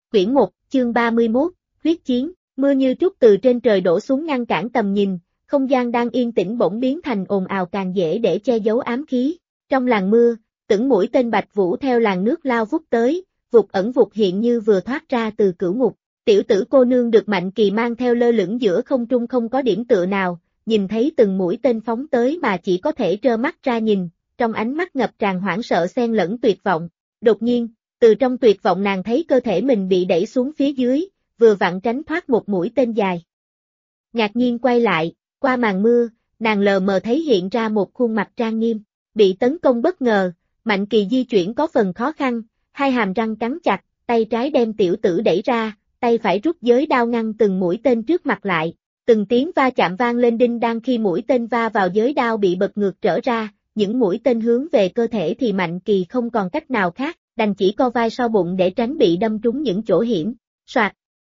Quyển 1, chương 31, huyết chiến, mưa như trút từ trên trời đổ xuống ngăn cản tầm nhìn, không gian đang yên tĩnh bỗng biến thành ồn ào càng dễ để che giấu ám khí. Trong làn mưa, từng mũi tên bạch vũ theo làn nước lao vút tới, vụt ẩn vụt hiện như vừa thoát ra từ cửu ngục. Tiểu tử cô nương được Mạnh Kỳ mang theo lơ lửng giữa không trung không có điểm tựa nào, nhìn thấy từng mũi tên phóng tới mà chỉ có thể trơ mắt ra nhìn, trong ánh mắt ngập tràn hoảng sợ xen lẫn tuyệt vọng. Đột nhiên, từ trong tuyệt vọng nàng thấy cơ thể mình bị đẩy xuống phía dưới, vừa vặn tránh thoát một mũi tên dài. Ngạc nhiên quay lại, qua màn mưa, nàng lờ mờ thấy hiện ra một khuôn mặt trang nghiêm, bị tấn công bất ngờ, Mạnh Kỳ di chuyển có phần khó khăn, hai hàm răng cắn chặt, tay trái đem tiểu tử đẩy ra, tay phải rút giới đao ngăn từng mũi tên trước mặt lại, từng tiếng va chạm vang lên đinh đang khi mũi tên va vào giới đao bị bật ngược trở ra, những mũi tên hướng về cơ thể thì Mạnh Kỳ không còn cách nào khác, đành chỉ co vai sau bụng để tránh bị đâm trúng những chỗ hiểm. Soạt.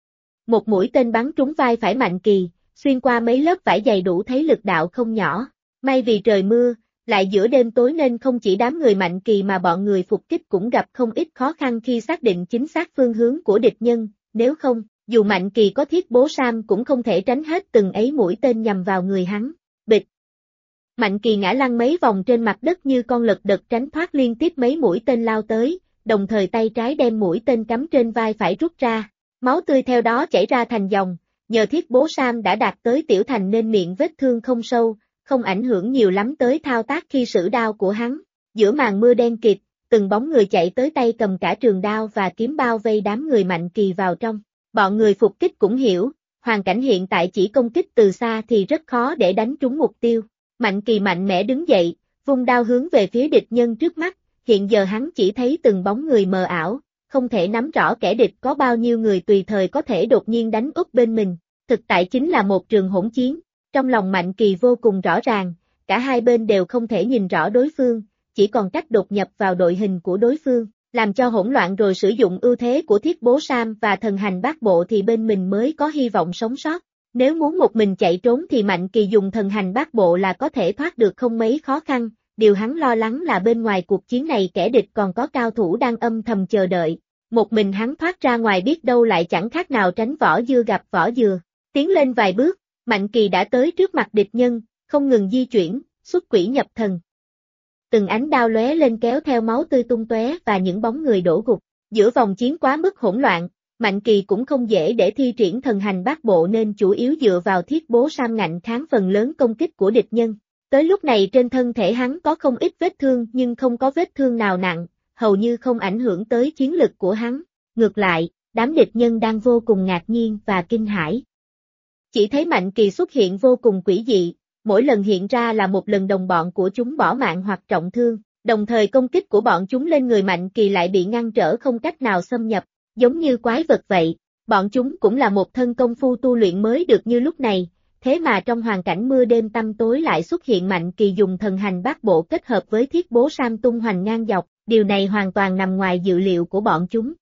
Một mũi tên bắn trúng vai phải Mạnh Kỳ, xuyên qua mấy lớp vải dày đủ thấy lực đạo không nhỏ. May vì trời mưa, lại giữa đêm tối nên không chỉ đám người Mạnh Kỳ mà bọn người phục kích cũng gặp không ít khó khăn khi xác định chính xác phương hướng của địch nhân, nếu không, dù Mạnh Kỳ có thiết bố sam cũng không thể tránh hết từng ấy mũi tên nhằm vào người hắn. Bịch. Mạnh Kỳ ngã lăn mấy vòng trên mặt đất như con lật đật tránh thoát liên tiếp mấy mũi tên lao tới, đồng thời tay trái đem mũi tên cắm trên vai phải rút ra. Máu tươi theo đó chảy ra thành dòng, nhờ thiết bố sam đã đạt tới tiểu thành nên miệng vết thương không sâu, không ảnh hưởng nhiều lắm tới thao tác khi sử đao của hắn. Giữa màn mưa đen kịt, từng bóng người chạy tới tay cầm cả trường đao và kiếm bao vây đám người Mạnh Kỳ vào trong. Bọn người phục kích cũng hiểu, hoàn cảnh hiện tại chỉ công kích từ xa thì rất khó để đánh trúng mục tiêu. Mạnh Kỳ mạnh mẽ đứng dậy, vung đao hướng về phía địch nhân trước mắt, hiện giờ hắn chỉ thấy từng bóng người mờ ảo, không thể nắm rõ kẻ địch có bao nhiêu người tùy thời có thể đột nhiên đánh úp bên mình. Thực tại chính là một trường hỗn chiến, trong lòng Mạnh Kỳ vô cùng rõ ràng, cả hai bên đều không thể nhìn rõ đối phương, chỉ còn cách đột nhập vào đội hình của đối phương, làm cho hỗn loạn rồi sử dụng ưu thế của thiết bố sam và thần hành bát bộ thì bên mình mới có hy vọng sống sót. Nếu muốn một mình chạy trốn thì Mạnh Kỳ dùng thần hành bát bộ là có thể thoát được không mấy khó khăn, điều hắn lo lắng là bên ngoài cuộc chiến này kẻ địch còn có cao thủ đang âm thầm chờ đợi, một mình hắn thoát ra ngoài biết đâu lại chẳng khác nào tránh vỏ dưa gặp vỏ dừa. Tiến lên vài bước, Mạnh Kỳ đã tới trước mặt địch nhân, không ngừng di chuyển, xuất quỷ nhập thần. Từng ánh đao lóe lên kéo theo máu tươi tung tóe và những bóng người đổ gục. Giữa vòng chiến quá mức hỗn loạn, Mạnh Kỳ cũng không dễ để thi triển thần hành bát bộ nên chủ yếu dựa vào thiết bố sam ngạnh kháng phần lớn công kích của địch nhân. Tới lúc này trên thân thể hắn có không ít vết thương nhưng không có vết thương nào nặng, hầu như không ảnh hưởng tới chiến lực của hắn. Ngược lại, đám địch nhân đang vô cùng ngạc nhiên và kinh hãi. Chỉ thấy Mạnh Kỳ xuất hiện vô cùng quỷ dị, mỗi lần hiện ra là một lần đồng bọn của chúng bỏ mạng hoặc trọng thương, đồng thời công kích của bọn chúng lên người Mạnh Kỳ lại bị ngăn trở không cách nào xâm nhập, giống như quái vật vậy. Bọn chúng cũng là một thân công phu tu luyện mới được như lúc này, thế mà trong hoàn cảnh mưa đêm tăm tối lại xuất hiện Mạnh Kỳ dùng thần hành bát bộ kết hợp với thiết bố sam tung hoành ngang dọc, điều này hoàn toàn nằm ngoài dự liệu của bọn chúng.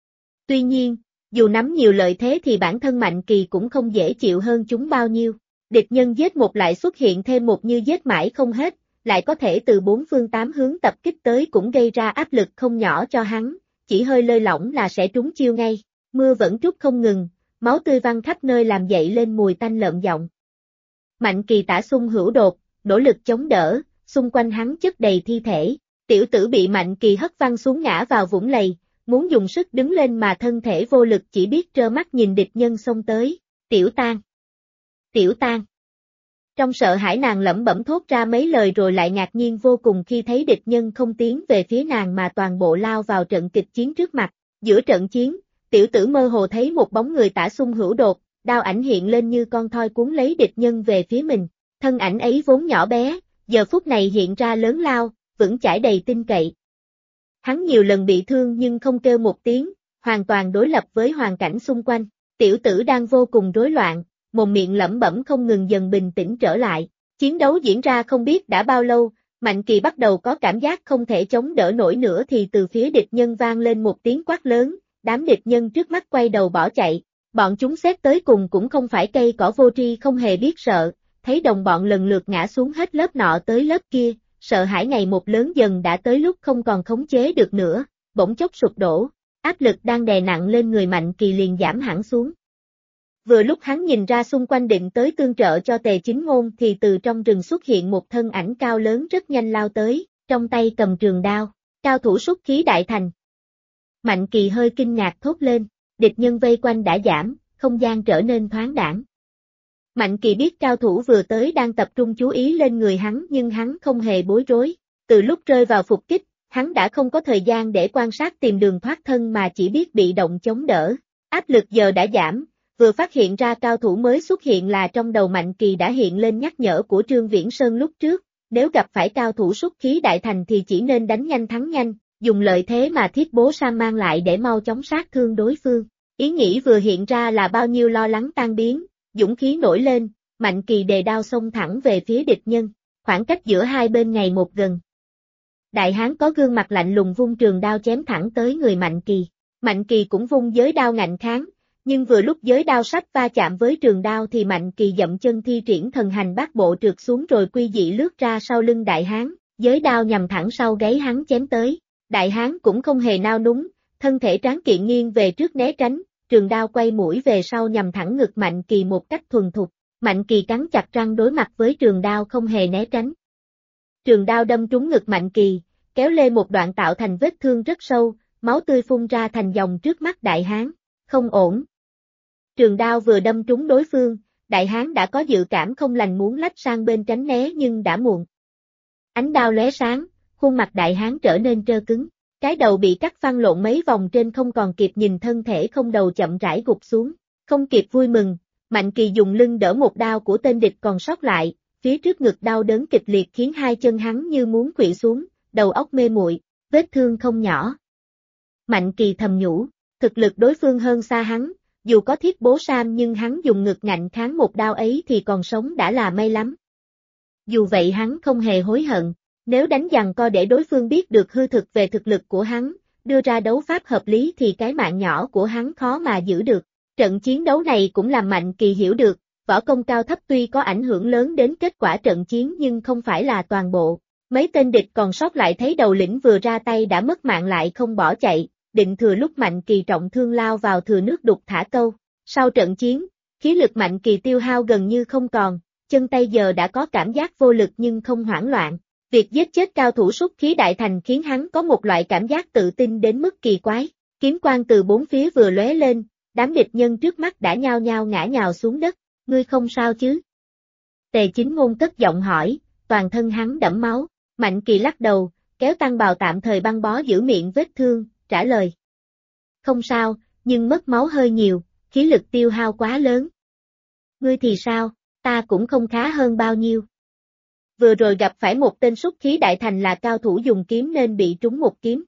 Tuy nhiên, dù nắm nhiều lợi thế thì bản thân Mạnh Kỳ cũng không dễ chịu hơn chúng bao nhiêu. Địch nhân giết một lại xuất hiện thêm một như giết mãi không hết, lại có thể từ bốn phương tám hướng tập kích tới cũng gây ra áp lực không nhỏ cho hắn, chỉ hơi lơi lỏng là sẽ trúng chiêu ngay. Mưa vẫn trút không ngừng, máu tươi văng khắp nơi làm dậy lên mùi tanh lợm giọng. Mạnh Kỳ tả xung hữu đột, nỗ lực chống đỡ, xung quanh hắn chất đầy thi thể. Tiểu tử bị Mạnh Kỳ hất văng xuống ngã vào vũng lầy, muốn dùng sức đứng lên mà thân thể vô lực chỉ biết trơ mắt nhìn địch nhân xông tới. Tiểu Tang! Tiểu Tang! Trong sợ hãi nàng lẩm bẩm thốt ra mấy lời rồi lại ngạc nhiên vô cùng khi thấy địch nhân không tiến về phía nàng mà toàn bộ lao vào trận kịch chiến trước mặt. Giữa trận chiến, tiểu tử mơ hồ thấy một bóng người tả xung hữu đột, đao ảnh hiện lên như con thoi cuốn lấy địch nhân về phía mình. Thân ảnh ấy vốn nhỏ bé, giờ phút này hiện ra lớn lao, vững chãi đầy tin cậy. Hắn nhiều lần bị thương nhưng không kêu một tiếng, hoàn toàn đối lập với hoàn cảnh xung quanh. Tiểu tử đang vô cùng rối loạn, mồm miệng lẩm bẩm không ngừng dần bình tĩnh trở lại. Chiến đấu diễn ra không biết đã bao lâu, Mạnh Kỳ bắt đầu có cảm giác không thể chống đỡ nổi nữa thì từ phía địch nhân vang lên một tiếng quát lớn, đám địch nhân trước mắt quay đầu bỏ chạy. Bọn chúng xét tới cùng cũng không phải cây cỏ vô tri không hề biết sợ, thấy đồng bọn lần lượt ngã xuống hết lớp nọ tới lớp kia, sợ hãi ngày một lớn dần đã tới lúc không còn khống chế được nữa, bỗng chốc sụp đổ. áp lực đang đè nặng lên người Mạnh Kỳ liền giảm hẳn xuống. Vừa lúc hắn nhìn ra xung quanh định tới tương trợ cho Tề Chính Ngôn thì từ trong rừng xuất hiện một thân ảnh cao lớn rất nhanh lao tới, trong tay cầm trường đao, cao thủ xuất khí đại thành. Mạnh Kỳ hơi kinh ngạc thốt lên, địch nhân vây quanh đã giảm, không gian trở nên thoáng đãng. Mạnh Kỳ biết cao thủ vừa tới đang tập trung chú ý lên người hắn nhưng hắn không hề bối rối, từ lúc rơi vào phục kích, hắn đã không có thời gian để quan sát tìm đường thoát thân mà chỉ biết bị động chống đỡ, áp lực giờ đã giảm. Vừa phát hiện ra cao thủ mới xuất hiện là trong đầu Mạnh Kỳ đã hiện lên nhắc nhở của Trương Viễn Sơn lúc trước, nếu gặp phải cao thủ xuất khí đại thành thì chỉ nên đánh nhanh thắng nhanh, dùng lợi thế mà Thiết Bố Sam mang lại để mau chóng sát thương đối phương. Ý nghĩ vừa hiện ra là bao nhiêu lo lắng tan biến, dũng khí nổi lên, Mạnh Kỳ đề đao xông thẳng về phía địch nhân, khoảng cách giữa hai bên ngày một gần. Đại hán có gương mặt lạnh lùng vung trường đao chém thẳng tới người Mạnh Kỳ. Mạnh Kỳ cũng vung giới đao ngạnh kháng. Nhưng vừa lúc giới đao sắp va chạm với trường đao thì Mạnh Kỳ dậm chân thi triển thần hành bát bộ trượt xuống rồi quy dị lướt ra sau lưng đại hán, giới đao nhằm thẳng sau gáy hắn chém tới. Đại hán cũng không hề nao núng, thân thể tráng kiện nghiêng về trước né tránh, trường đao quay mũi về sau nhằm thẳng ngực Mạnh Kỳ một cách thuần thục. Mạnh Kỳ cắn chặt răng đối mặt với trường đao không hề né tránh. Trường đao đâm trúng ngực Mạnh Kỳ, kéo lê một đoạn tạo thành vết thương rất sâu, máu tươi phun ra thành dòng trước mắt đại hán. Không ổn. Trường đao vừa đâm trúng đối phương, đại hán đã có dự cảm không lành muốn lách sang bên tránh né nhưng đã muộn. Ánh đao lóe sáng, khuôn mặt đại hán trở nên trơ cứng, cái đầu bị cắt văng lộn mấy vòng trên không còn kịp nhìn thân thể không đầu chậm rãi gục xuống, không kịp vui mừng, Mạnh Kỳ dùng lưng đỡ một đao của tên địch còn sót lại, phía trước ngực đau đớn kịch liệt khiến hai chân hắn như muốn khuỵu xuống, đầu óc mê muội, vết thương không nhỏ. Mạnh Kỳ thầm nhủ, thực lực đối phương hơn xa hắn. Dù có Thiết Bố Sam nhưng hắn dùng ngực ngạnh kháng một đao ấy thì còn sống đã là may lắm. Dù vậy hắn không hề hối hận, nếu đánh giằng co để đối phương biết được hư thực về thực lực của hắn, đưa ra đấu pháp hợp lý thì cái mạng nhỏ của hắn khó mà giữ được. Trận chiến đấu này cũng làm Mạnh Kỳ hiểu được, võ công cao thấp tuy có ảnh hưởng lớn đến kết quả trận chiến nhưng không phải là toàn bộ. Mấy tên địch còn sót lại thấy đầu lĩnh vừa ra tay đã mất mạng lại không bỏ chạy. Định thừa lúc Mạnh Kỳ trọng thương lao vào thừa nước đục thả câu. Sau trận chiến, khí lực Mạnh Kỳ tiêu hao gần như không còn, chân tay giờ đã có cảm giác vô lực nhưng không hoảng loạn. Việc giết chết cao thủ xuất khí đại thành khiến hắn có một loại cảm giác tự tin đến mức kỳ quái. Kiếm quang từ bốn phía vừa lóe lên, đám địch nhân trước mắt đã nhao nhao ngã nhào xuống đất. Ngươi không sao chứ? Tề Chính Ngôn cất giọng hỏi, toàn thân hắn đẫm máu. Mạnh Kỳ lắc đầu, kéo tăng bào tạm thời băng bó giữ miệng vết thương. Trả lời. Không sao, nhưng mất máu hơi nhiều, khí lực tiêu hao quá lớn. Ngươi thì sao, ta cũng không khá hơn bao nhiêu. Vừa rồi gặp phải một tên xuất khí đại thành là cao thủ dùng kiếm nên bị trúng một kiếm.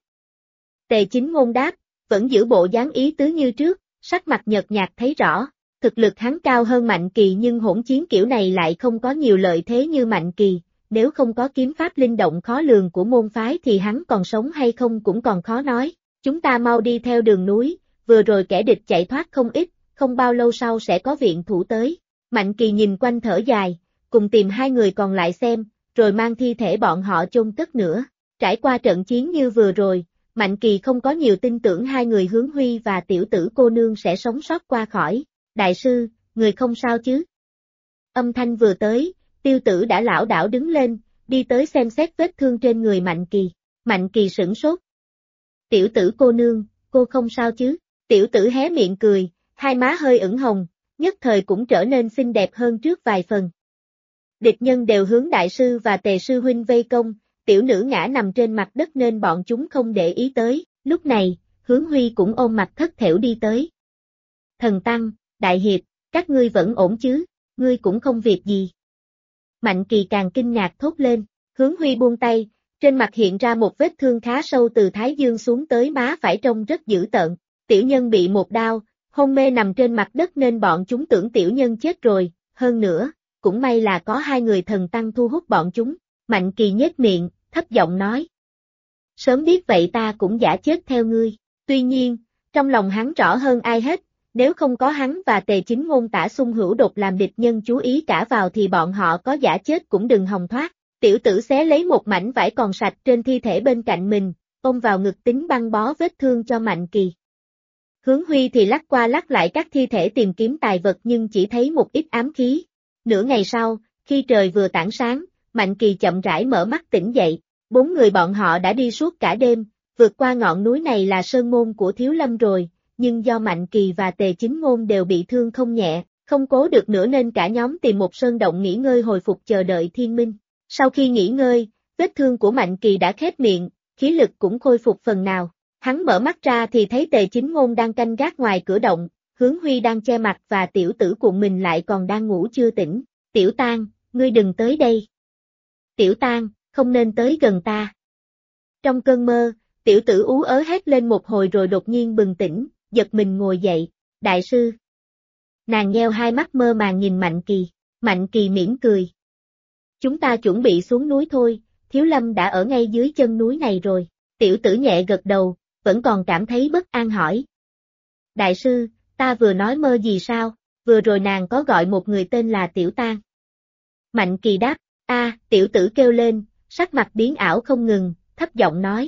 Tề Chính Ngôn đáp, vẫn giữ bộ dáng ý tứ như trước, sắc mặt nhợt nhạt thấy rõ, thực lực hắn cao hơn Mạnh Kỳ nhưng hỗn chiến kiểu này lại không có nhiều lợi thế như Mạnh Kỳ. Nếu không có kiếm pháp linh động khó lường của môn phái thì hắn còn sống hay không cũng còn khó nói. Chúng ta mau đi theo đường núi, vừa rồi kẻ địch chạy thoát không ít, không bao lâu sau sẽ có viện thủ tới. Mạnh Kỳ nhìn quanh thở dài, cùng tìm hai người còn lại xem, rồi mang thi thể bọn họ chôn cất nữa. Trải qua trận chiến như vừa rồi, Mạnh Kỳ không có nhiều tin tưởng hai người Hướng Huy và tiểu tử cô nương sẽ sống sót qua khỏi. Đại sư, người không sao chứ? Âm thanh vừa tới, Tiêu Tử đã lảo đảo đứng lên, đi tới xem xét vết thương trên người Mạnh Kỳ. Mạnh Kỳ sửng sốt. Tiểu tử cô nương, cô không sao chứ? Tiểu tử hé miệng cười, hai má hơi ửng hồng, nhất thời cũng trở nên xinh đẹp hơn trước vài phần. Địch nhân đều hướng đại sư và Tề sư huynh vây công, tiểu nữ ngã nằm trên mặt đất nên bọn chúng không để ý tới. Lúc này, Hướng Huy cũng ôm mặt thất thểu đi tới. Thần Tăng, Đại Hiệp, các ngươi vẫn ổn chứ, ngươi cũng không việc gì. Mạnh Kỳ càng kinh ngạc thốt lên, Hướng Huy buông tay, trên mặt hiện ra một vết thương khá sâu từ thái dương xuống tới má phải trông rất dữ tợn. Tiểu nhân bị một đao, hôn mê nằm trên mặt đất nên bọn chúng tưởng tiểu nhân chết rồi, hơn nữa, cũng may là có hai người thần tăng thu hút bọn chúng. Mạnh Kỳ nhếch miệng, thấp giọng nói. Sớm biết vậy ta cũng giả chết theo ngươi. Tuy nhiên, trong lòng hắn rõ hơn ai hết, nếu không có hắn và Tề Chính Ngôn tả xung hữu đột làm địch nhân chú ý cả vào thì bọn họ có giả chết cũng đừng hòng thoát. Tiểu tử xé lấy một mảnh vải còn sạch trên thi thể bên cạnh mình, ôm vào ngực tính băng bó vết thương cho Mạnh Kỳ. Hướng Huy thì lắc qua lắc lại các thi thể tìm kiếm tài vật nhưng chỉ thấy một ít ám khí. Nửa ngày sau, khi trời vừa tảng sáng, Mạnh Kỳ chậm rãi mở mắt tỉnh dậy. 4 người bọn họ đã đi suốt cả đêm, vượt qua ngọn núi này là sơn môn của Thiếu Lâm rồi, nhưng do Mạnh Kỳ và Tề Chính Ngôn đều bị thương không nhẹ, không cố được nữa nên cả nhóm tìm một sơn động nghỉ ngơi hồi phục chờ đợi thiên minh. Sau khi nghỉ ngơi, vết thương của Mạnh Kỳ đã khép miệng, khí lực cũng khôi phục phần nào. Hắn mở mắt ra thì thấy Tề Chính Ngôn đang canh gác ngoài cửa động, Hướng Huy đang che mặt và tiểu tử cuộn mình lại còn đang ngủ chưa tỉnh. Tiểu Tang, ngươi đừng tới đây. Tiểu Tang, không nên tới gần ta. Trong cơn mơ, tiểu tử ú ớ hét lên một hồi rồi đột nhiên bừng tỉnh, giật mình ngồi dậy. Đại sư. Nàng nheo hai mắt mơ màng nhìn Mạnh Kỳ. Mạnh Kỳ mỉm cười. Chúng ta chuẩn bị xuống núi thôi, Thiếu Lâm đã ở ngay dưới chân núi này rồi. Tiểu tử nhẹ gật đầu, vẫn còn cảm thấy bất an hỏi. Đại sư, ta vừa nói mơ gì sao? Vừa rồi nàng có gọi một người tên là Tiểu Tang. Mạnh Kỳ đáp, tiểu tử kêu lên, sắc mặt biến ảo không ngừng, thấp giọng nói.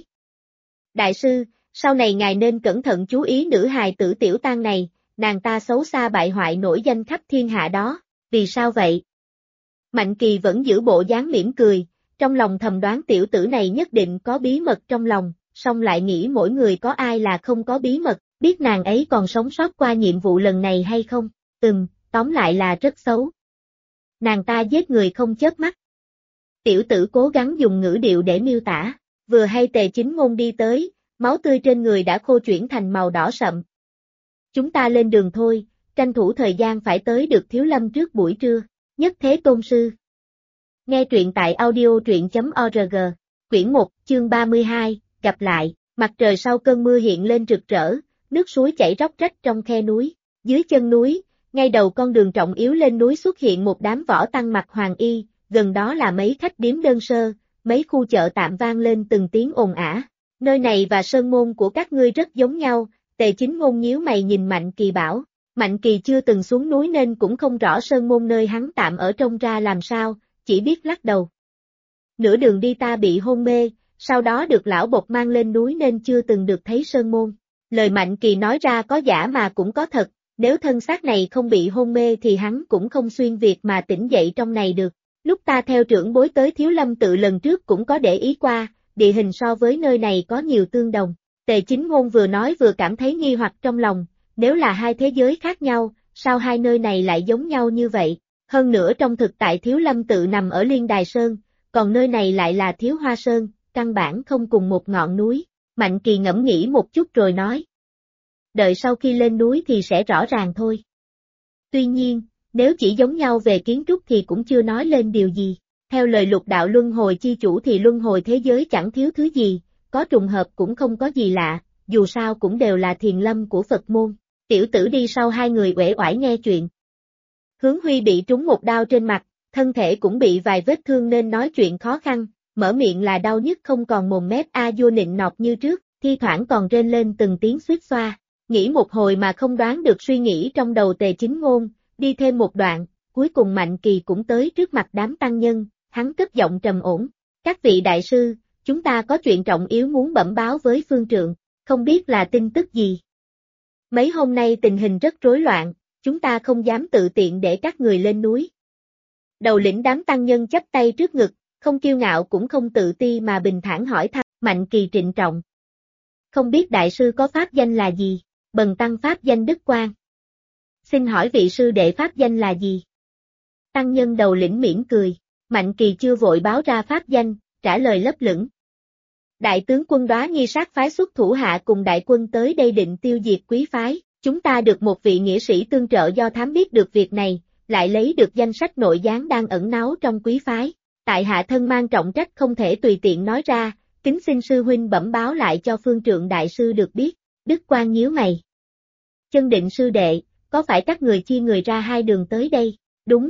Đại sư, sau này ngài nên cẩn thận chú ý nữ hài tử Tiểu Tang này, nàng ta xấu xa bại hoại nổi danh khắp thiên hạ đó, vì sao vậy? Mạnh Kỳ vẫn giữ bộ dáng mỉm cười, trong lòng thầm đoán tiểu tử này nhất định có bí mật trong lòng, song lại nghĩ mỗi người có ai là không có bí mật, biết nàng ấy còn sống sót qua nhiệm vụ lần này hay không, tóm lại là rất xấu. Nàng ta giết người không chớp mắt. Tiểu tử cố gắng dùng ngữ điệu để miêu tả, vừa hay Tề Chính Ngôn đi tới, máu tươi trên người đã khô chuyển thành màu đỏ sậm. Chúng ta lên đường thôi, tranh thủ thời gian phải tới được Thiếu Lâm trước buổi trưa, Nhất Thế Tôn Sư. Nghe truyện tại audio truyện.org, quyển 1, chương 32, gặp lại, mặt trời sau cơn mưa hiện lên rực rỡ, nước suối chảy róc rách trong khe núi, dưới chân núi, ngay đầu con đường trọng yếu lên núi xuất hiện một đám võ tăng mặc hoàng y, gần đó là mấy khách điếm đơn sơ, mấy khu chợ tạm vang lên từng tiếng ồn ả. Nơi này và sơn môn của các ngươi rất giống nhau, Tề Chính Ngôn nhíu mày nhìn Mạnh Kỳ bảo. Mạnh Kỳ chưa từng xuống núi nên cũng không rõ sơn môn nơi hắn tạm ở trông ra làm sao, chỉ biết lắc đầu. Nửa đường đi ta bị hôn mê, sau đó được lão bộc mang lên núi nên chưa từng được thấy sơn môn. Lời Mạnh Kỳ nói ra có giả mà cũng có thật, nếu thân xác này không bị hôn mê thì hắn cũng không xuyên việt mà tỉnh dậy trong này được. Lúc ta theo trưởng bối tới Thiếu Lâm tự lần trước cũng có để ý qua, địa hình so với nơi này có nhiều tương đồng. Tề Chính Ngôn vừa nói vừa cảm thấy nghi hoặc trong lòng, nếu là hai thế giới khác nhau, sao hai nơi này lại giống nhau như vậy? Hơn nữa trong thực tại Thiếu Lâm tự nằm ở Liên Đài Sơn, còn nơi này lại là Thiếu Hoa Sơn, căn bản không cùng một ngọn núi. Mạnh Kỳ ngẫm nghĩ một chút rồi nói. Đợi sau khi lên núi thì sẽ rõ ràng thôi. Tuy nhiên, nếu chỉ giống nhau về kiến trúc thì cũng chưa nói lên điều gì. Theo lời Lục đạo luân hồi chi chủ thì luân hồi thế giới chẳng thiếu thứ gì, có trùng hợp cũng không có gì lạ, dù sao cũng đều là thiền lâm của Phật môn. Tiểu tử đi sau hai người uể oải nghe chuyện. Hướng Huy bị trúng một đao trên mặt, thân thể cũng bị vài vết thương nên nói chuyện khó khăn, mở miệng là đau nhức không còn mồm mép vua nịnh nọt như trước, thi thoảng còn rên lên từng tiếng xuýt xoa. Nghĩ một hồi mà không đoán được suy nghĩ trong đầu Tề Chính Ngôn, đi thêm một đoạn, cuối cùng Mạnh Kỳ cũng tới trước mặt đám tăng nhân, hắn cất giọng trầm ổn. Các vị đại sư, chúng ta có chuyện trọng yếu muốn bẩm báo với phương trượng, không biết là tin tức gì. Mấy hôm nay tình hình rất rối loạn, chúng ta không dám tự tiện để các người lên núi. Đầu lĩnh đám tăng nhân chắp tay trước ngực, không kiêu ngạo cũng không tự ti mà bình thản hỏi thăm. Mạnh Kỳ trịnh trọng. Không biết đại sư có pháp danh là gì? Bần tăng pháp danh Đức Quang. Xin hỏi vị sư đệ pháp danh là gì? Tăng nhân đầu lĩnh mỉm cười, Mạnh Kỳ chưa vội báo ra pháp danh, trả lời lấp lửng. Đại tướng quân Đóa Nhi sát phái xuất thủ hạ cùng đại quân tới đây định tiêu diệt quý phái, chúng ta được một vị nghĩa sĩ tương trợ do thám biết được việc này, lại lấy được danh sách nội gián đang ẩn náu trong quý phái. Tại hạ thân mang trọng trách không thể tùy tiện nói ra, kính xin sư huynh bẩm báo lại cho phương trượng đại sư được biết. Đức Quang nhíu mày. Chân Định sư đệ, có phải các người chia người ra hai đường tới đây? Đúng.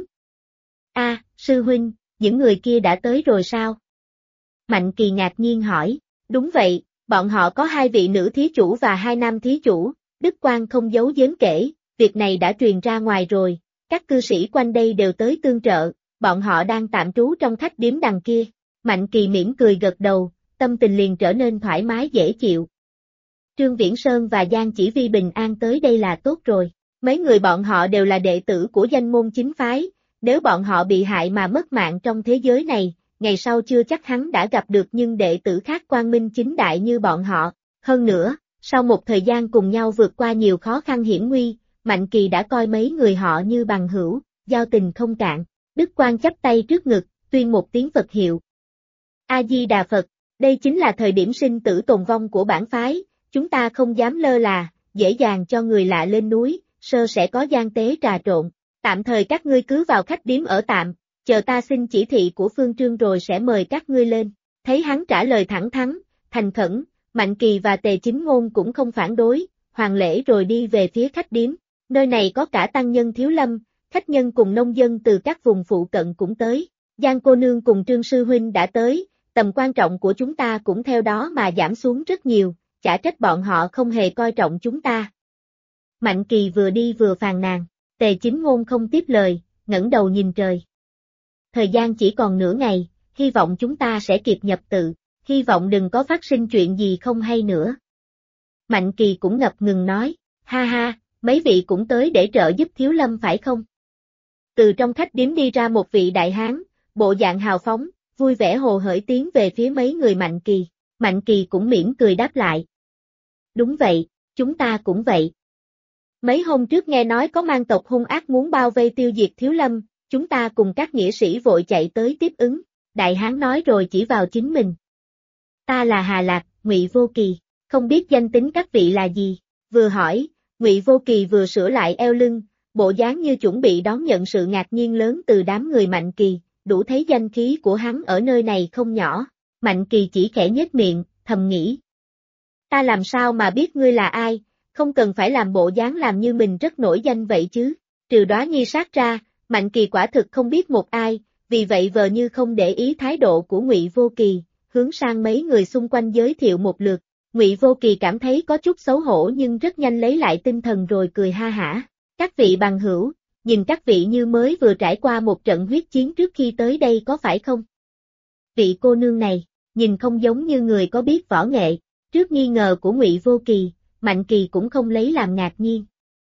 Sư huynh, những người kia đã tới rồi sao? Mạnh Kỳ ngạc nhiên hỏi. Đúng vậy, bọn họ có hai vị nữ thí chủ và hai nam thí chủ. Đức Quang không giấu giếm kể, việc này đã truyền ra ngoài rồi, các cư sĩ quanh đây đều tới tương trợ, bọn họ đang tạm trú trong khách điếm đằng kia. Mạnh Kỳ mỉm cười gật đầu, tâm tình liền trở nên thoải mái dễ chịu. Trương Viễn Sơn và Giang Chỉ Vi bình an tới đây là tốt rồi. Mấy người bọn họ đều là đệ tử của danh môn chính phái, nếu bọn họ bị hại mà mất mạng trong thế giới này, ngày sau chưa chắc hắn đã gặp được nhưng đệ tử khác quang minh chính đại như bọn họ. Hơn nữa, sau một thời gian cùng nhau vượt qua nhiều khó khăn hiểm nguy, Mạnh Kỳ đã coi mấy người họ như bằng hữu, giao tình không cạn. Đức Quang chắp tay trước ngực, tuyên một tiếng Phật hiệu. A-di-đà Phật, đây chính là thời điểm sinh tử tồn vong của bản phái, chúng ta không dám lơ là, dễ dàng cho người lạ lên núi, sẽ có gian tế trà trộn. Tạm thời các ngươi cứ vào khách điếm ở tạm, chờ ta xin chỉ thị của Phương Trương rồi sẽ mời các ngươi lên. Thấy hắn trả lời thẳng thắn, thành khẩn, Mạnh Kỳ và Tề Chính Ngôn cũng không phản đối, hoàn lễ rồi đi về phía khách điếm. Nơi này có cả tăng nhân Thiếu Lâm, khách nhân cùng nông dân từ các vùng phụ cận cũng tới. Giang cô nương cùng Trương sư huynh đã tới, tầm quan trọng của chúng ta cũng theo đó mà giảm xuống rất nhiều, chả trách bọn họ không hề coi trọng chúng ta. Mạnh Kỳ vừa đi vừa phàn nàn, Tề Chính Ngôn không tiếp lời, ngẩng đầu nhìn trời. Thời gian chỉ còn nửa ngày, hy vọng chúng ta sẽ kịp nhập tự, hy vọng đừng có phát sinh chuyện gì không hay nữa. Mạnh Kỳ cũng ngập ngừng nói, ha ha, mấy vị cũng tới để trợ giúp Thiếu Lâm phải không? Từ trong khách điếm đi ra một vị đại hán, bộ dạng hào phóng, vui vẻ hồ hởi tiến về phía mấy người Mạnh Kỳ. Mạnh Kỳ cũng mỉm cười đáp lại. Đúng vậy, chúng ta cũng vậy. Mấy hôm trước nghe nói có mang tộc hung ác muốn bao vây tiêu diệt Thiếu Lâm, chúng ta cùng các nghĩa sĩ vội chạy tới tiếp ứng. Đại hán nói rồi chỉ vào chính mình. Ta là Hà Lạc, Ngụy Vô Kỳ, không biết danh tính các vị là gì. Vừa hỏi, Ngụy Vô Kỳ vừa sửa lại eo lưng, bộ dáng như chuẩn bị đón nhận sự ngạc nhiên lớn từ đám người Mạnh Kỳ, đủ thấy danh khí của hắn ở nơi này không nhỏ. Mạnh Kỳ chỉ khẽ nhếch miệng, thầm nghĩ. Ta làm sao mà biết ngươi là ai, không cần phải làm bộ dáng làm như mình rất nổi danh vậy chứ. Trừ Đóa Nhi sát ra, Mạnh Kỳ quả thực không biết một ai, vì vậy vờ như không để ý thái độ của Ngụy Vô Kỳ, hướng sang mấy người xung quanh giới thiệu một lượt. Ngụy Vô Kỳ cảm thấy có chút xấu hổ nhưng rất nhanh lấy lại tinh thần rồi cười ha hả. Các vị bằng hữu, nhìn các vị như mới vừa trải qua một trận huyết chiến trước khi tới đây có phải không? Vị cô nương này, nhìn không giống như người có biết võ nghệ. Trước nghi ngờ của Ngụy Vô Kỳ, Mạnh Kỳ cũng không lấy làm ngạc nhiên.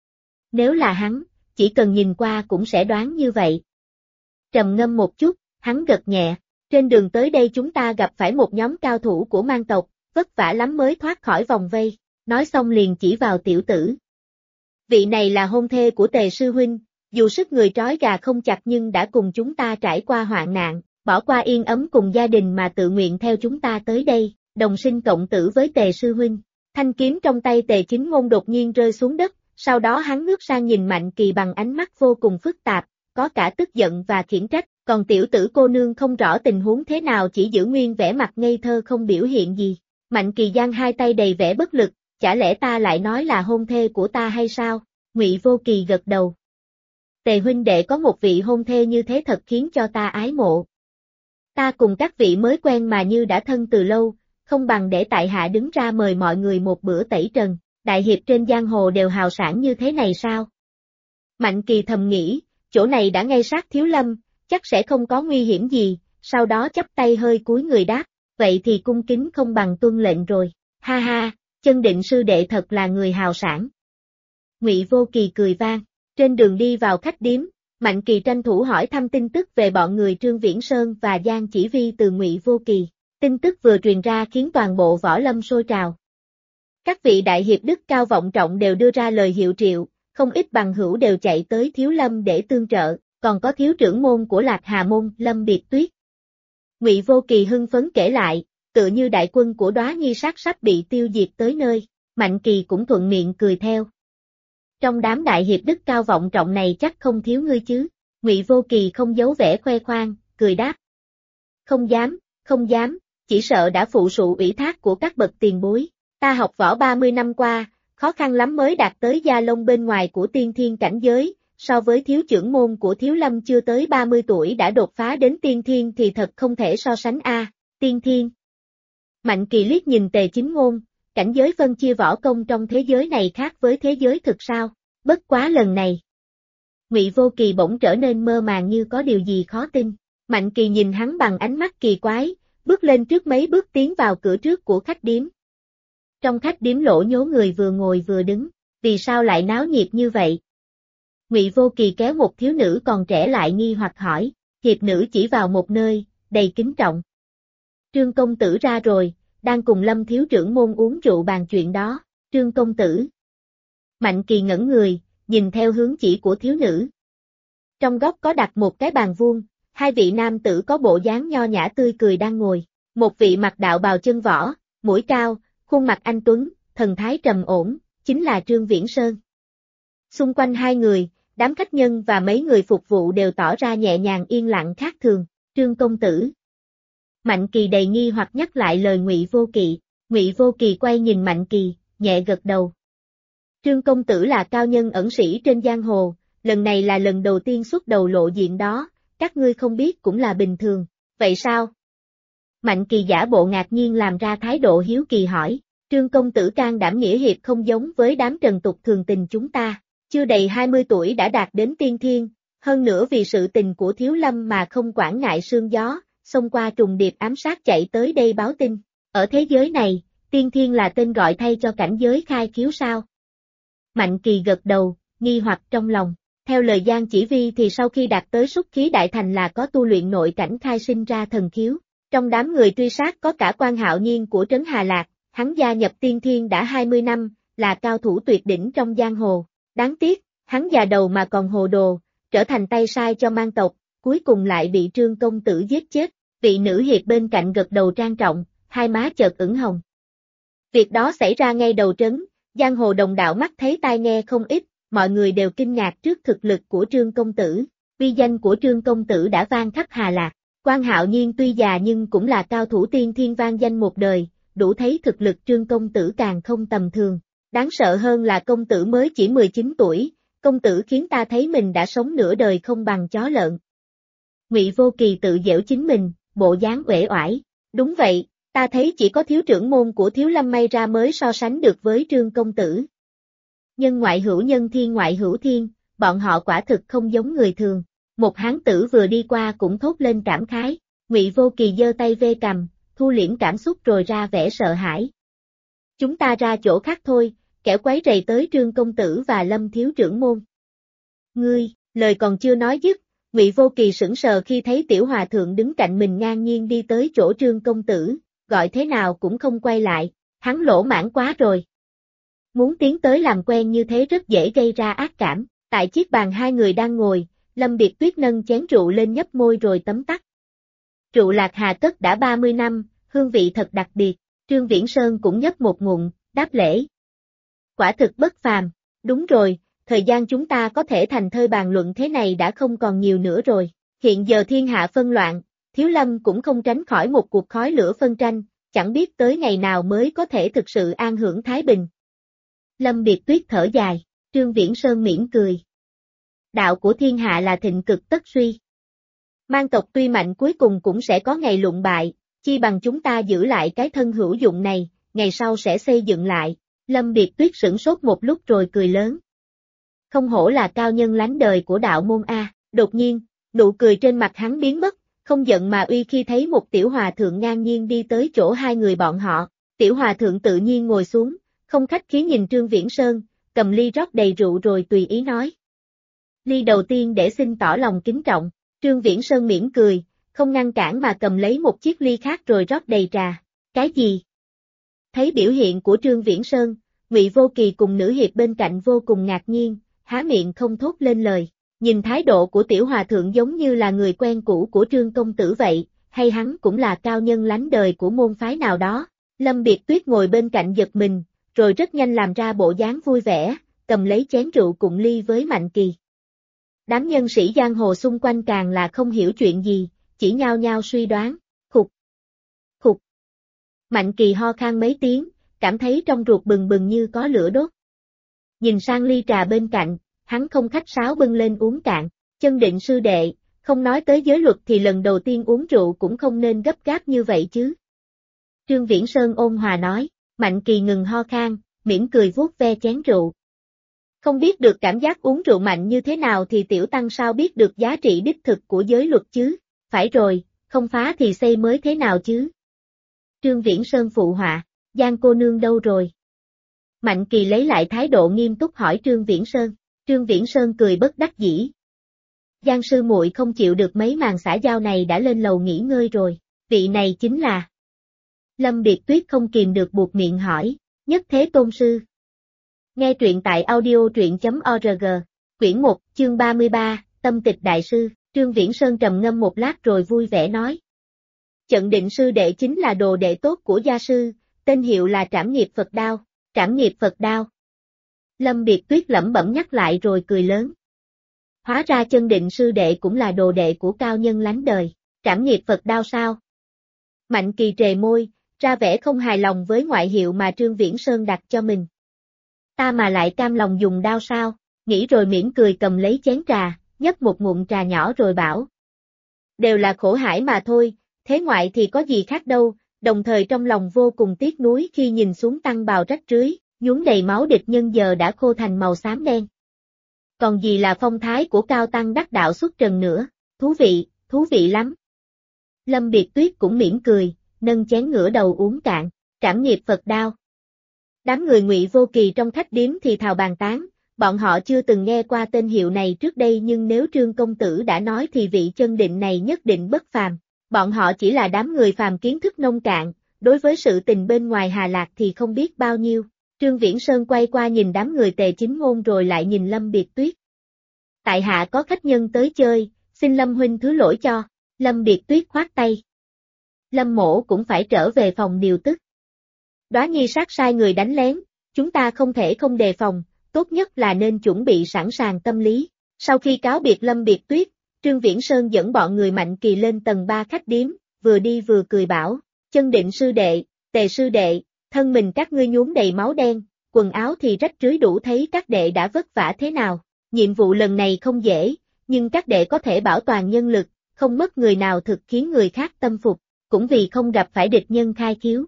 Nếu là hắn, chỉ cần nhìn qua cũng sẽ đoán như vậy. Trầm ngâm một chút, hắn gật nhẹ, trên đường tới đây chúng ta gặp phải một nhóm cao thủ của mang tộc, vất vả lắm mới thoát khỏi vòng vây, nói xong liền chỉ vào tiểu tử. Vị này là hôn thê của Tề sư huynh, dù sức người trói gà không chặt nhưng đã cùng chúng ta trải qua hoạn nạn, bỏ qua yên ấm cùng gia đình mà tự nguyện theo chúng ta tới đây, đồng sinh cộng tử với Tề sư huynh. Thanh kiếm trong tay Tề Chính Ngôn đột nhiên rơi xuống đất, sau đó hắn ngước sang nhìn Mạnh Kỳ bằng ánh mắt vô cùng phức tạp, có cả tức giận và khiển trách, còn tiểu tử cô nương không rõ tình huống thế nào chỉ giữ nguyên vẻ mặt ngây thơ không biểu hiện gì. Mạnh Kỳ giang hai tay đầy vẻ bất lực, chả lẽ ta lại nói là hôn thê của ta hay sao? Ngụy Vô Kỳ gật đầu. Tề huynh đệ có một vị hôn thê như thế thật khiến cho ta ái mộ. Ta cùng các vị mới quen mà như đã thân từ lâu, không bằng để tại hạ đứng ra mời mọi người một bữa tẩy trần, đại hiệp trên giang hồ đều hào sảng như thế này sao? Mạnh Kỳ thầm nghĩ, chỗ này đã ngay sát Thiếu Lâm, chắc sẽ không có nguy hiểm gì, sau đó chắp tay hơi cúi người đáp, vậy thì cung kính không bằng tuân lệnh rồi, ha ha, Chân Định sư đệ thật là người hào sảng. Ngụy Vô Kỳ cười vang, trên đường đi vào khách điếm, Mạnh Kỳ tranh thủ hỏi thăm tin tức về bọn người Trương Viễn Sơn và Giang Chỉ Vi từ Ngụy Vô Kỳ. Tin tức vừa truyền ra khiến toàn bộ võ lâm sôi trào. Các vị đại hiệp đức cao vọng trọng đều đưa ra lời hiệu triệu, không ít bằng hữu đều chạy tới Thiếu Lâm để tương trợ, còn có thiếu trưởng môn của Lạc Hà môn, Lâm Biệt Tuyết. Ngụy Vô Kỳ hưng phấn kể lại, tựa như đại quân của Đóa Nhi sát sắp bị tiêu diệt tới nơi, Mạnh Kỳ cũng thuận miệng cười theo. Trong đám đại hiệp đức cao vọng trọng này chắc không thiếu ngươi chứ? Ngụy Vô Kỳ không giấu vẻ khoe khoang, cười đáp. Không dám, không dám. Chỉ sợ đã phụ sụ ủy thác của các bậc tiền bối. Ta học võ 30 năm qua, khó khăn lắm mới đạt tới gia lông bên ngoài của tiên thiên cảnh giới, so với thiếu trưởng môn của Thiếu Lâm chưa tới 30 tuổi đã đột phá đến tiên thiên thì thật không thể so sánh a. Tiên thiên. Mạnh Kỳ liếc nhìn Tề Chính Ngôn, cảnh giới phân chia võ công trong thế giới này khác với thế giới thực sao? Bất quá lần này. Ngụy Vô Kỳ bỗng trở nên mơ màng như có điều gì khó tin. Mạnh Kỳ nhìn hắn bằng ánh mắt kỳ quái, bước lên trước mấy bước tiến vào cửa trước của khách điếm. Trong khách điếm lỗ nhố người vừa ngồi vừa đứng, vì sao lại náo nhiệt như vậy? Ngụy Vô Kỳ kéo một thiếu nữ còn trẻ lại nghi hoặc hỏi, hiệp nữ chỉ vào một nơi, đầy kính trọng. Trương công tử ra rồi, đang cùng Lâm thiếu trưởng môn uống rượu bàn chuyện đó, Trương công tử. Mạnh Kỳ ngẩn người, nhìn theo hướng chỉ của thiếu nữ. Trong góc có đặt một cái bàn vuông, hai vị nam tử có bộ dáng nho nhã tươi cười đang ngồi, một vị mặc đạo bào chân võ, mũi cao, khuôn mặt anh tuấn, thần thái trầm ổn, chính là Trương Viễn Sơn. Xung quanh hai người, đám khách nhân và mấy người phục vụ đều tỏ ra nhẹ nhàng yên lặng khác thường, Trương công tử. Mạnh Kỳ đầy nghi hoặc nhắc lại lời Ngụy Vô Kỵ, Ngụy Vô Kỳ quay nhìn Mạnh Kỳ, nhẹ gật đầu. Trương công tử là cao nhân ẩn sĩ trên giang hồ, lần này là lần đầu tiên xuất đầu lộ diện đó, các ngươi không biết cũng là bình thường, vậy sao? Mạnh Kỳ giả bộ ngạc nhiên làm ra thái độ hiếu kỳ hỏi, Trương công tử can đảm nghĩa hiệp không giống với đám trần tục thường tình chúng ta, chưa đầy 20 tuổi đã đạt đến tiên thiên, hơn nữa vì sự tình của Thiếu Lâm mà không quản ngại sương gió, xông qua trùng điệp ám sát chạy tới đây báo tin, ở thế giới này, tiên thiên là tên gọi thay cho cảnh giới khai khiếu sao? Mạnh Kỳ gật đầu, nghi hoặc trong lòng. Theo lời Giang Chỉ Vi thì sau khi đạt tới Súc Khí Đại Thành là có tu luyện nội cảnh khai sinh ra thần khiếu. Trong đám người truy sát có cả Quan Hạo Nhiên của Trấn Hà Lạc, hắn gia nhập tiên thiên đã 20 năm, là cao thủ tuyệt đỉnh trong giang hồ. Đáng tiếc, hắn già đầu mà còn hồ đồ, trở thành tay sai cho mang tộc, cuối cùng lại bị Trương công tử giết chết. Vị nữ hiệp bên cạnh gật đầu trang trọng, hai má chợt ửng hồng. Việc đó xảy ra ngay đầu trấn, giang hồ đồng đạo mắt thấy tai nghe không ít. Mọi người đều kinh ngạc trước thực lực của Trương công tử, uy danh của Trương công tử đã vang khắp Hà Lạc. Quan Hạo Nhiên tuy già nhưng cũng là cao thủ tiên thiên vang danh một đời, đủ thấy thực lực Trương công tử càng không tầm thường. Đáng sợ hơn là công tử mới chỉ 19 tuổi, công tử khiến ta thấy mình đã sống nửa đời không bằng chó lợn. Ngụy Vô Kỳ tự giễu chính mình, bộ dáng uể oải. Đúng vậy, ta thấy chỉ có thiếu trưởng môn của Thiếu Lâm may ra mới so sánh được với Trương công tử. Nhân ngoại hữu nhân thiên ngoại hữu thiên, bọn họ quả thực không giống người thường. Một hán tử vừa đi qua cũng thốt lên cảm khái. Ngụy Vô Kỳ giơ tay vê cằm, thu liễm cảm xúc rồi ra vẻ sợ hãi. Chúng ta ra chỗ khác thôi, kẻo quấy rầy tới Trương công tử và Lâm thiếu trưởng môn. Ngươi, lời còn chưa nói dứt, Ngụy Vô Kỳ sững sờ khi thấy tiểu hòa thượng đứng cạnh mình ngang nhiên đi tới chỗ Trương công tử, gọi thế nào cũng không quay lại, hắn lỗ mãng quá rồi. Muốn tiến tới làm quen như thế rất dễ gây ra ác cảm. Tại chiếc bàn hai người đang ngồi, Lâm Biệt Tuyết nâng chén rượu lên nhấp môi rồi tấm tắc. Rượu Lạc Hà cất đã 30 năm, hương vị thật đặc biệt. Trương Viễn Sơn cũng nhấp một ngụm, đáp lễ. Quả thực bất phàm. Đúng rồi, thời gian chúng ta có thể thành thơi bàn luận thế này đã không còn nhiều nữa rồi. Hiện giờ thiên hạ phân loạn, Thiếu Lâm cũng không tránh khỏi một cuộc khói lửa phân tranh, chẳng biết tới ngày nào mới có thể thực sự an hưởng thái bình. Lâm Biệt Tuyết thở dài, Trương Viễn Sơn mỉm cười. Đạo của thiên hạ là thịnh cực tất suy. Mang tộc tuy mạnh cuối cùng cũng sẽ có ngày lụng bại, chi bằng chúng ta giữ lại cái thân hữu dụng này, ngày sau sẽ xây dựng lại. Lâm Biệt Tuyết sửng sốt một lúc rồi cười lớn. Không hổ là cao nhân lánh đời của đạo môn A. Đột nhiên, nụ cười trên mặt hắn biến mất, không giận mà uy khi thấy một tiểu hòa thượng ngang nhiên đi tới chỗ hai người bọn họ. Tiểu hòa thượng tự nhiên ngồi xuống, không khách khí nhìn Trương Viễn Sơn, cầm ly rót đầy rượu rồi tùy ý nói. Ly đầu tiên để xin tỏ lòng kính trọng. Trương Viễn Sơn mỉm cười, không ngăn cản mà cầm lấy một chiếc ly khác rồi rót đầy trà. Cái gì? Thấy biểu hiện của Trương Viễn Sơn, Ngụy Vô Kỳ cùng nữ hiệp bên cạnh vô cùng ngạc nhiên, há miệng không thốt lên lời. Nhìn thái độ của tiểu hòa thượng giống như là người quen cũ của Trương công tử vậy, hay hắn cũng là cao nhân lánh đời của môn phái nào đó. Lâm Biệt Tuyết ngồi bên cạnh giật mình, rồi rất nhanh làm ra bộ dáng vui vẻ, cầm lấy chén rượu cụng ly với Mạnh Kỳ. Đám nhân sĩ giang hồ xung quanh càng là không hiểu chuyện gì, chỉ nhao nhao suy đoán. Khục, khục. Mạnh Kỳ ho khan mấy tiếng, cảm thấy trong ruột bừng bừng như có lửa đốt. Nhìn sang ly trà bên cạnh, hắn không khách sáo bưng lên uống cạn. Chân Định sư đệ, không nói tới giới luật thì lần đầu tiên uống rượu cũng không nên gấp gáp như vậy chứ. Trương Viễn Sơn ôn hòa nói. Mạnh Kỳ ngừng ho khan, mỉm cười vuốt ve chén rượu. Không biết được cảm giác uống rượu mạnh như thế nào thì tiểu tăng sao biết được giá trị đích thực của giới luật chứ, phải rồi, không phá thì xây mới thế nào chứ. Trương Viễn Sơn phụ họa, Giang cô nương đâu rồi? Mạnh Kỳ lấy lại thái độ nghiêm túc hỏi Trương Viễn Sơn. Trương Viễn Sơn cười bất đắc dĩ. Giang sư muội không chịu được mấy màn xã giao này đã lên lầu nghỉ ngơi rồi. Vị này chính là... Lâm Biệt Tuyết không kìm được buột miệng hỏi, Nhất Thế Tôn Sư. Nghe truyện tại audio.truyện.org, quyển 1, chương 33, Tâm Tịch Đại Sư. Trương Viễn Sơn trầm ngâm một lát rồi vui vẻ nói. Chận Định sư đệ chính là đồ đệ tốt của gia sư, tên hiệu là Trảm Nghiệp Phật Đao. Trảm Nghiệp Phật Đao. Lâm Biệt Tuyết lẩm bẩm nhắc lại rồi cười lớn. Hóa ra Chân Định sư đệ cũng là đồ đệ của cao nhân lánh đời. Trảm Nghiệp Phật Đao sao? Mạnh Kỳ trề môi, ra vẻ không hài lòng với ngoại hiệu mà Trương Viễn Sơn đặt cho mình. Ta mà lại cam lòng dùng đao sao? Nghĩ rồi mỉm cười cầm lấy chén trà, nhấp một ngụm trà nhỏ rồi bảo. Đều là khổ hải mà thôi, thế ngoại thì có gì khác đâu, đồng thời trong lòng vô cùng tiếc nuối khi nhìn xuống tăng bào rách rưới, nhuốm đầy máu địch nhân giờ đã khô thành màu xám đen. Còn gì là phong thái của cao tăng đắc đạo xuất trần nữa, thú vị lắm. Lâm Biệt Tuyết cũng mỉm cười, nâng chén ngửa đầu uống cạn, Trảm Nghiệp Phật Đao. Đám người Ngụy Vô Kỳ trong khách điếm thì thào bàn tán, bọn họ chưa từng nghe qua tên hiệu này trước đây nhưng nếu Trương công tử đã nói thì vị Chân Định này nhất định bất phàm. Bọn họ chỉ là đám người phàm kiến thức nông cạn, đối với sự tình bên ngoài Hà Lạc thì không biết bao nhiêu. Trương Viễn Sơn quay qua nhìn đám người Tề Chính Ngôn rồi lại nhìn Lâm Biệt Tuyết. Tại hạ có khách nhân tới chơi, xin Lâm huynh thứ lỗi cho. Lâm Biệt Tuyết khoát tay. Lâm mỗ cũng phải trở về phòng điều tức. Đóa Nhi sát sai người đánh lén, chúng ta không thể không đề phòng, tốt nhất là nên chuẩn bị sẵn sàng tâm lý. Sau khi cáo biệt Lâm Biệt Tuyết, Trương Viễn Sơn dẫn bọn người Mạnh Kỳ lên tầng 3 khách điếm, vừa đi vừa cười bảo, Chân Định sư đệ, Tề sư đệ, thân mình các ngươi nhuốm đầy máu đen, quần áo thì rách rưới đủ thấy các đệ đã vất vả thế nào. Nhiệm vụ lần này không dễ, nhưng các đệ có thể bảo toàn nhân lực, không mất người nào thực khiến người khác tâm phục, cũng vì không gặp phải địch nhân khai khiếu.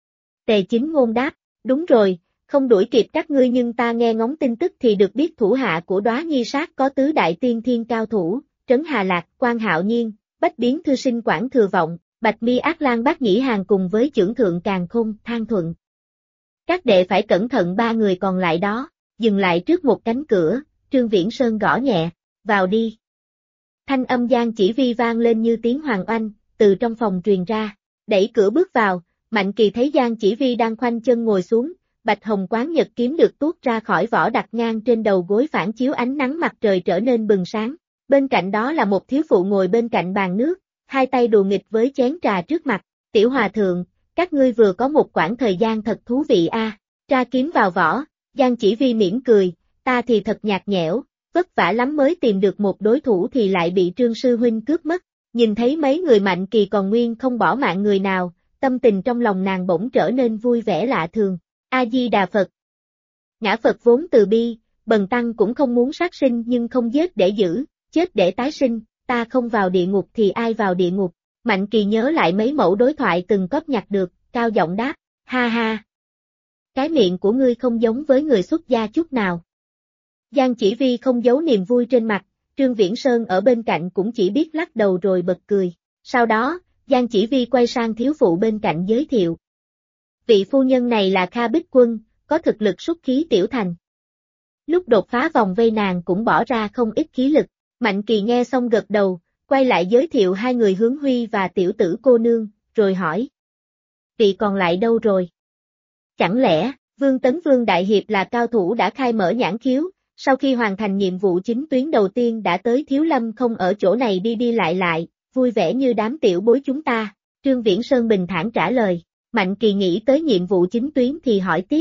Tề Chính Ngôn đáp, đúng rồi, không đuổi kịp các ngươi nhưng ta nghe ngóng tin tức thì được biết thủ hạ của Đóa Nhi sát có tứ đại tiên thiên cao thủ, Trấn Hà Lạc, Quan Hạo Nhiên, Bách Biến Thư Sinh Quảng Thừa Vọng, Bạch Mi Ác Lang Bác Nhĩ Hàn cùng với Chưởng Thượng Càn Khôn, Thang Thuận. Các đệ phải cẩn thận ba người còn lại đó, dừng lại trước một cánh cửa, Trương Viễn Sơn gõ nhẹ, vào đi. Thanh âm Giang Chỉ Vi vang lên như tiếng hoàng oanh, từ trong phòng truyền ra, đẩy cửa bước vào, Mạnh Kỳ thấy Giang Chỉ Vi đang khoanh chân ngồi xuống, Bạch Hồng Quán Nhật kiếm được tuốt ra khỏi vỏ đặt ngang trên đầu gối phản chiếu ánh nắng mặt trời trở nên bừng sáng. Bên cạnh đó là một thiếu phụ ngồi bên cạnh bàn nước, hai tay đùa nghịch với chén trà trước mặt. Tiểu hòa thượng, các ngươi vừa có một quãng thời gian thật thú vị a. Tra kiếm vào vỏ, Giang Chỉ Vi mỉm cười, ta thì thật nhạt nhẽo, vất vả lắm mới tìm được một đối thủ thì lại bị Trương sư huynh cướp mất. Nhìn thấy mấy người Mạnh Kỳ còn nguyên không bỏ mạng người nào, tâm tình trong lòng nàng bỗng trở nên vui vẻ lạ thường. A Di Đà Phật. Ngã Phật vốn từ bi, bần tăng cũng không muốn sát sinh nhưng không giết để giữ, chết để tái sinh, ta không vào địa ngục thì ai vào địa ngục. Mạnh Kỳ nhớ lại mấy mẫu đối thoại từng cóp nhặt được, cao giọng đáp, ha ha. Cái miệng của ngươi không giống với người xuất gia chút nào. Giang Chỉ Vi không giấu niềm vui trên mặt, Trương Viễn Sơn ở bên cạnh cũng chỉ biết lắc đầu rồi bật cười. Sau đó, Giang Chỉ Vi quay sang thiếu phụ bên cạnh giới thiệu. Vị phu nhân này là Kha Bích Quân, có thực lực xuất khí tiểu thành. Lúc đột phá vòng vây nàng cũng bỏ ra không ít khí lực. Mạnh Kỳ nghe xong gật đầu, quay lại giới thiệu hai người Hướng Huy và tiểu tử cô nương, rồi hỏi. Vị còn lại đâu rồi? Chẳng lẽ, Vương Tấn Vương Đại Hiệp là cao thủ đã khai mở nhãn khiếu, sau khi hoàn thành nhiệm vụ chính tuyến đầu tiên đã tới Thiếu Lâm không ở chỗ này đi đi lại, vui vẻ như đám tiểu bối chúng ta, Trương Viễn Sơn bình thản trả lời. Mạnh Kỳ nghĩ tới nhiệm vụ chính tuyến thì hỏi tiếp.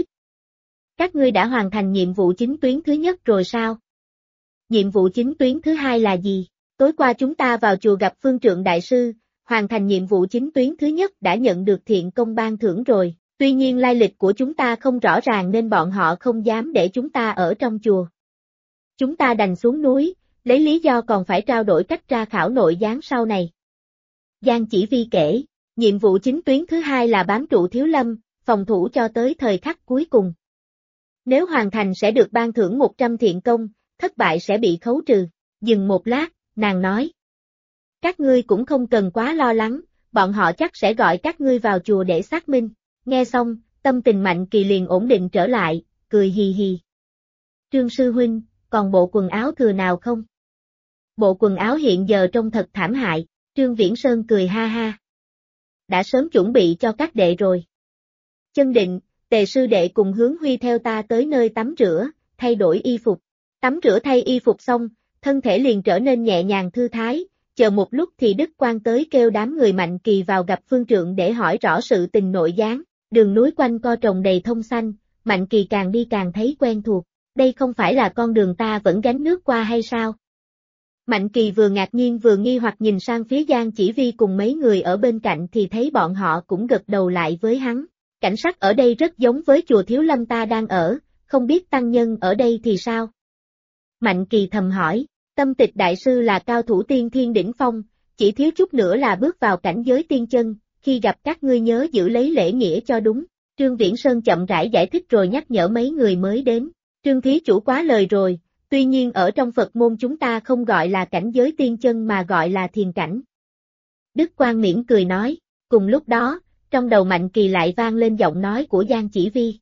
Các ngươi đã hoàn thành nhiệm vụ chính tuyến thứ nhất rồi sao? Nhiệm vụ chính tuyến thứ hai là gì? Tối qua chúng ta vào chùa gặp Phương Trượng Đại Sư, hoàn thành nhiệm vụ chính tuyến thứ nhất đã nhận được thiện công ban thưởng rồi. Tuy nhiên lai lịch của chúng ta không rõ ràng nên bọn họ không dám để chúng ta ở trong chùa. Chúng ta đành xuống núi, lấy lý do còn phải trao đổi cách tra khảo nội gián sau này. Giang Chỉ Vi kể, nhiệm vụ chính tuyến thứ hai là bám trụ Thiếu Lâm, phòng thủ cho tới thời khắc cuối cùng. Nếu hoàn thành sẽ được ban thưởng 100 thiện công, thất bại sẽ bị khấu trừ. Dừng một lát, nàng nói. Các ngươi cũng không cần quá lo lắng, bọn họ chắc sẽ gọi các ngươi vào chùa để xác minh. Nghe xong, tâm tình Mạnh Kỳ liền ổn định trở lại, cười hì hì. Trương sư huynh, còn bộ quần áo thừa nào không? Bộ quần áo hiện giờ trông thật thảm hại, Trương Viễn Sơn cười ha ha. Đã sớm chuẩn bị cho các đệ rồi. Chân Định, Tề sư đệ cùng Hướng Huy theo ta tới nơi tắm rửa, thay đổi y phục. Tắm rửa thay y phục xong, thân thể liền trở nên nhẹ nhàng thư thái, chờ một lúc thì Đức Quang tới kêu đám người Mạnh Kỳ vào gặp Phương Trượng để hỏi rõ sự tình nội gián. Đường núi quanh co trồng đầy thông xanh, Mạnh Kỳ càng đi càng thấy quen thuộc. Đây không phải là con đường ta vẫn gánh nước qua hay sao? Mạnh Kỳ vừa ngạc nhiên vừa nghi hoặc nhìn sang phía Giang Chỉ Vi cùng mấy người ở bên cạnh thì thấy bọn họ cũng gật đầu lại với hắn. Cảnh sắc ở đây rất giống với chùa Thiếu Lâm ta đang ở, không biết tăng nhân ở đây thì sao? Mạnh Kỳ thầm hỏi, Tâm Tịch đại sư là cao thủ tiên thiên đỉnh phong, chỉ thiếu chút nữa là bước vào cảnh giới tiên chân, khi gặp các ngươi nhớ giữ lấy lễ nghĩa cho đúng. Trương Viễn Sơn chậm rãi giải thích rồi nhắc nhở mấy người mới đến. Trương thí chủ quá lời rồi, tuy nhiên ở trong Phật môn chúng ta không gọi là cảnh giới tiên chân mà gọi là thiền cảnh. Đức Quang mỉm cười nói, cùng lúc đó, trong đầu Mạnh Kỳ lại vang lên giọng nói của Giang Chỉ Vi.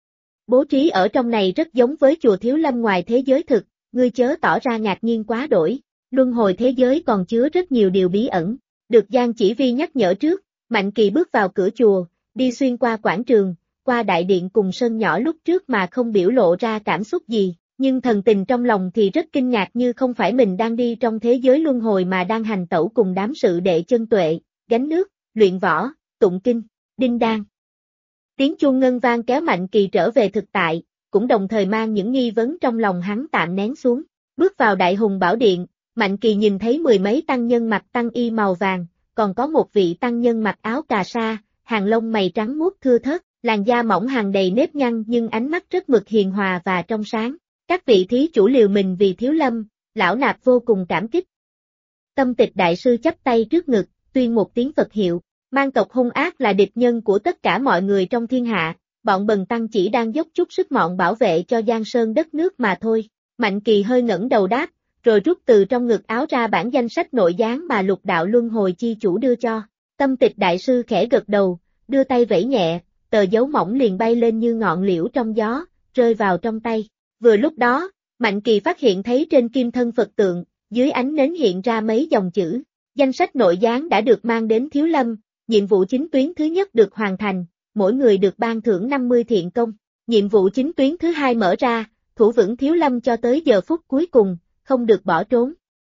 Bố trí ở trong này rất giống với chùa Thiếu Lâm ngoài thế giới thực, ngươi chớ tỏ ra ngạc nhiên quá đổi, luân hồi thế giới còn chứa rất nhiều điều bí ẩn. Được Giang Chỉ Vi nhắc nhở trước, Mạnh Kỳ bước vào cửa chùa, đi xuyên qua quảng trường, qua đại điện cùng sân nhỏ lúc trước mà không biểu lộ ra cảm xúc gì, nhưng thần tình trong lòng thì rất kinh ngạc như không phải mình đang đi trong thế giới luân hồi mà đang hành tẩu cùng đám sự đệ chân tuệ, gánh nước, luyện võ, tụng kinh, đinh đan. Tiếng chuông ngân vang kéo Mạnh Kỳ trở về thực tại, cũng đồng thời mang những nghi vấn trong lòng hắn tạm nén xuống. Bước vào Đại Hùng Bảo Điện, Mạnh Kỳ nhìn thấy mười mấy tăng nhân mặc tăng y màu vàng, còn có một vị tăng nhân mặc áo cà sa, hàng lông mày trắng muốt thưa thớt, làn da mỏng hằn đầy nếp nhăn nhưng ánh mắt rất mực hiền hòa và trong sáng. Các vị thí chủ liều mình vì Thiếu Lâm, lão nạp vô cùng cảm kích. Tâm Tịch đại sư chắp tay trước ngực, tuyên một tiếng Phật hiệu. Mang tộc hung ác là địch nhân của tất cả mọi người trong thiên hạ, bọn bần tăng chỉ đang dốc chút sức mọn bảo vệ cho Giang Sơn đất nước mà thôi. Mạnh Kỳ hơi ngẩng đầu đáp, rồi rút từ trong ngực áo ra bản danh sách nội gián mà Lục Đạo Luân Hồi chi chủ đưa cho. Tâm Tịch đại sư khẽ gật đầu, đưa tay vẫy nhẹ, tờ dấu mỏng liền bay lên như ngọn liễu trong gió, rơi vào trong tay. Vừa lúc đó, Mạnh Kỳ phát hiện thấy trên kim thân Phật tượng, dưới ánh nến hiện ra mấy dòng chữ. Danh sách nội gián đã được mang đến Thiếu Lâm, nhiệm vụ chính tuyến thứ nhất được hoàn thành, mỗi người được ban thưởng 50 thiện công. Nhiệm vụ chính tuyến thứ hai mở ra, thủ vững Thiếu Lâm cho tới giờ phút cuối cùng, không được bỏ trốn.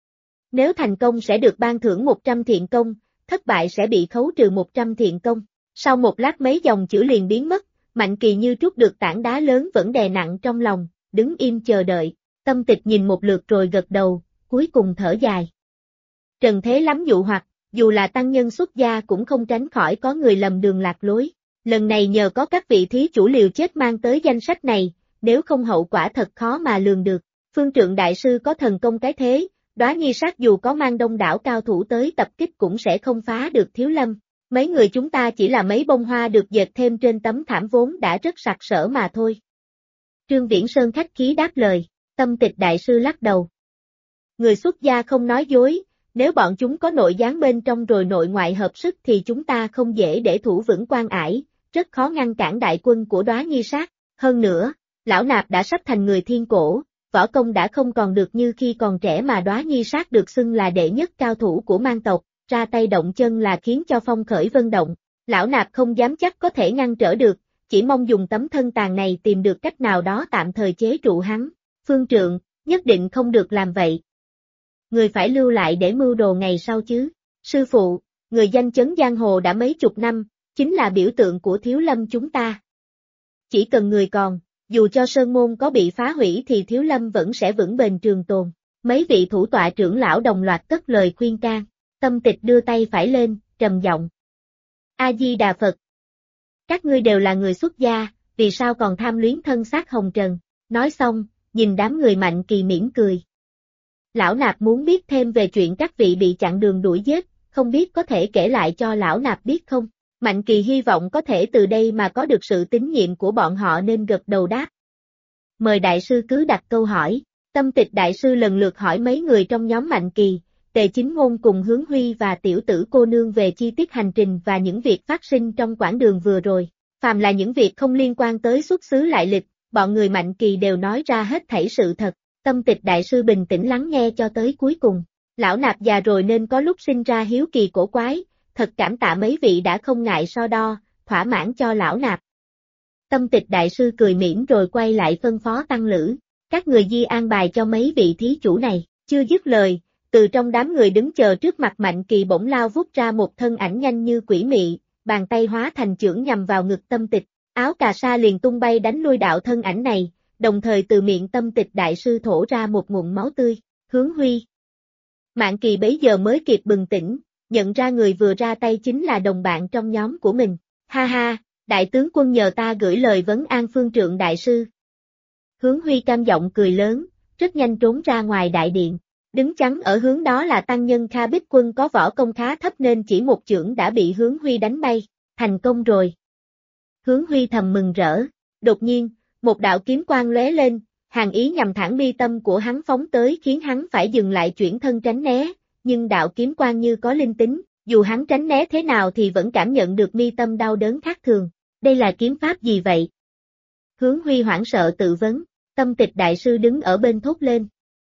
Nếu thành công sẽ được ban thưởng 100 thiện công, thất bại sẽ bị khấu trừ 100 thiện công. Sau một lát mấy dòng chữ liền biến mất, Mạnh Kỳ như trút được tảng đá lớn vẫn đè nặng trong lòng, đứng im chờ đợi. Tâm Tịch nhìn một lượt rồi gật đầu, cuối cùng thở dài. Trần thế lắm dụ hoặc, dù là tăng nhân xuất gia cũng không tránh khỏi có người lầm đường lạc lối. Lần này nhờ có các vị thí chủ liều chết mang tới danh sách này, nếu không hậu quả thật khó mà lường được. Phương Trượng đại sư có thần công cái thế, Đóa Nhi Sát dù có mang đông đảo cao thủ tới tập kích cũng sẽ không phá được Thiếu Lâm. Mấy người chúng ta chỉ là mấy bông hoa được dệt thêm trên tấm thảm vốn đã rất sặc sỡ mà thôi. Trương Viễn Sơn khách khí đáp lời, Tâm Tịch đại sư lắc đầu. Người xuất gia không nói dối, nếu bọn chúng có nội gián bên trong rồi nội ngoại hợp sức thì chúng ta không dễ để thủ vững Quan Ải, rất khó ngăn cản đại quân của Đóa Nhi Sát. Hơn nữa, lão nạp đã sắp thành người thiên cổ, võ công đã không còn được như khi còn trẻ mà Đóa Nhi Sát được xưng là đệ nhất cao thủ của mang tộc, ra tay động chân là khiến cho phong khởi vân động. Lão nạp không dám chắc có thể ngăn trở được, chỉ mong dùng tấm thân tàn này tìm được cách nào đó tạm thời chế trụ hắn. Phương Trượng, nhất định không được làm vậy. Người phải lưu lại để mưu đồ ngày sau chứ. Sư phụ, người danh chấn giang hồ đã mấy chục năm, chính là biểu tượng của Thiếu Lâm chúng ta. Chỉ cần người còn, dù cho sơn môn có bị phá hủy thì Thiếu Lâm vẫn sẽ vững bền trường tồn. Mấy vị thủ tọa trưởng lão đồng loạt cất lời khuyên can. Tâm Tịch đưa tay phải lên, trầm giọng. A-di-đà Phật. Các ngươi đều là người xuất gia, vì sao còn tham luyến thân xác hồng trần? Nói xong, nhìn đám người Mạnh Kỳ mỉm cười. Lão nạp muốn biết thêm về chuyện các vị bị chặn đường đuổi giết, không biết có thể kể lại cho lão nạp biết không? Mạnh Kỳ hy vọng có thể từ đây mà có được sự tín nhiệm của bọn họ nên gật đầu đáp. Mời đại sư cứ đặt câu hỏi. Tâm Tịch đại sư lần lượt hỏi mấy người trong nhóm Mạnh Kỳ, Tề Chính Ngôn cùng Hướng Huy và tiểu tử cô nương về chi tiết hành trình và những việc phát sinh trong quãng đường vừa rồi. Phàm là những việc không liên quan tới xuất xứ lại lịch, bọn người Mạnh Kỳ đều nói ra hết thảy sự thật. Tâm Tịch đại sư bình tĩnh lắng nghe cho tới cuối cùng. Lão nạp già rồi nên có lúc sinh ra hiếu kỳ cổ quái, thật cảm tạ mấy vị đã không ngại so đo, thỏa mãn cho lão nạp. Tâm Tịch đại sư cười mỉm rồi quay lại phân phó tăng lữ, các người di an bài cho mấy vị thí chủ này, chưa dứt lời, từ trong đám người đứng chờ trước mặt Mạnh Kỳ bỗng lao vút ra một thân ảnh nhanh như quỷ mị, bàn tay hóa thành chưởng nhằm vào ngực Tâm Tịch, áo cà sa liền tung bay đánh lui đạo thân ảnh này, đồng thời từ miệng Tâm Tịch đại sư thổ ra một ngụm máu tươi, Hướng Huy. Mạnh Kỳ bấy giờ mới kịp bừng tỉnh, nhận ra người vừa ra tay chính là đồng bạn trong nhóm của mình, ha ha, đại tướng quân nhờ ta gửi lời vấn an Phương Trượng đại sư. Hướng Huy cam giọng cười lớn, rất nhanh trốn ra ngoài đại điện, đứng chắn ở hướng đó là tăng nhân Kha Bích Quân có võ công khá thấp nên chỉ một chưởng đã bị Hướng Huy đánh bay, thành công rồi. Hướng Huy thầm mừng rỡ, đột nhiên, một đạo kiếm quang lóe lên, hàn ý nhằm thẳng mi tâm của hắn phóng tới khiến hắn phải dừng lại chuyển thân tránh né, nhưng đạo kiếm quang như có linh tính, dù hắn tránh né thế nào thì vẫn cảm nhận được mi tâm đau đớn khác thường. Đây là kiếm pháp gì vậy? Hướng Huy hoảng sợ tự vấn, Tâm Tịch đại sư đứng ở bên thốt lên.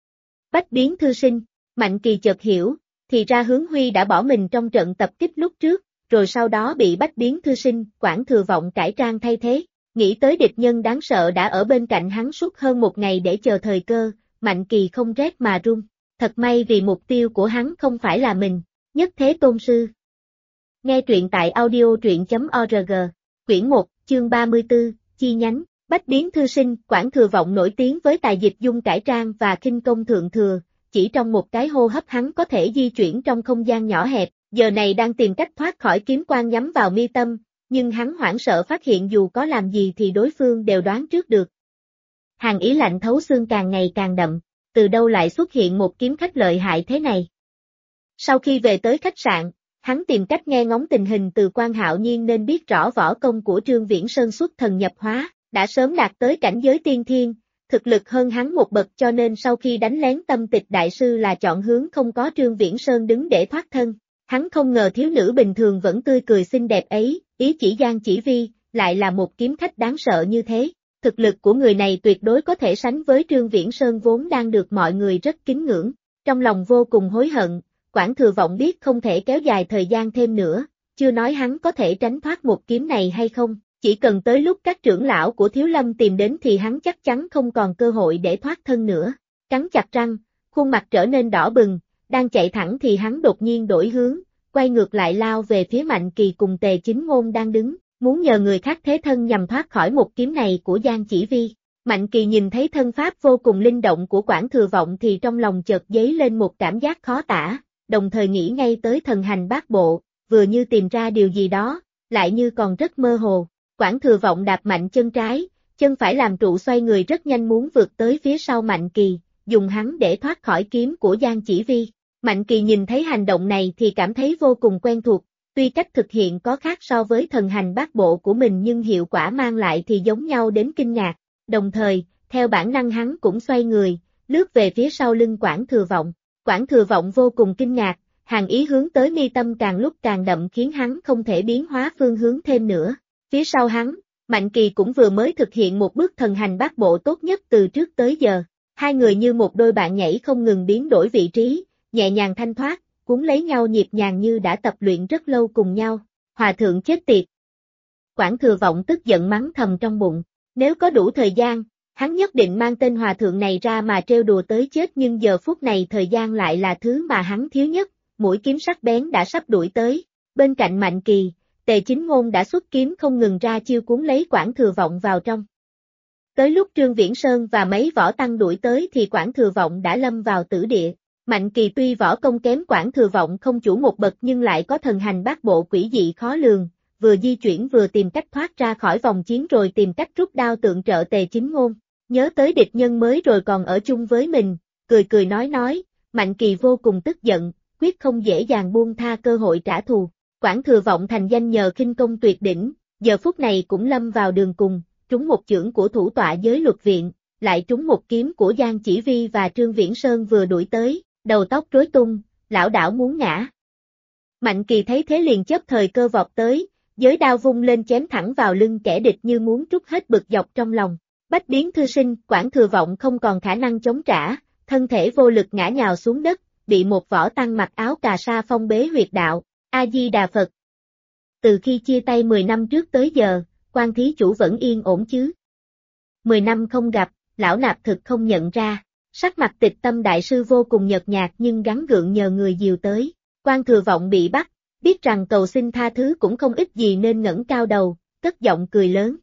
Bách biến thư sinh, Mạnh Kỳ chợt hiểu, thì ra Hướng Huy đã bỏ mình trong trận tập kích lúc trước, rồi sau đó bị bách biến thư sinh, Quảng Thừa Vọng cải trang thay thế. Nghĩ tới địch nhân đáng sợ đã ở bên cạnh hắn suốt hơn một ngày để chờ thời cơ, Mạnh Kỳ không rét mà run. Thật may vì mục tiêu của hắn không phải là mình, Nhất Thế Tôn Sư. Nghe truyện tại audio.org, quyển 1, chương 34, chi nhánh, bách biến thư sinh, Quảng Thừa Vọng nổi tiếng với tài dịch dung cải trang và khinh công thượng thừa, chỉ trong một cái hô hấp hắn có thể di chuyển trong không gian nhỏ hẹp, giờ này đang tìm cách thoát khỏi kiếm quang nhắm vào mi tâm. Nhưng hắn hoảng sợ phát hiện dù có làm gì thì đối phương đều đoán trước được. Hàn ý lạnh thấu xương càng ngày càng đậm, từ đâu lại xuất hiện một kiếm khách lợi hại thế này. Sau khi về tới khách sạn, hắn tìm cách nghe ngóng tình hình từ Quan Hạo Nhiên nên biết rõ võ công của Trương Viễn Sơn xuất thần nhập hóa, đã sớm đạt tới cảnh giới tiên thiên, thực lực hơn hắn một bậc cho nên sau khi đánh lén Tâm Tịch đại sư là chọn hướng không có Trương Viễn Sơn đứng để thoát thân. Hắn không ngờ thiếu nữ bình thường vẫn tươi cười xinh đẹp ấy, ý chỉ Giang Chỉ Vi, lại là một kiếm khách đáng sợ như thế. Thực lực của người này tuyệt đối có thể sánh với Trương Viễn Sơn vốn đang được mọi người rất kính ngưỡng. Trong lòng vô cùng hối hận, Quảng Thừa Vọng biết không thể kéo dài thời gian thêm nữa, chưa nói hắn có thể tránh thoát một kiếm này hay không, chỉ cần tới lúc các trưởng lão của Thiếu Lâm tìm đến thì hắn chắc chắn không còn cơ hội để thoát thân nữa. Cắn chặt răng, khuôn mặt trở nên đỏ bừng. Đang chạy thẳng thì hắn đột nhiên đổi hướng, quay ngược lại lao về phía Mạnh Kỳ cùng Tề Chính Ngôn đang đứng, muốn nhờ người khác thế thân nhằm thoát khỏi một kiếm này của Giang Chỉ Vi. Mạnh Kỳ nhìn thấy thân pháp vô cùng linh động của Quảng Thừa Vọng thì trong lòng chợt dấy lên một cảm giác khó tả, đồng thời nghĩ ngay tới thần hành bát bộ, vừa như tìm ra điều gì đó, lại như còn rất mơ hồ. Quảng Thừa Vọng đạp mạnh chân trái, chân phải làm trụ xoay người rất nhanh muốn vượt tới phía sau Mạnh Kỳ, dùng hắn để thoát khỏi kiếm của Giang Chỉ Vi. Mạnh Kỳ nhìn thấy hành động này thì cảm thấy vô cùng quen thuộc, tuy cách thực hiện có khác so với thần hành bát bộ của mình nhưng hiệu quả mang lại thì giống nhau đến kinh ngạc, đồng thời, theo bản năng hắn cũng xoay người, lướt về phía sau lưng Quảng Thừa Vọng. Quảng Thừa Vọng vô cùng kinh ngạc, hàn ý hướng tới mi tâm càng lúc càng đậm khiến hắn không thể biến hóa phương hướng thêm nữa. Phía sau hắn, Mạnh Kỳ cũng vừa mới thực hiện một bước thần hành bát bộ tốt nhất từ trước tới giờ. Hai người như một đôi bạn nhảy không ngừng biến đổi vị trí, nhẹ nhàng thanh thoát, cuốn lấy nhau nhịp nhàng như đã tập luyện rất lâu cùng nhau. Hòa thượng chết tiệt. Quảng Thừa Vọng tức giận mắng thầm trong bụng, nếu có đủ thời gian, hắn nhất định mang tên hòa thượng này ra mà trêu đùa tới chết nhưng giờ phút này thời gian lại là thứ mà hắn thiếu nhất, mũi kiếm sắc bén đã sắp đuổi tới. Bên cạnh Mạnh Kỳ, Tề Chính Ngôn đã xuất kiếm không ngừng ra chiêu cuốn lấy Quảng Thừa Vọng vào trong. Tới lúc Trương Viễn Sơn và mấy võ tăng đuổi tới thì Quảng Thừa Vọng đã lâm vào tử địa. Mạnh Kỳ tuy võ công kém Quảng Thừa Vọng không chủ một bậc nhưng lại có thần hành bát bộ quỷ dị khó lường, vừa di chuyển vừa tìm cách thoát ra khỏi vòng chiến rồi tìm cách rút đao tượng trợ Tề Chính Ngôn. Nhớ tới địch nhân mới rồi còn ở chung với mình, cười cười nói, Mạnh Kỳ vô cùng tức giận, quyết không dễ dàng buông tha cơ hội trả thù. Quảng Thừa Vọng thành danh nhờ khinh công tuyệt đỉnh, giờ phút này cũng lâm vào đường cùng, trúng một chưởng của thủ tọa giới luật viện, lại trúng một kiếm của Giang Chỉ Vi và Trương Viễn Sơn vừa đuổi tới, đầu tóc rối tung, lảo đảo muốn ngã. Mạnh Kỳ thấy thế liền chớp thời cơ vọt tới, giới đao vung lên chém thẳng vào lưng kẻ địch như muốn trút hết bực dọc trong lòng. Bách biến thư sinh, Quản Thừa Vọng không còn khả năng chống trả, thân thể vô lực ngã nhào xuống đất, bị một võ tăng mặc áo cà sa phong bế huyệt đạo. A-di-đà Phật. Từ khi chia tay 10 năm trước tới giờ, Quan thí chủ vẫn yên ổn chứ? 10 năm không gặp, lão nạp thực không nhận ra. Sắc mặt Tịch Tâm đại sư vô cùng nhợt nhạt nhưng gắng gượng nhờ người dìu tới. Quan Thừa Vọng bị bắt, biết rằng cầu xin tha thứ cũng không ích gì nên ngẩng cao đầu, cất giọng cười lớn.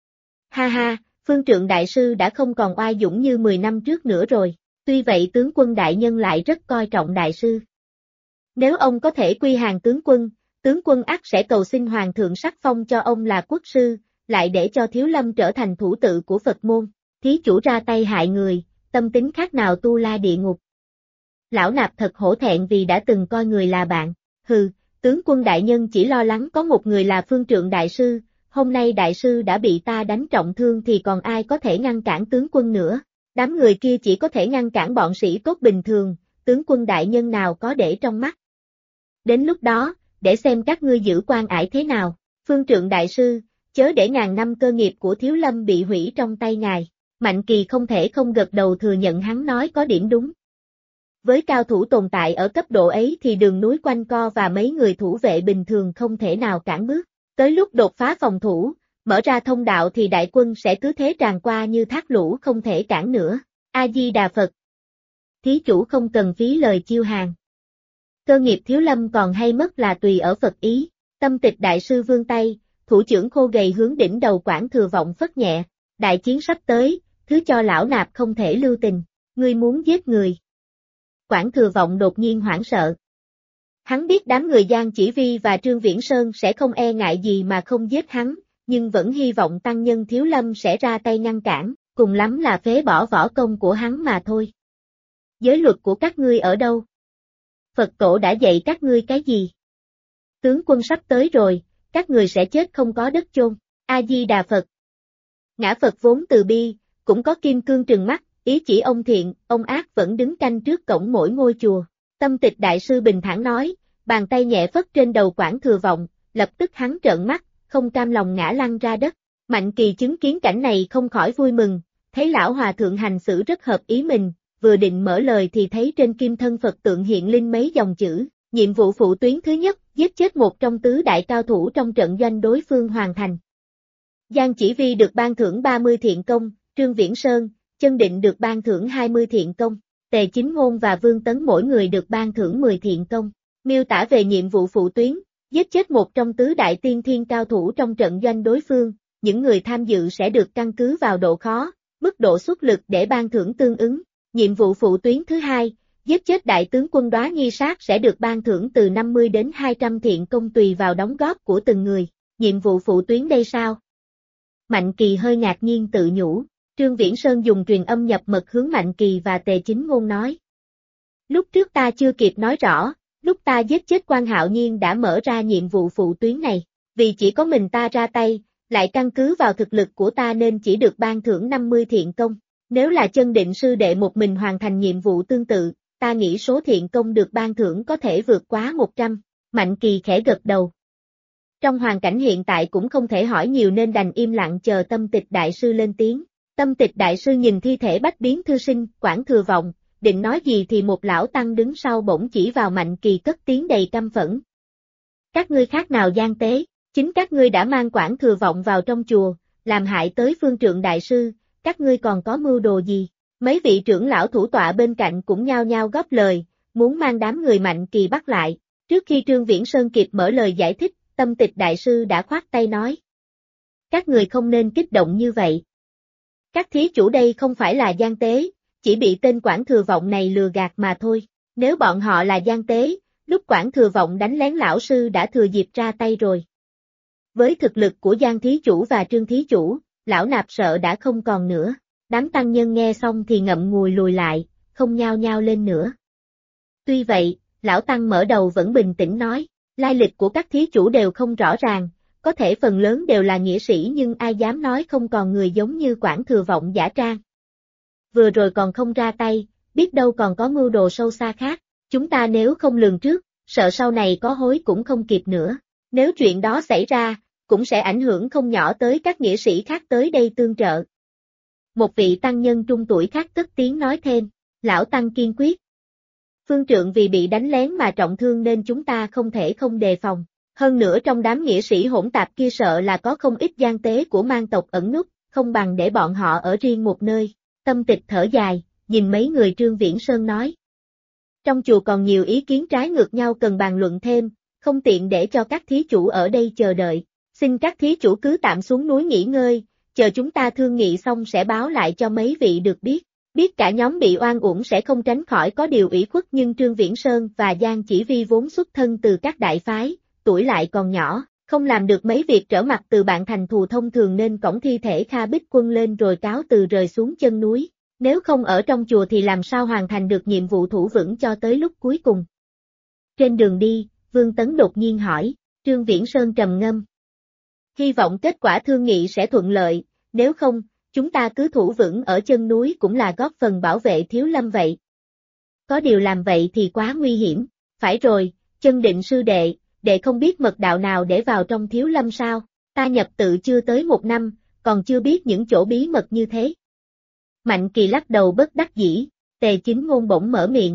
Ha ha, Phương Trượng đại sư đã không còn oai dũng như 10 năm trước nữa rồi, tuy vậy tướng quân đại nhân lại rất coi trọng đại sư. Nếu ông có thể quy hàng tướng quân ắt sẽ cầu xin hoàng thượng sắc phong cho ông là quốc sư, lại để cho Thiếu Lâm trở thành thủ tự của Phật môn. Thí chủ ra tay hại người, tâm tính khác nào tu la địa ngục. Lão nạp thật hổ thẹn vì đã từng coi người là bạn. Hừ, tướng quân đại nhân chỉ lo lắng có một người là Phương Trượng đại sư, hôm nay đại sư đã bị ta đánh trọng thương thì còn ai có thể ngăn cản tướng quân nữa. Đám người kia chỉ có thể ngăn cản bọn sĩ cốt bình thường, tướng quân đại nhân nào có để trong mắt. Đến lúc đó, để xem các ngươi giữ quan ải thế nào. Phương Trượng đại sư, chớ để ngàn năm cơ nghiệp của Thiếu Lâm bị hủy trong tay ngài. Mạnh Kỳ không thể không gật đầu thừa nhận hắn nói có điểm đúng. Với cao thủ tồn tại ở cấp độ ấy thì đường núi quanh co và mấy người thủ vệ bình thường không thể nào cản bước. Tới lúc đột phá phòng thủ, mở ra thông đạo thì đại quân sẽ cứ thế tràn qua như thác lũ không thể cản nữa. A-di-đà Phật. Thí chủ không cần phí lời chiêu hàng. Cơ nghiệp Thiếu Lâm còn hay mất là tùy ở Phật ý. Tâm Tịch đại sư vươn tay, thủ trưởng khô gầy hướng đỉnh đầu Quản Thừa Vọng phất nhẹ. Đại chiến sắp tới, thứ cho lão nạp không thể lưu tình. Ngươi muốn giết người. Quản Thừa Vọng đột nhiên hoảng sợ. Hắn biết đám người Giang Chỉ Vi và Trương Viễn Sơn sẽ không e ngại gì mà không giết hắn, nhưng vẫn hy vọng tăng nhân Thiếu Lâm sẽ ra tay ngăn cản, cùng lắm là phế bỏ võ công của hắn mà thôi. Giới luật của các ngươi ở đâu? Phật tổ đã dạy các ngươi cái gì? Tướng quân sắp tới rồi, các người sẽ chết không có đất chôn. A-di-đà Phật. Ngã Phật vốn từ bi, cũng có kim cương trừng mắt, ý chỉ ông thiện, ông ác vẫn đứng canh trước cổng mỗi ngôi chùa. Tâm Tịch đại sư bình thản nói, bàn tay nhẹ phất trên đầu Quản Thừa Vọng, lập tức hắn trợn mắt, không cam lòng ngã lăn ra đất. Mạnh Kỳ chứng kiến cảnh này không khỏi vui mừng, thấy lão hòa thượng hành xử rất hợp ý mình, vừa định mở lời thì thấy trên kim thân Phật tượng hiện lên mấy dòng chữ, nhiệm vụ phụ tuyến thứ nhất, giết chết một trong tứ đại cao thủ trong trận doanh đối phương hoàn thành. Giang Chỉ Vi được ban thưởng 30 thiện công, Trương Viễn Sơn, Chân Định được ban thưởng 20 thiện công, Tề Chính Ngôn và Vương Tấn mỗi người được ban thưởng 10 thiện công. Miêu tả về nhiệm vụ phụ tuyến, giết chết một trong tứ đại tiên thiên cao thủ trong trận doanh đối phương, những người tham dự sẽ được căn cứ vào độ khó, mức độ xuất lực để ban thưởng tương ứng. Nhiệm vụ phụ tuyến thứ hai, giết chết đại tướng quân Đóa Nhi Sát sẽ được ban thưởng từ 50 đến 200 thiện công tùy vào đóng góp của từng người. Nhiệm vụ phụ tuyến đây sao? Mạnh Kỳ hơi ngạc nhiên tự nhủ. Trương Viễn Sơn dùng truyền âm nhập mật hướng Mạnh Kỳ và Tề Chính Ngôn nói. Lúc trước ta chưa kịp nói rõ, lúc ta giết chết Quan Hạo Nhiên đã mở ra nhiệm vụ phụ tuyến này, vì chỉ có mình ta ra tay, lại căn cứ vào thực lực của ta nên chỉ được ban thưởng 50 thiện công. Nếu là Chân Định sư đệ một mình hoàn thành nhiệm vụ tương tự, ta nghĩ số thiện công được ban thưởng có thể vượt quá 100. Mạnh Kỳ khẽ gật đầu. Trong hoàn cảnh hiện tại cũng không thể hỏi nhiều nên đành im lặng chờ Tâm Tịch đại sư lên tiếng. Tâm Tịch đại sư nhìn thi thể bách biến thư sinh, Quản Thừa Vọng, định nói gì thì một lão tăng đứng sau bỗng chỉ vào Mạnh Kỳ cất tiếng đầy căm phẫn. Các ngươi khác nào gian tế, chính các ngươi đã mang Quản Thừa Vọng vào trong chùa, làm hại tới Phương Trượng đại sư, các ngươi còn có mưu đồ gì? Mấy vị trưởng lão thủ tọa bên cạnh cũng nhao nhao góp lời, muốn mang đám người Mạnh Kỳ bắt lại. Trước khi Trương Viễn Sơn kịp mở lời giải thích, Tâm Tịch đại sư đã khoát tay nói. Các người không nên kích động như vậy. Các thí chủ đây không phải là gian tế, chỉ bị tên Quản Thừa Vọng này lừa gạt mà thôi. Nếu bọn họ là gian tế, lúc Quản Thừa Vọng đánh lén lão sư đã thừa dịp ra tay rồi. Với thực lực của Giang thí chủ và Trương thí chủ, lão nạp sợ đã không còn nữa. Đám tăng nhân nghe xong thì ngậm ngùi lùi lại, không nhao nhao lên nữa. Tuy vậy, lão tăng mở đầu vẫn bình tĩnh nói, lai lịch của các thí chủ đều không rõ ràng, có thể phần lớn đều là nghĩa sĩ nhưng ai dám nói không còn người giống như Quản Thừa Vọng giả trang. Vừa rồi còn không ra tay, biết đâu còn có mưu đồ sâu xa khác, chúng ta nếu không lường trước, sợ sau này có hối cũng không kịp nữa. Nếu chuyện đó xảy ra, cũng sẽ ảnh hưởng không nhỏ tới các nghĩa sĩ khác tới đây tương trợ. Một vị tăng nhân trung tuổi khác cất tiếng nói thêm, lão tăng kiên quyết. Phương trượng vì bị đánh lén mà trọng thương nên chúng ta không thể không đề phòng. Hơn nữa trong đám nghĩa sĩ hỗn tạp kia sợ là có không ít gian tế của mang tộc ẩn núp, không bằng để bọn họ ở riêng một nơi. Tâm Tịch thở dài, nhìn mấy người Trương Viễn Sơn nói. Trong chùa còn nhiều ý kiến trái ngược nhau cần bàn luận thêm, không tiện để cho các thí chủ ở đây chờ đợi. Xin các thí chủ cứ tạm xuống núi nghỉ ngơi, chờ chúng ta thương nghị xong sẽ báo lại cho mấy vị được biết. Biết cả nhóm bị oan uổng sẽ không tránh khỏi có điều ủy khuất nhưng Trương Viễn Sơn và Giang Chỉ Vi vốn xuất thân từ các đại phái, tuổi lại còn nhỏ, không làm được mấy việc trở mặt từ bạn thành thù thông thường nên cõng thi thể Kha Bích Quân lên rồi cáo từ rời xuống chân núi. Nếu không ở trong chùa thì làm sao hoàn thành được nhiệm vụ thủ vững cho tới lúc cuối cùng. Trên đường đi, Vương Tấn đột nhiên hỏi, Trương Viễn Sơn trầm ngâm. Hy vọng kết quả thương nghị sẽ thuận lợi, nếu không, chúng ta cứ thủ vững ở chân núi cũng là góp phần bảo vệ Thiếu Lâm vậy. Có điều làm vậy thì quá nguy hiểm, phải rồi, Chân Định sư đệ, đệ không biết mật đạo nào để vào trong Thiếu Lâm sao, ta nhập tự chưa tới 1 năm, còn chưa biết những chỗ bí mật như thế. Mạnh Kỳ lắc đầu bất đắc dĩ, Tề Chính Ngôn bỗng mở miệng.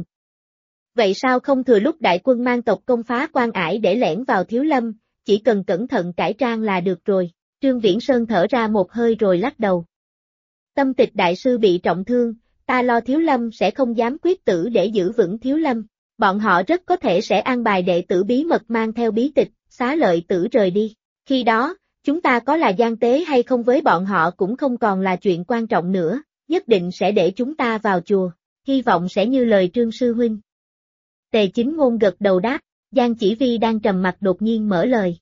Vậy sao không thừa lúc đại quân mang tộc công phá Quan Ải để lẻn vào Thiếu Lâm, chỉ cần cẩn thận cải trang là được rồi. Trương Viễn Sơn thở ra một hơi rồi lắc đầu. Tâm Tịch đại sư bị trọng thương, ta lo Thiếu Lâm sẽ không dám quyết tử để giữ vững Thiếu Lâm. Bọn họ rất có thể sẽ an bài đệ tử bí mật mang theo bí tịch, xá lợi tử rời đi. Khi đó, chúng ta có là gian tế hay không với bọn họ cũng không còn là chuyện quan trọng nữa, nhất định sẽ để chúng ta vào chùa, hy vọng sẽ như lời Trương sư huynh. Tề Chính Ngôn gật đầu đáp, Giang Chỉ Vi đang trầm mặc đột nhiên mở lời.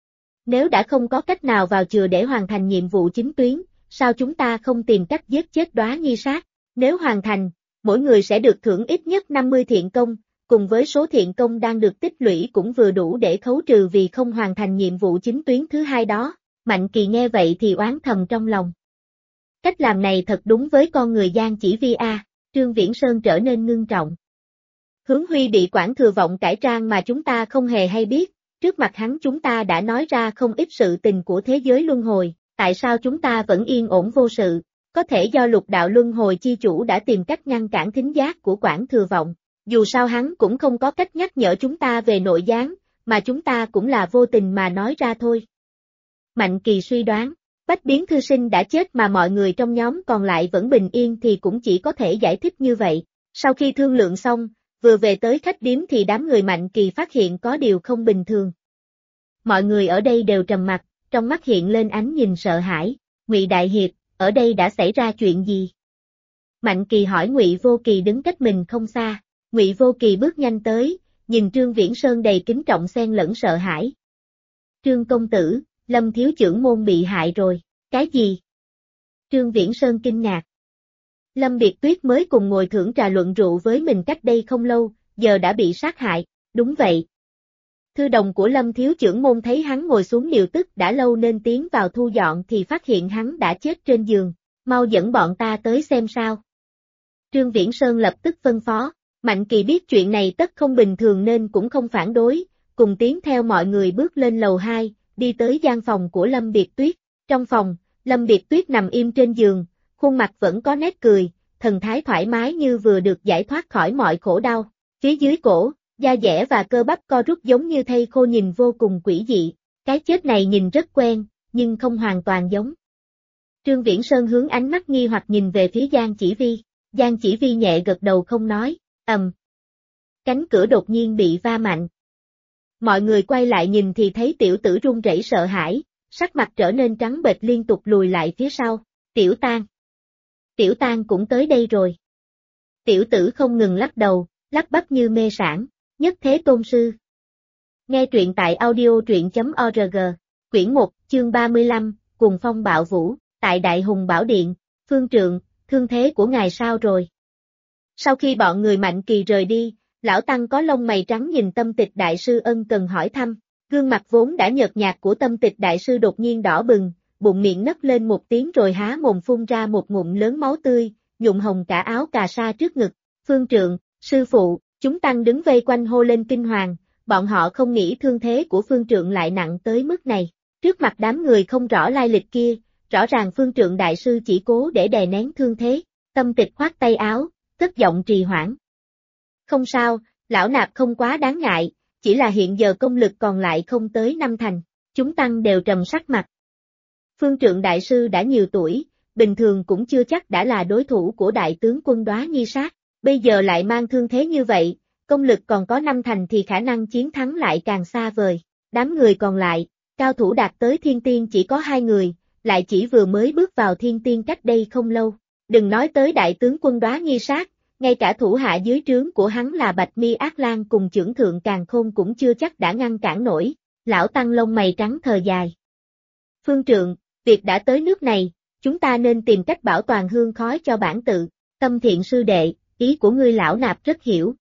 Nếu đã không có cách nào vào chùa để hoàn thành nhiệm vụ chính tuyến, sao chúng ta không tìm cách giết chết Đóa Nhi Sát? Nếu hoàn thành, mỗi người sẽ được thưởng ít nhất 50 thiện công, cùng với số thiện công đang được tích lũy cũng vừa đủ để khấu trừ vì không hoàn thành nhiệm vụ chính tuyến thứ hai đó. Mạnh Kỳ nghe vậy thì oán thầm trong lòng. Cách làm này thật đúng với con người Giang Chỉ Vi a. Trương Viễn Sơn trở nên ngưng trọng. Hướng Huy bị Quản Thừa Vọng cải trang mà chúng ta không hề hay biết, trước mặt hắn chúng ta đã nói ra không ít sự tình của thế giới luân hồi, tại sao chúng ta vẫn yên ổn vô sự, có thể do Lục Đạo Luân Hồi chi chủ đã tìm cách ngăn cản thính giác của Quản Thừa Vọng, dù sao hắn cũng không có cách nhắc nhở chúng ta về nội gián, mà chúng ta cũng là vô tình mà nói ra thôi. Mạnh Kỳ suy đoán, Bách Biến Thư Sinh đã chết mà mọi người trong nhóm còn lại vẫn bình yên thì cũng chỉ có thể giải thích như vậy. Sau khi thương lượng xong, vừa về tới khách điếm thì đám người Mạnh Kỳ phát hiện có điều không bình thường. Mọi người ở đây đều trầm mặc, trong mắt hiện lên ánh nhìn sợ hãi. Ngụy Đại Hiệp, ở đây đã xảy ra chuyện gì? Mạnh Kỳ hỏi Ngụy Vô Kỳ đứng cách mình không xa. Ngụy Vô Kỳ bước nhanh tới, nhìn Trương Viễn Sơn đầy kính trọng xen lẫn sợ hãi. Trương công tử, Lâm thiếu trưởng môn bị hại rồi, cái gì? Trương Viễn Sơn kinh ngạc. Lâm Biệt Tuyết mới cùng ngồi thưởng trà luận rượu với mình cách đây không lâu, giờ đã bị sát hại, đúng vậy. Thư đồng của Lâm thiếu trưởng môn thấy hắn ngồi xuống điều tức đã lâu nên tiến vào thu dọn thì phát hiện hắn đã chết trên giường, mau dẫn bọn ta tới xem sao. Trương Viễn Sơn lập tức phân phó, Mạnh Kỳ biết chuyện này tất không bình thường nên cũng không phản đối, cùng tiến theo mọi người bước lên lầu 2, đi tới gian phòng của Lâm Biệt Tuyết. Trong phòng, Lâm Biệt Tuyết nằm im trên giường, khuôn mặt vẫn có nét cười, thần thái thoải mái như vừa được giải thoát khỏi mọi khổ đau. Phía dưới cổ, da dẻ và cơ bắp co rút giống như thây khô nhìn vô cùng quỷ dị. Cái chết này nhìn rất quen, nhưng không hoàn toàn giống. Trương Viễn Sơn hướng ánh mắt nghi hoặc nhìn về phía Giang Chỉ Vi. Giang Chỉ Vi nhẹ gật đầu không nói, Cánh cửa đột nhiên bị va mạnh. Mọi người quay lại nhìn thì thấy tiểu tử run rẩy sợ hãi, sắc mặt trở nên trắng bệch liên tục lùi lại phía sau. Tiểu Tang. Tiểu Tang cũng tới đây rồi. Tiểu tử không ngừng lắc đầu, lắp bắp như mê sảng. Nhất Thế Tôn Sư. Nghe truyện tại audio.org, quyển 1, chương 35, Cùng Phong Bạo Vũ, tại Đại Hùng Bảo Điện. Phương trượng, thương thế của ngài sao rồi? Sau khi bọn người Mạnh Kỳ rời đi, lão Tăng có lông mày trắng nhìn Tâm Tịch đại sư ân cần hỏi thăm. Gương mặt vốn đã nhợt nhạt của Tâm Tịch đại sư đột nhiên đỏ bừng, bụng miệng nấc lên một tiếng rồi há mồm phun ra một ngụm lớn máu tươi, nhuộm hồng cả áo cà sa trước ngực. Phương trượng, sư phụ, chúng tăng đứng vây quanh hô lên kinh hoàng, bọn họ không nghĩ thương thế của phương trượng lại nặng tới mức này. Trước mặt đám người không rõ lai lịch kia, rõ ràng phương trượng đại sư chỉ cố để đè nén thương thế, Tâm Tịch khoát tay áo, cất giọng trì hoãn. Không sao, lão nạp không quá đáng ngại, chỉ là hiện giờ công lực còn lại không tới 5 thành, chúng tăng đều trầm sắc mặt. Phương trượng đại sư đã nhiều tuổi, bình thường cũng chưa chắc đã là đối thủ của đại tướng quân Đóa Nhi Sát, bây giờ lại mang thương thế như vậy, công lực còn có 5 thành thì khả năng chiến thắng lại càng xa vời. Đám người còn lại, cao thủ đạt tới thiên tiên chỉ có 2 người, lại chỉ vừa mới bước vào thiên tiên cách đây không lâu. Đừng nói tới đại tướng quân Đóa Nhi Sát, ngay cả thủ hạ dưới trướng của hắn là Bạch Mi Ác Lang cùng chưởng thượng Càn Khôn cũng chưa chắc đã ngăn cản nổi. Lão tăng lông mày trắng thờ dài. Phương trượng, việc đã tới nước này, chúng ta nên tìm cách bảo toàn hương khói cho bản tự. Tâm Thiện sư đệ, ý của ngươi lão nạp rất hiểu.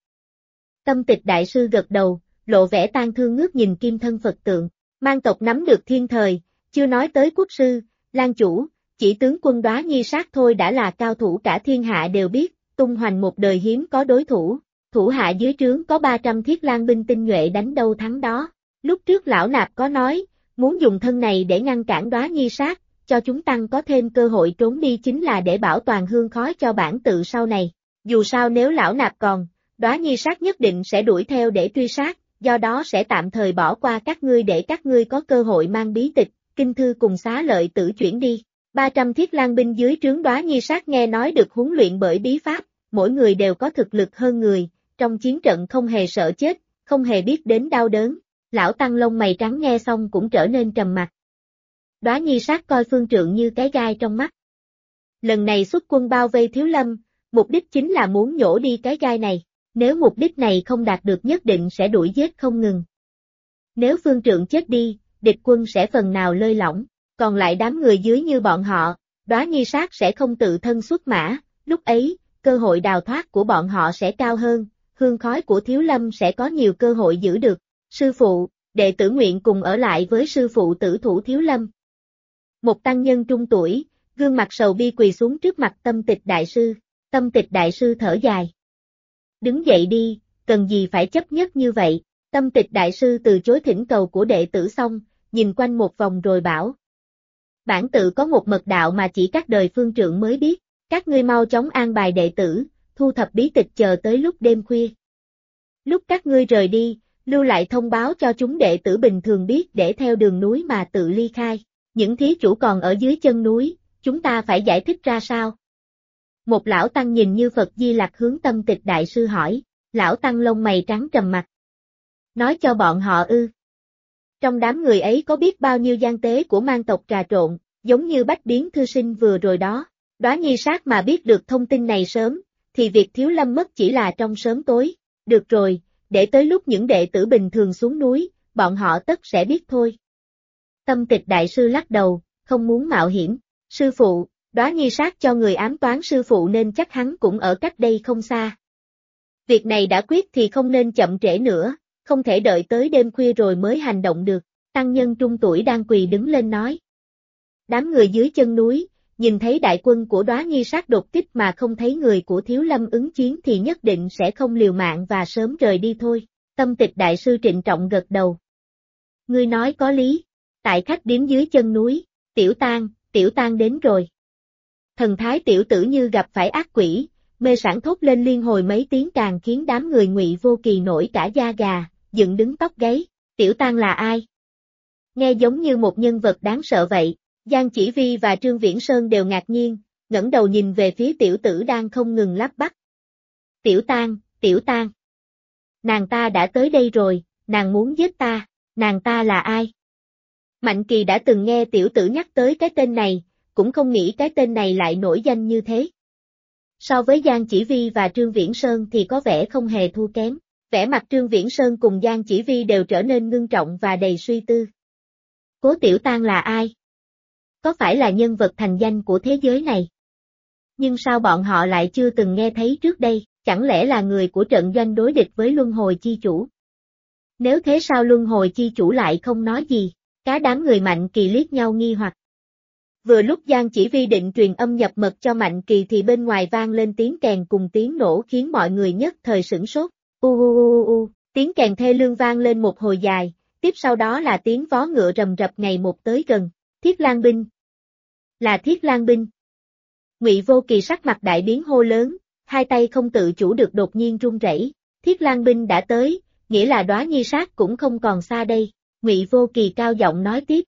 Tâm Tịch đại sư gật đầu, lộ vẻ tang thương ngước nhìn kim thân Phật tượng. Mang tộc nắm được thiên thời, chưa nói tới quốc sư, Lang chủ, chỉ tướng quân Đóa Nhi Sát thôi đã là cao thủ cả thiên hạ đều biết, tung hoành một đời hiếm có đối thủ. Thủ hạ dưới trướng có 300 thiết lang binh tinh nhuệ đánh đâu thắng đó. Lúc trước lão nạp có nói, muốn dùng thân này để ngăn cản Đóa Nhi Sát, cho chúng tăng có thêm cơ hội trốn đi chính là để bảo toàn hương khói cho bản tự sau này. Dù sao nếu lão nạp còn, Đóa Nhi Sát nhất định sẽ đuổi theo để truy sát, do đó sẽ tạm thời bỏ qua các ngươi để các ngươi có cơ hội mang bí tịch, kinh thư cùng xá lợi tử chuyển đi. 300 thiết lang binh dưới trướng Đóa Nhi Sát nghe nói được huấn luyện bởi bí pháp, mỗi người đều có thực lực hơn người, trong chiến trận không hề sợ chết, không hề biết đến đau đớn. Lão tăng lông mày trắng nghe xong cũng trở nên trầm mặc. Đóa Nhi Sát coi phương trượng như cái gai trong mắt. Lần này xuất quân bao vây Thiếu Lâm, mục đích chính là muốn nhổ đi cái gai này, nếu mục đích này không đạt được nhất định sẽ đuổi giết không ngừng. Nếu phương trượng chết đi, địch quân sẽ phần nào lơi lỏng, còn lại đám người dưới như bọn họ, Đóa Nhi Sát sẽ không tự thân xuất mã, lúc ấy, cơ hội đào thoát của bọn họ sẽ cao hơn, hương khói của Thiếu Lâm sẽ có nhiều cơ hội giữ được. Sư phụ, đệ tử nguyện cùng ở lại với sư phụ tử thủ Thiếu Lâm. Một tăng nhân trung tuổi, gương mặt sầu bi quỳ xuống trước mặt Tâm Tịch đại sư. Tâm Tịch đại sư thở dài. Đứng dậy đi, cần gì phải chấp nhất như vậy. Tâm Tịch đại sư từ chối thỉnh cầu của đệ tử xong, nhìn quanh một vòng rồi bảo. Bản tự có một mật đạo mà chỉ các đời phương trượng mới biết, các ngươi mau chóng an bài đệ tử, thu thập bí tịch chờ tới lúc đêm khuya. Lúc các ngươi rời đi, lưu lại thông báo cho chúng đệ tử bình thường biết để theo đường núi mà tự ly khai. Những thí chủ còn ở dưới chân núi, chúng ta phải giải thích ra sao? Một lão tăng nhìn như Phật Di Lặc hướng Tâm Tịch đại sư hỏi, lão tăng lông mày trắng trầm mặt. Nói cho bọn họ ư. Trong đám người ấy có biết bao nhiêu gian tế của mang tộc trà trộn, giống như Bách Biến thư sinh vừa rồi đó. Đóa Nhi Sát mà biết được thông tin này sớm, thì việc Thiếu Lâm mất chỉ là trong sớm tối. Được rồi, để tới lúc những đệ tử bình thường xuống núi, bọn họ tất sẽ biết thôi. Tâm Tịch đại sư lắc đầu, không muốn mạo hiểm. Sư phụ, Đóa Nhi Sát cho người ám toán sư phụ nên chắc hắn cũng ở cách đây không xa. Việc này đã quyết thì không nên chậm trễ nữa, không thể đợi tới đêm khuya rồi mới hành động được. Tăng nhân trung tuổi đang quỳ đứng lên nói. Đám người dưới chân núi, nhìn thấy đại quân của Đóa Nhi Sát đột kích mà không thấy người của Thiếu Lâm ứng chiến thì nhất định sẽ không liều mạng và sớm rời đi thôi. Tâm Tịch đại sư trịnh trọng gật đầu. Ngươi nói có lý. Tại khách điếm dưới chân núi, Tiểu Tang đến rồi. Thần thái tiểu tử như gặp phải ác quỷ, mê sảng thốt lên liên hồi mấy tiếng càng khiến đám người Ngụy Vô Kỳ nổi cả da gà, dựng đứng tóc gáy. Tiểu Tang là ai? Nghe giống như một nhân vật đáng sợ vậy. Giang Chỉ Vi và Trương Viễn Sơn đều ngạc nhiên, ngẩng đầu nhìn về phía tiểu tử đang không ngừng lắp bắp. Tiểu Tang. Nàng ta đã tới đây rồi, nàng muốn giết ta, nàng ta là ai? Mạnh Kỳ đã từng nghe tiểu tử nhắc tới cái tên này, cũng không nghĩ cái tên này lại nổi danh như thế. So với Giang Chỉ Vi và Trương Viễn Sơn thì có vẻ không hề thua kém, vẻ mặt Trương Viễn Sơn cùng Giang Chỉ Vi đều trở nên ngưng trọng và đầy suy tư. Cố Tiểu Tang là ai? Có phải là nhân vật thành danh của thế giới này? Nhưng sao bọn họ lại chưa từng nghe thấy trước đây, chẳng lẽ là người của trận doanh đối địch với Luân Hồi Chi Chủ? Nếu thế sao Luân Hồi Chi Chủ lại không nói gì? Cả đám người Mạnh Kỳ liếc nhau nghi hoặc. Vừa lúc Giang Chỉ Vi định truyền âm nhập mật cho Mạnh Kỳ thì bên ngoài vang lên tiếng kèn cùng tiếng nổ khiến mọi người nhất thời sửng sốt. Tiếng kèn thê lương vang lên một hồi dài, tiếp sau đó là tiếng vó ngựa rầm rập ngày một tới gần. Thiết Lang binh! Là Thiết Lang binh! Ngụy Vô Kỳ sắc mặt đại biến hô lớn, hai tay không tự chủ được đột nhiên run rẩy. Thiết Lang binh đã tới, nghĩa là Đóa Nhi Sát cũng không còn xa đây. Ngụy Vô Kỳ cao giọng nói tiếp.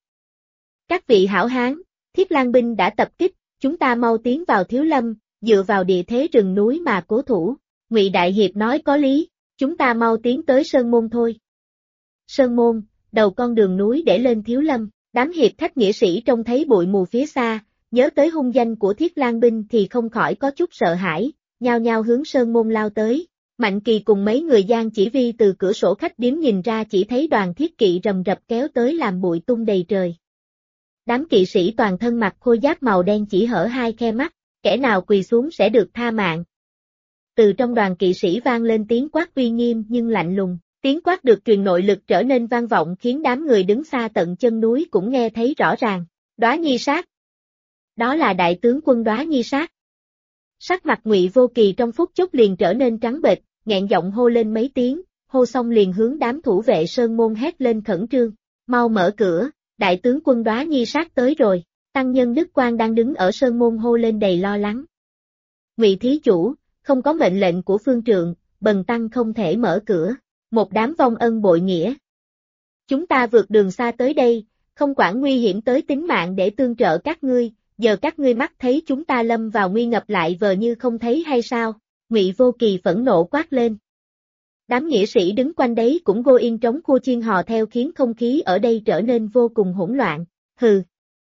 Các vị hảo hán, Thiết Lang binh đã tập kích, chúng ta mau tiến vào Thiếu Lâm, dựa vào địa thế rừng núi mà cố thủ. Ngụy Đại Hiệp nói có lý, chúng ta mau tiến tới Sơn Môn thôi. Sơn Môn, đầu con đường núi để lên Thiếu Lâm, đám hiệp khách nghĩa sĩ trông thấy bụi mù phía xa, nhớ tới hung danh của Thiết Lang binh thì không khỏi có chút sợ hãi, nhao nhao hướng Sơn Môn lao tới. Mạnh Kỳ cùng mấy người Giang Chỉ Vi từ cửa sổ khách điếm nhìn ra chỉ thấy đoàn thiết kỵ rầm rập kéo tới làm bụi tung đầy trời. Đám kỵ sĩ toàn thân mặc khôi giáp màu đen chỉ hở hai khe mắt, kẻ nào quỳ xuống sẽ được tha mạng. Từ trong đoàn kỵ sĩ vang lên tiếng quát uy nghiêm nhưng lạnh lùng, tiếng quát được truyền nội lực trở nên vang vọng khiến đám người đứng xa tận chân núi cũng nghe thấy rõ ràng. Đóa Nhi Sát! Đó là đại tướng quân Đóa Nhi Sát. Sắc mặt Ngụy Vô Kỳ trong phút chốc liền trở nên trắng bệch, nghẹn giọng hô lên mấy tiếng, hô xong liền hướng đám thủ vệ Sơn Môn hét lên khẩn trương, mau mở cửa, đại tướng quân Đóa Nhi Sát tới rồi. Tăng nhân Đức Quang đang đứng ở Sơn Môn hô lên đầy lo lắng. Ngụy thí chủ, không có mệnh lệnh của phương trượng, bần tăng không thể mở cửa. Một đám vong ân bội nghĩa. Chúng ta vượt đường xa tới đây, không quản nguy hiểm tới tính mạng để tương trợ các ngươi, giờ các ngươi mắt thấy chúng ta lâm vào nguy ngập lại vờ như không thấy hay sao? Ngụy Vô Kỳ phẫn nộ quát lên. Đám nghĩa sĩ đứng quanh đấy cũng vô yên trống khua chiên hò theo khiến không khí ở đây trở nên vô cùng hỗn loạn. Hừ.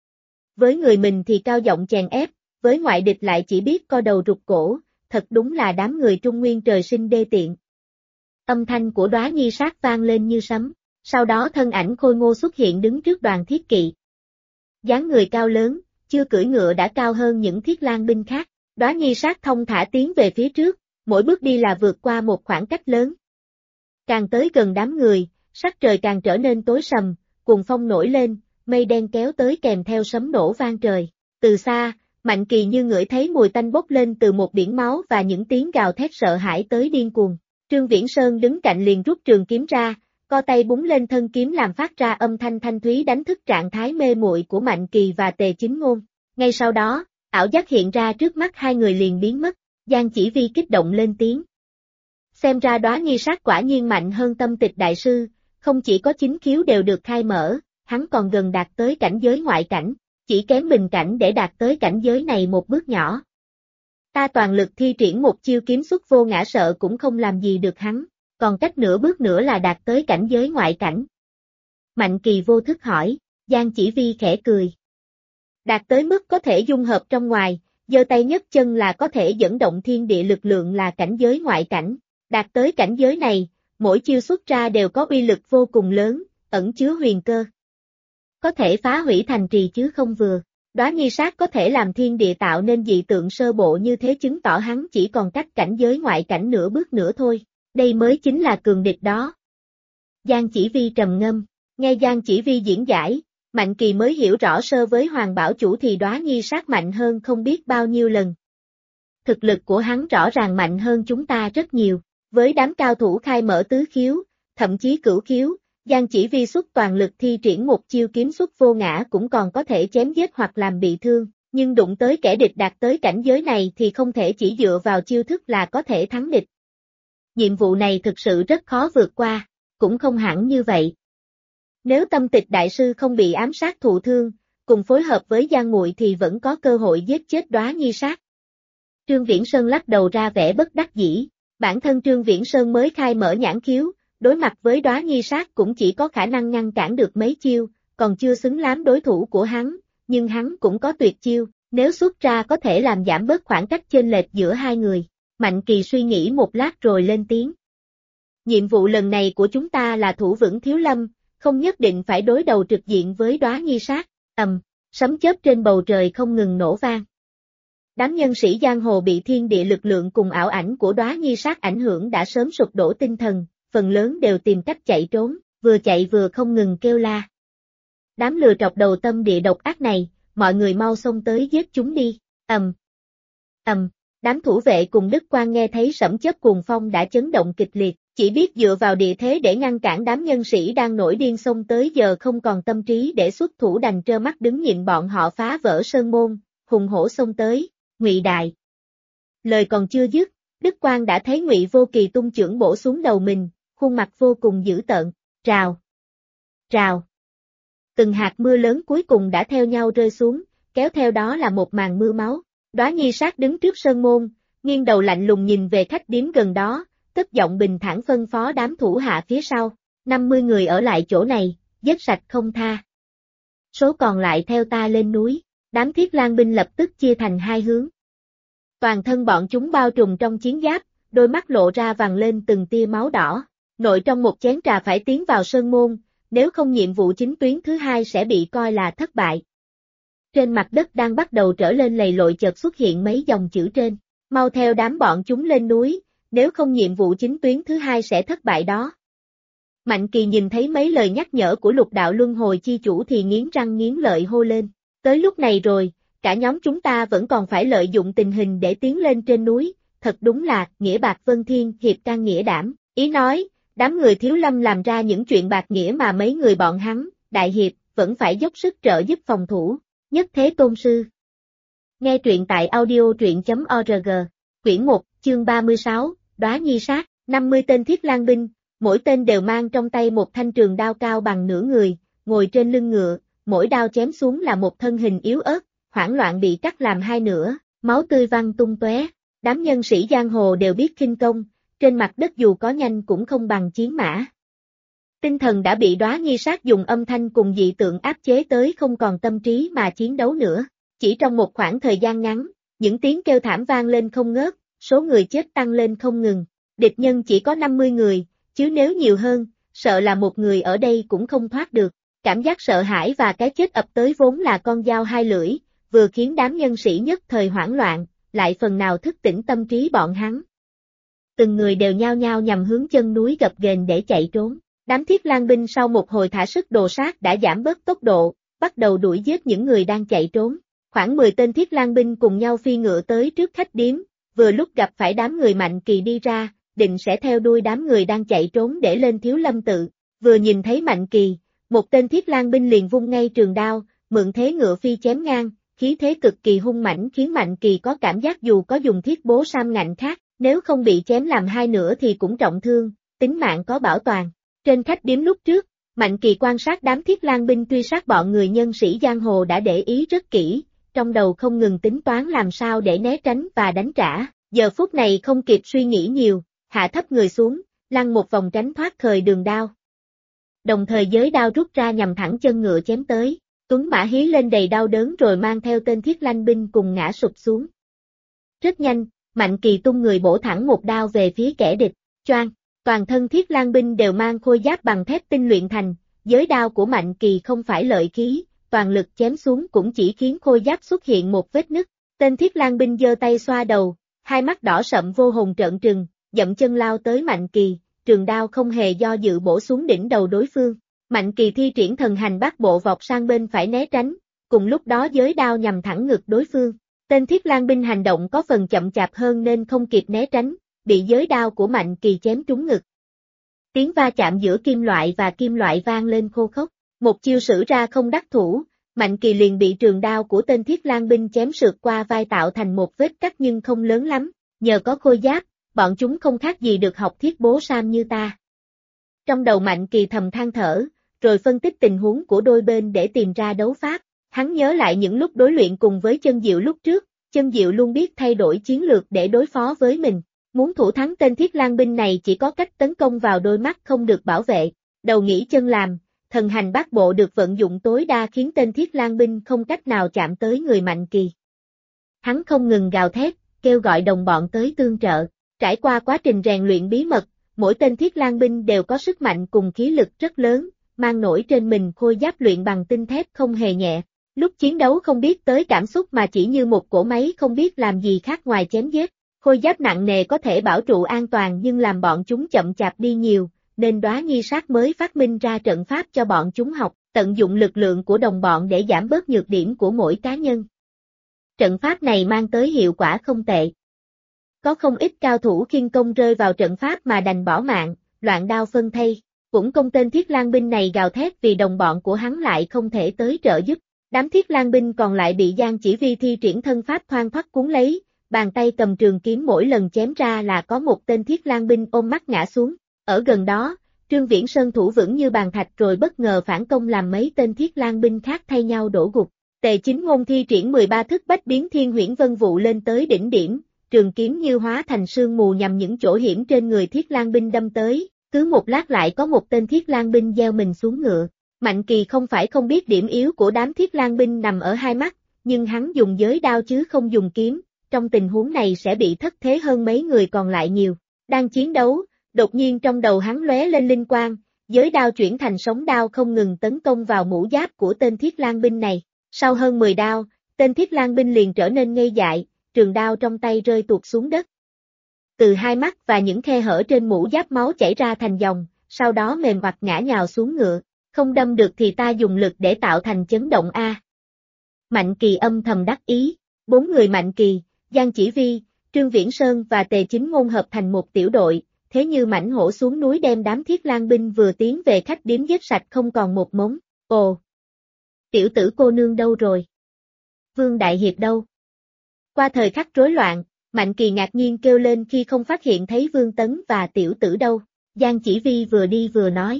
Với người mình thì cao giọng chèn ép, với ngoại địch lại chỉ biết co đầu rụt cổ, thật đúng là đám người Trung Nguyên trời sinh đê tiện. Âm thanh của Đóa Nhi Sát vang lên như sấm, sau đó thân ảnh khôi ngô xuất hiện đứng trước đoàn thiết kỵ. Dáng người cao lớn, chưa cưỡi ngựa đã cao hơn những Thiết Lang binh khác, Đóa Nhi Sát thông thả tiến về phía trước, mỗi bước đi là vượt qua một khoảng cách lớn. Càng tới gần đám người, sắc trời càng trở nên tối sầm, cuồng phong nổi lên, mây đen kéo tới kèm theo sấm nổ vang trời. Từ xa, Mạnh Kỳ như ngửi thấy mùi tanh bốc lên từ một biển máu và những tiếng gào thét sợ hãi tới điên cuồng. Trương Viễn Sơn đứng cạnh liền rút trường kiếm ra, co tay búng lên thân kiếm làm phát ra âm thanh thanh thúy đánh thức trạng thái mê muội của Mạnh Kỳ và Tề Chính Ngôn. Ngay sau đó, ảo giác hiện ra trước mắt hai người liền biến mất, Giang Chỉ Vi kích động lên tiếng. Xem ra Đóa Nhi Sát quả nhiên mạnh hơn Tâm Tịch đại sư, không chỉ có chính khiếu đều được khai mở, hắn còn gần đạt tới cảnh giới ngoại cảnh, chỉ kém bình cảnh để đạt tới cảnh giới này một bước nhỏ. Ta toàn lực thi triển một chiêu kiếm xuất vô ngã sợ cũng không làm gì được hắn, còn cách nửa bước nữa là đạt tới cảnh giới ngoại cảnh. Mạnh Kỳ vô thức hỏi, Giang Chỉ Vi khẽ cười. Đạt tới mức có thể dung hợp trong ngoài, giơ tay nhấc chân là có thể dẫn động thiên địa lực lượng là cảnh giới ngoại cảnh. Đạt tới cảnh giới này, mỗi chiêu xuất ra đều có uy lực vô cùng lớn, ẩn chứa huyền cơ. Có thể phá hủy thành trì chứ không vừa. Đóa Nhi Sát có thể làm thiên địa tạo nên dị tượng sơ bộ như thế chứng tỏ hắn chỉ còn cách cảnh giới ngoại cảnh nửa bước nữa thôi. Đây mới chính là cường địch đó. Giang Chỉ Vi trầm ngâm, nghe Giang Chỉ Vi diễn giải, Mạnh Kỳ mới hiểu rõ sơ với Hoàng Bảo Chủ thì Đóa Nhi Sát mạnh hơn không biết bao nhiêu lần. Thực lực của hắn rõ ràng mạnh hơn chúng ta rất nhiều, với đám cao thủ khai mở tứ khiếu, thậm chí cửu khiếu, Giang Chỉ Vi xuất toàn lực thi triển một chiêu kiếm xuất vô ngã cũng còn có thể chém giết hoặc làm bị thương, nhưng đụng tới kẻ địch đạt tới cảnh giới này thì không thể chỉ dựa vào chiêu thức là có thể thắng địch. Nhiệm vụ này thực sự rất khó vượt qua, cũng không hẳn như vậy. Nếu Tâm Tịch đại sư không bị ám sát thụ thương, cùng phối hợp với Giang Muội thì vẫn có cơ hội giết chết Đóa Nhi Sát. Trương Viễn Sơn lắc đầu ra vẻ bất đắc dĩ, bản thân Trương Viễn Sơn mới khai mở nhãn khiếu, đối mặt với Đóa Nhi Sát cũng chỉ có khả năng ngăn cản được mấy chiêu, còn chưa xứng làm đối thủ của hắn, nhưng hắn cũng có tuyệt chiêu, nếu xuất ra có thể làm giảm bớt khoảng cách chênh lệch giữa hai người. Mạnh Kỳ suy nghĩ một lát rồi lên tiếng. Nhiệm vụ lần này của chúng ta là thủ vững Thiếu Lâm, không nhất định phải đối đầu trực diện với Đóa Nhi Sát. Sấm chớp trên bầu trời không ngừng nổ vang. Đám nhân sĩ giang hồ bị thiên địa lực lượng cùng ảo ảnh của Đóa Nhi Sát ảnh hưởng đã sớm sụp đổ tinh thần, phần lớn đều tìm cách chạy trốn, vừa chạy vừa không ngừng kêu la. Đám lừa trọc đầu tâm địa độc ác này, mọi người mau xông tới giết chúng đi. Đám thủ vệ cùng Đức Quang nghe thấy sấm chớp cuồng phong đã chấn động kịch liệt, chỉ biết dựa vào địa thế để ngăn cản đám nhân sĩ đang nổi điên xông tới, giờ không còn tâm trí để xuất thủ, đành trơ mắt đứng nhìn bọn họ phá vỡ sơn môn, hùng hổ xông tới. Ngụy đại. Lời còn chưa dứt, Đức Quang đã thấy Ngụy Vô Kỳ tung chưởng bổ xuống đầu mình, khuôn mặt vô cùng dữ tợn. Rào. Rào. Từng hạt mưa lớn cuối cùng đã theo nhau rơi xuống, kéo theo đó là một màn mưa máu. Đóa Nhi Sát đứng trước sơn môn, nghiêng đầu lạnh lùng nhìn về khách điếm gần đó, cất giọng bình thản phân phó đám thủ hạ phía sau. 50 người ở lại chỗ này, giết sạch không tha. Số còn lại theo ta lên núi. Đám Thiết Lang binh lập tức chia thành hai hướng. Toàn thân bọn chúng bao trùm trong chiến giáp, đôi mắt lộ ra vằn lên từng tia máu đỏ. Nội trong một chén trà phải tiến vào sơn môn, nếu không nhiệm vụ chính tuyến thứ hai sẽ bị coi là thất bại. Trên mặt đất đang bắt đầu trở lên lầy lội chợt xuất hiện mấy dòng chữ trên. Mau theo đám bọn chúng lên núi, nếu không nhiệm vụ chính tuyến thứ hai sẽ thất bại đó. Mạnh Kỳ nhìn thấy mấy lời nhắc nhở của Lục Đạo Luân Hồi Chi Chủ thì nghiến răng nghiến lợi hô lên. Tới lúc này rồi, cả nhóm chúng ta vẫn còn phải lợi dụng tình hình để tiến lên trên núi, thật đúng là nghĩa bạc vân thiên, hiệp can nghĩa đảm. Ý nói, đám người Thiếu Lâm làm ra những chuyện bạc nghĩa mà mấy người bọn hắn, đại hiệp, vẫn phải dốc sức trợ giúp phòng thủ. Nhất Thế Tôn Sư. Nghe truyện tại audio.truyện.org, quyển 1, chương 36, Đóa Nhi Sát. 50 tên Thiết Lang binh, mỗi tên đều mang trong tay một thanh trường đao cao bằng nửa người, ngồi trên lưng ngựa, mỗi đao chém xuống là một thân hình yếu ớt, hoảng loạn bị cắt làm hai nửa, máu tươi văng tung tóe. Đám nhân sĩ giang hồ đều biết khinh công, trên mặt đất dù có nhanh cũng không bằng chiến mã. Tinh thần đã bị Đóa Nhi Sát dùng âm thanh cùng dị tượng áp chế tới không còn tâm trí mà chiến đấu nữa. Chỉ trong một khoảng thời gian ngắn, những tiếng kêu thảm vang lên không ngớt, số người chết tăng lên không ngừng. Địch nhân chỉ có 50 người, chứ nếu nhiều hơn, sợ là một người ở đây cũng không thoát được. Cảm giác sợ hãi và cái chết ập tới vốn là con dao hai lưỡi, vừa khiến đám nhân sĩ nhất thời hoảng loạn, lại phần nào thức tỉnh tâm trí bọn hắn. Từng người đều nhao nhao nhằm hướng chân núi gập ghềnh để chạy trốn. Đám Thiết Lang binh sau một hồi thả sức đồ sát đã giảm bớt tốc độ, bắt đầu đuổi giết những người đang chạy trốn. Khoảng 10 tên Thiết Lang binh cùng nhau phi ngựa tới trước khách điếm, vừa lúc gặp phải đám người Mạnh Kỳ đi ra, định sẽ theo đuôi đám người đang chạy trốn để lên Thiếu Lâm tự. Vừa nhìn thấy Mạnh Kỳ, một tên Thiết Lang binh liền vung ngay trường đao, mượn thế ngựa phi chém ngang, khí thế cực kỳ hung mãnh khiến Mạnh Kỳ có cảm giác dù có dùng thiết bố sam ngạnh khác, nếu không bị chém làm hai nửa thì cũng trọng thương, tính mạng có bảo toàn. Trên khách điếm lúc trước, Mạnh Kỳ quan sát đám Thiết Lang binh truy sát bọn người nhân sĩ giang hồ đã để ý rất kỹ, trong đầu không ngừng tính toán làm sao để né tránh và đánh trả. Giờ phút này không kịp suy nghĩ nhiều, hạ thấp người xuống, lăn một vòng tránh thoát khởi đường đao. Đồng thời giới đao rút ra nhằm thẳng chân ngựa chém tới. Tuấn Mã hí lên đầy đau đớn rồi mang theo tên Thiết Lang binh cùng ngã sụp xuống. Rất nhanh, Mạnh Kỳ tung người bổ thẳng một đao về phía kẻ địch. Choang, toàn thân Thiết Lang binh đều mang khôi giáp bằng thép tinh luyện thành, giới đao của Mạnh Kỳ không phải lợi khí, toàn lực chém xuống cũng chỉ khiến khôi giáp xuất hiện một vết nứt. Tên Thiết Lang binh giơ tay xoa đầu, hai mắt đỏ sậm vô hồn trợn trừng, dậm chân lao tới Mạnh Kỳ, trường đao không hề do dự bổ xuống đỉnh đầu đối phương. Mạnh Kỳ thi triển thần hành bát bộ vọt sang bên phải né tránh, cùng lúc đó giới đao nhằm thẳng ngực đối phương. Tên Thiết Lang binh hành động có phần chậm chạp hơn nên không kịp né tránh, bị giới đao của Mạnh Kỳ chém trúng ngực. Tiếng va chạm giữa kim loại vang lên khô khốc, một chiêu sử ra không đắc thủ, Mạnh Kỳ liền bị trường đao của tên Thiết Lang binh chém sượt qua vai tạo thành một vết cắt nhưng không lớn lắm, nhờ có khôi giáp, bọn chúng không khác gì được học thiết bố sam như ta. Trong đầu Mạnh Kỳ thầm than thở, rồi phân tích tình huống của đôi bên để tìm ra đấu pháp. Hắn nhớ lại những lúc đối luyện cùng với Chân Diệu lúc trước, Chân Diệu luôn biết thay đổi chiến lược để đối phó với mình. Muốn thủ thắng tên Thiết Lang binh này chỉ có cách tấn công vào đôi mắt không được bảo vệ. Đầu nghĩ chân làm, thần hành bát bộ được vận dụng tối đa khiến tên Thiết Lang binh không cách nào chạm tới người Mạnh Kỳ. Hắn không ngừng gào thét, kêu gọi đồng bọn tới tương trợ. Trải qua quá trình rèn luyện bí mật, mỗi tên Thiết Lang binh đều có sức mạnh cùng khí lực rất lớn, mang nổi trên mình khôi giáp luyện bằng tinh thép không hề nhẹ. Lúc chiến đấu không biết tới cảm xúc mà chỉ như một cỗ máy không biết làm gì khác ngoài chém giết. Khôi giáp nặng nề có thể bảo trụ an toàn nhưng làm bọn chúng chậm chạp đi nhiều, nên Đóa Nhi Sát mới phát minh ra trận pháp cho bọn chúng học, tận dụng lực lượng của đồng bọn để giảm bớt nhược điểm của mỗi cá nhân. Trận pháp này mang tới hiệu quả không tệ. Có không ít cao thủ khinh công rơi vào trận pháp mà đành bỏ mạng, loạn đao phân thây. Cũng công tên Thiết Lang binh này gào thét vì đồng bọn của hắn lại không thể tới trợ giúp. Đám Thiết Lang binh còn lại bị Giang Chỉ Vi thi triển thân pháp thoăn thoắt cuốn lấy, bàn tay cầm trường kiếm mỗi lần chém ra là có một tên Thiết Lang binh ôm mắt ngã xuống. Ở gần đó, Trương Viễn Sơn thủ vững như bàn thạch rồi bất ngờ phản công làm mấy tên Thiết Lang binh khác thay nhau đổ gục. Tề Chính Ngôn thi triển 13 thức bách biến thiên huyễn vân vụ lên tới đỉnh điểm, trường kiếm như hóa thành sương mù nhằm những chỗ hiểm trên người Thiết Lang binh đâm tới, cứ một lát lại có một tên Thiết Lang binh gieo mình xuống ngựa. Mạnh Kỳ không phải không biết điểm yếu của đám Thiết Lang binh nằm ở hai mắt, nhưng hắn dùng giới đao chứ không dùng kiếm, trong tình huống này sẽ bị thất thế hơn mấy người còn lại nhiều. Đang chiến đấu, đột nhiên trong đầu hắn lóe lên linh quang, giới đao chuyển thành sóng đao không ngừng tấn công vào mũ giáp của tên Thiết Lang binh này. Sau hơn 10 đao, tên Thiết Lang binh liền trở nên ngây dại, trường đao trong tay rơi tuột xuống đất. Từ hai mắt và những khe hở trên mũ giáp máu chảy ra thành dòng, sau đó mềm oặt ngã nhào xuống ngựa. Không đâm được thì ta dùng lực để tạo thành chấn động A. Mạnh Kỳ âm thầm đắc ý. 4 người Mạnh Kỳ, Giang Chỉ Vi, Trương Viễn Sơn và Tề Chính Ngôn hợp thành một tiểu đội, thế như mãnh hổ xuống núi đem đám Thiết Lang binh vừa tiến về khách điếm giết sạch không còn một mống. Ồ! Tiểu tử cô nương đâu rồi? Vương Đại Hiệp đâu? Qua thời khắc rối loạn, Mạnh Kỳ ngạc nhiên kêu lên khi không phát hiện thấy Vương Tấn và tiểu tử đâu. Giang Chỉ Vi vừa đi vừa nói.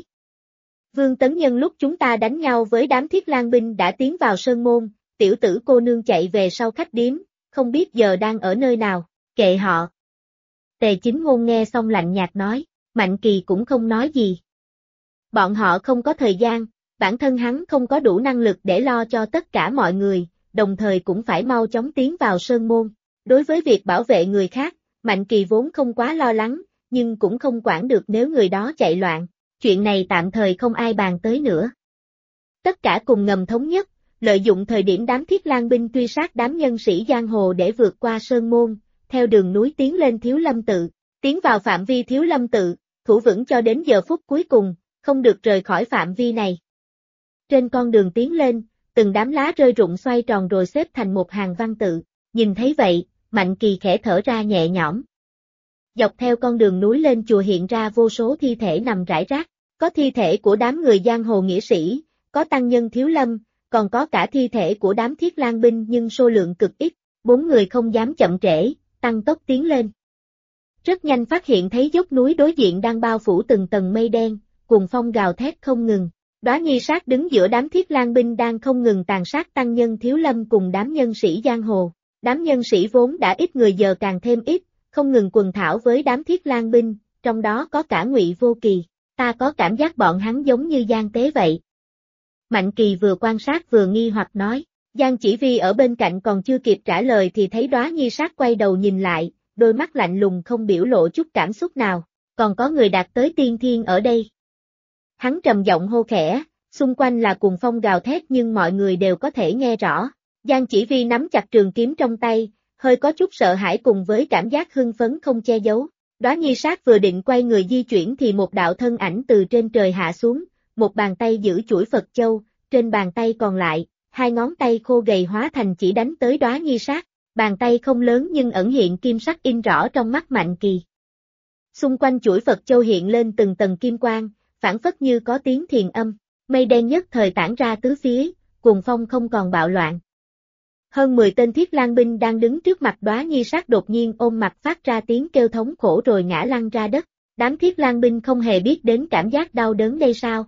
Vương Tấn nhân lúc chúng ta đánh nhau với đám Thiết Lang binh đã tiến vào sơn môn, tiểu tử cô nương chạy về sau khách điếm, không biết giờ đang ở nơi nào, kệ họ. Tề Chính Ngôn nghe xong lạnh nhạt nói, Mạnh Kỳ cũng không nói gì. Bọn họ không có thời gian, bản thân hắn không có đủ năng lực để lo cho tất cả mọi người, đồng thời cũng phải mau chóng tiến vào sơn môn. Đối với việc bảo vệ người khác, Mạnh Kỳ vốn không quá lo lắng, nhưng cũng không quản được nếu người đó chạy loạn. Chuyện này tạm thời không ai bàn tới nữa. Tất cả cùng ngầm thống nhất, lợi dụng thời điểm đám Thiết Lang binh truy sát đám nhân sĩ giang hồ để vượt qua sơn môn, theo đường núi tiến lên Thiếu Lâm tự, tiến vào phạm vi Thiếu Lâm tự, thủ vững cho đến giờ phút cuối cùng, không được rời khỏi phạm vi này. Trên con đường tiến lên, từng đám lá rơi rụng xoay tròn rồi xếp thành một hàng văn tự, nhìn thấy vậy, Mạnh Kỳ khẽ thở ra nhẹ nhõm. Dọc theo con đường núi lên chùa hiện ra vô số thi thể nằm rải rác, có thi thể của đám người giang hồ nghĩa sĩ, có tăng nhân Thiếu Lâm, còn có cả thi thể của đám Thiết Lang binh nhưng số lượng cực ít, 4 người không dám chậm trễ, tăng tốc tiến lên. Rất nhanh phát hiện thấy dốc núi đối diện đang bao phủ từng tầng mây đen, cuồng phong gào thét không ngừng. Đóa Nhi Sát đứng giữa đám Thiết Lang binh đang không ngừng tàn sát tăng nhân Thiếu Lâm cùng đám nhân sĩ giang hồ. Đám nhân sĩ vốn đã ít người giờ càng thêm ít, không ngừng quần thảo với đám Thiết Lang binh, trong đó có cả Ngụy Vô Kỳ. Ta có cảm giác bọn hắn giống như gian tế vậy. Mạnh Kỳ vừa quan sát vừa nghi hoặc nói. Giang Chỉ Vi ở bên cạnh còn chưa kịp trả lời thì thấy Đóa Nhi Sát quay đầu nhìn lại, đôi mắt lạnh lùng không biểu lộ chút cảm xúc nào. Còn có người đạt tới tiên thiên ở đây. Hắn trầm giọng hô khẽ, xung quanh là cuồng phong gào thét nhưng mọi người đều có thể nghe rõ. Giang Chỉ Vi nắm chặt trường kiếm trong tay, hơi có chút sợ hãi cùng với cảm giác hưng phấn không che giấu. Đóa Nhi Sát vừa định quay người di chuyển thì một đạo thân ảnh từ trên trời hạ xuống, một bàn tay giữ chuỗi Phật Châu, trên bàn tay còn lại, 2 ngón tay khô gầy hóa thành chỉ đánh tới Đóa Nhi Sát. Bàn tay không lớn nhưng ẩn hiện kim sắc in rõ trong mắt Mạnh Kỳ. Xung quanh chuỗi Phật Châu hiện lên từng tầng kim quang, phảng phất như có tiếng thiền âm, mây đen nhất thời tản ra tứ phía, cuồng phong không còn bạo loạn. Hơn 10 tên Thiết Lang binh đang đứng trước mặt Đóa Nhi Sát đột nhiên ôm mặt phát ra tiếng kêu thống khổ rồi ngã lăn ra đất. Đám Thiết Lang binh không hề biết đến cảm giác đau đớn đây sao?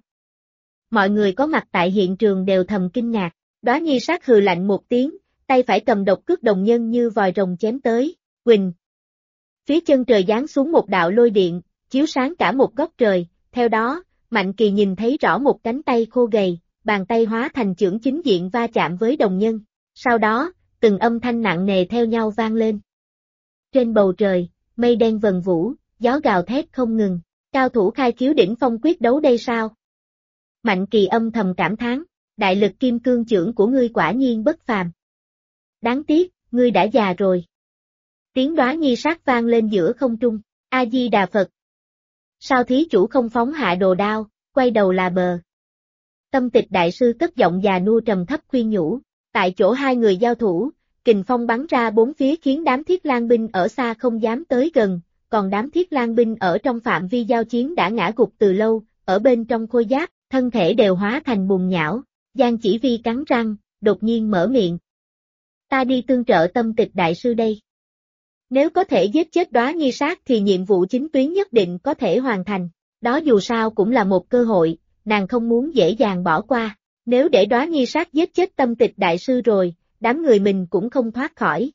Mọi người có mặt tại hiện trường đều thầm kinh ngạc. Đóa Nhi Sát hừ lạnh một tiếng, tay phải cầm độc cước đồng nhân như vòi rồng chém tới. Quỳnh. Phía chân trời giáng xuống một đạo lôi điện, chiếu sáng cả một góc trời. Theo đó, Mạnh Kỳ nhìn thấy rõ một cánh tay khô gầy, bàn tay hóa thành chưởng chính diện va chạm với đồng nhân. Sau đó, từng âm thanh nặng nề theo nhau vang lên. Trên bầu trời, mây đen vần vũ, gió gào thét không ngừng. Cao thủ khai khiếu đỉnh phong quyết đấu đây sao? Mạnh Kỳ âm thầm cảm thán, đại lực kim cương chưởng của ngươi quả nhiên bất phàm. Đáng tiếc, ngươi đã già rồi. Tiếng Đóa Nhi Sát vang lên giữa không trung. A Di Đà Phật. Sao thí chủ không phóng hạ đồ đao, quay đầu là bờ. Tâm Tịch đại sư cất giọng già nua trầm thấp khuyên nhủ. Tại chỗ hai người giao thủ, kình phong bắn ra bốn phía khiến đám Thiết Lang binh ở xa không dám tới gần, còn đám Thiết Lang binh ở trong phạm vi giao chiến đã ngã gục từ lâu, ở bên trong khôi giáp, thân thể đều hóa thành bùn nhão. Giang Chỉ Vi cắn răng, đột nhiên mở miệng. Ta đi tương trợ Tâm Tịch đại sư đây. Nếu có thể giết chết Đóa Nhi Sát thì nhiệm vụ chính tuyến nhất định có thể hoàn thành. Đó dù sao cũng là một cơ hội, nàng không muốn dễ dàng bỏ qua. Nếu để Đóa Nhi Sát giết chết Tâm Tịch đại sư rồi, đám người mình cũng không thoát khỏi.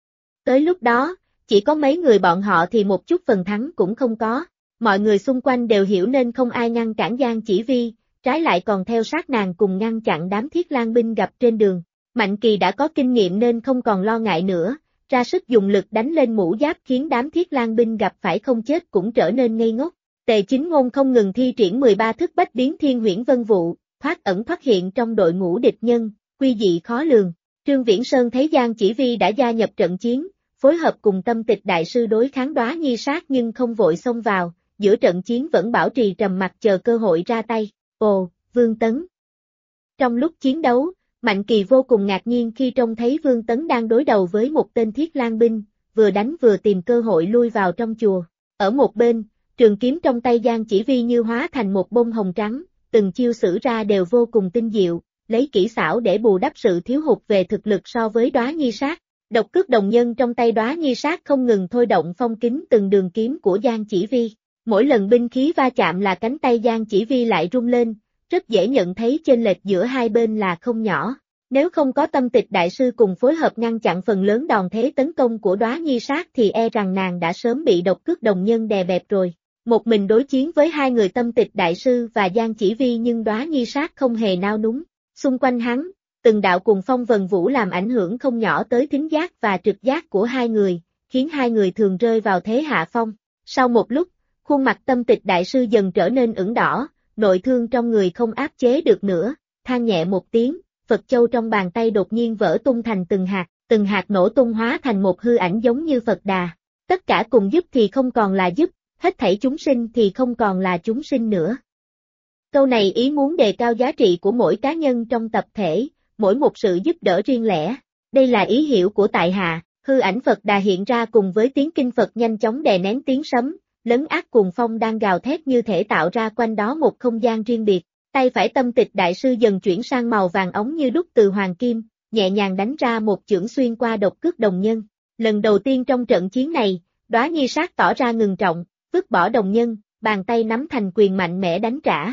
Tới lúc đó, chỉ có mấy người bọn họ thì một chút phần thắng cũng không có. Mọi người xung quanh đều hiểu nên không ai ngăn cản Giang Chỉ Vi, trái lại còn theo sát nàng cùng ngăn chặn đám Thiết Lang binh gặp trên đường. Mạnh Kỳ đã có kinh nghiệm nên không còn lo ngại nữa, ra sức dùng lực đánh lên mũ giáp khiến đám Thiết Lang binh gặp phải không chết cũng trở nên ngây ngốc. Tề Chính Ngôn không ngừng thi triển 13 thức bách biến thiên huyễn vân vụ, thoát ẩn thoát hiện trong đội ngũ địch nhân, quy dị khó lường. Trương Viễn Sơn thấy Giang Chỉ Vi đã gia nhập trận chiến, phối hợp cùng Tâm Tịch đại sư đối kháng Đóa Nhi Sát nhưng không vội xông vào, giữa trận chiến vẫn bảo trì trầm mặc chờ cơ hội ra tay. Ồ, Vương Tấn. Trong lúc chiến đấu, Mạnh Kỳ vô cùng ngạc nhiên khi trông thấy Vương Tấn đang đối đầu với một tên Thiết Lang binh, vừa đánh vừa tìm cơ hội lui vào trong chùa. Ở một bên, trường kiếm trong tay Giang Chỉ Vi như hóa thành một bông hồng trắng, từng chiêu sử ra đều vô cùng tinh diệu, lấy kỹ xảo để bù đắp sự thiếu hụt về thực lực so với Đóa Nhi Sát. Độc cước đồng nhân trong tay Đóa Nhi Sát không ngừng thôi động phong kín từng đường kiếm của Giang Chỉ Vi. Mỗi lần binh khí va chạm là cánh tay Giang Chỉ Vi lại rung lên, rất dễ nhận thấy chênh lệch giữa hai bên là không nhỏ. Nếu không có Tâm Tịch đại sư cùng phối hợp ngăn chặn phần lớn đòn thế tấn công của Đóa Nhi Sát thì e rằng nàng đã sớm bị độc cước đồng nhân đè bẹp rồi. Một mình đối chiến với hai người Tâm Tịch đại sư và Giang Chỉ Vi nhưng Đóa Nhi Sát không hề nao núng. Xung quanh hắn, từng đạo cuồng phong vần vũ làm ảnh hưởng không nhỏ tới thính giác và trực giác của hai người, khiến hai người thường rơi vào thế hạ phong. Sau một lúc, khuôn mặt Tâm Tịch đại sư dần trở nên ửng đỏ, nội thương trong người không áp chế được nữa, than nhẹ một tiếng, Phật châu trong bàn tay đột nhiên vỡ tung thành từng hạt nổ tung hóa thành một hư ảnh giống như Phật Đà. Tất cả cùng giúp thì không còn là giúp, hết thảy chúng sinh thì không còn là chúng sinh nữa. Câu này ý muốn đề cao giá trị của mỗi cá nhân trong tập thể, mỗi một sự giúp đỡ riêng lẻ. Đây là ý hiểu của tại hạ, hư ảnh Phật Đà hiện ra cùng với tiếng kinh Phật nhanh chóng đè nén tiếng sấm, lấn át cuồng phong đang gào thét như thể tạo ra quanh đó một không gian riêng biệt. Tay phải Tâm Tịch đại sư dần chuyển sang màu vàng óng như đúc từ hoàng kim, nhẹ nhàng đánh ra một chưởng xuyên qua độc cước đồng nhân. Lần đầu tiên trong trận chiến này, Đóa Nhi Sát tỏ ra ngừng trọng, vứt bỏ đồng nhân, bàn tay nắm thành quyền mạnh mẽ đánh trả.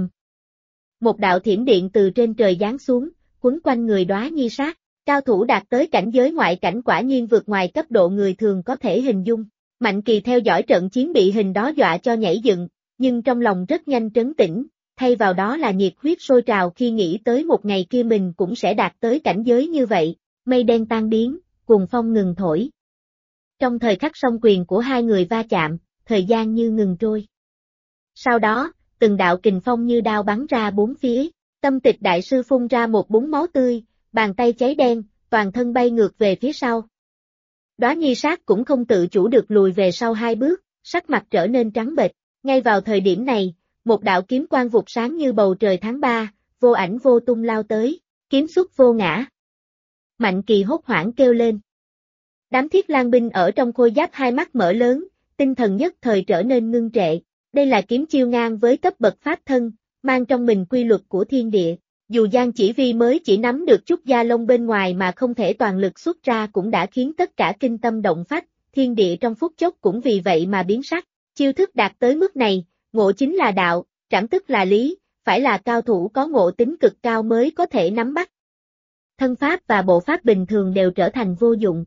Một đạo thiểm điện từ trên trời giáng xuống, quấn quanh người Đóa Nhi Sát. Cao thủ đạt tới cảnh giới ngoại cảnh quả nhiên vượt ngoài cấp độ người thường có thể hình dung. Mạnh Kỳ theo dõi trận chiến bị hình đó dọa cho nhảy dựng, nhưng trong lòng rất nhanh trấn tĩnh, thay vào đó là nhiệt huyết sôi trào khi nghĩ tới một ngày kia mình cũng sẽ đạt tới cảnh giới như vậy. Mây đen tan biến, cuồng phong ngừng thổi. Trong thời khắc song quyền của hai người va chạm, thời gian như ngừng trôi. Sau đó, từng đạo kình phong như đao bắn ra bốn phía, Tâm Tịch đại sư phun ra một búng máu tươi, bàn tay cháy đen, toàn thân bay ngược về phía sau. Đóa Nhi Sát cũng không tự chủ được lùi về sau hai bước, sắc mặt trở nên trắng bệch. Ngay vào thời điểm này, một đạo kiếm quang vụt sáng như bầu trời tháng 3, vô ảnh vô tung lao tới, kiếm xuất vô ngã. Mạnh Kỳ hốt hoảng kêu lên. Đám Thiết Lang binh ở trong khôi giáp hai mắt mở lớn, tinh thần nhất thời trở nên ngưng trệ. Đây là kiếm chiêu ngang với cấp bậc pháp thân, mang trong mình quy luật của thiên địa. Dù Giang Chỉ Vi mới chỉ nắm được chút da lông bên ngoài mà không thể toàn lực xuất ra cũng đã khiến tất cả kinh tâm động phách, thiên địa trong phút chốc cũng vì vậy mà biến sắc. Chiêu thức đạt tới mức này, ngộ chính là đạo, trảm tức là lý, phải là cao thủ có ngộ tính cực cao mới có thể nắm bắt. Thân pháp và bộ pháp bình thường đều trở thành vô dụng.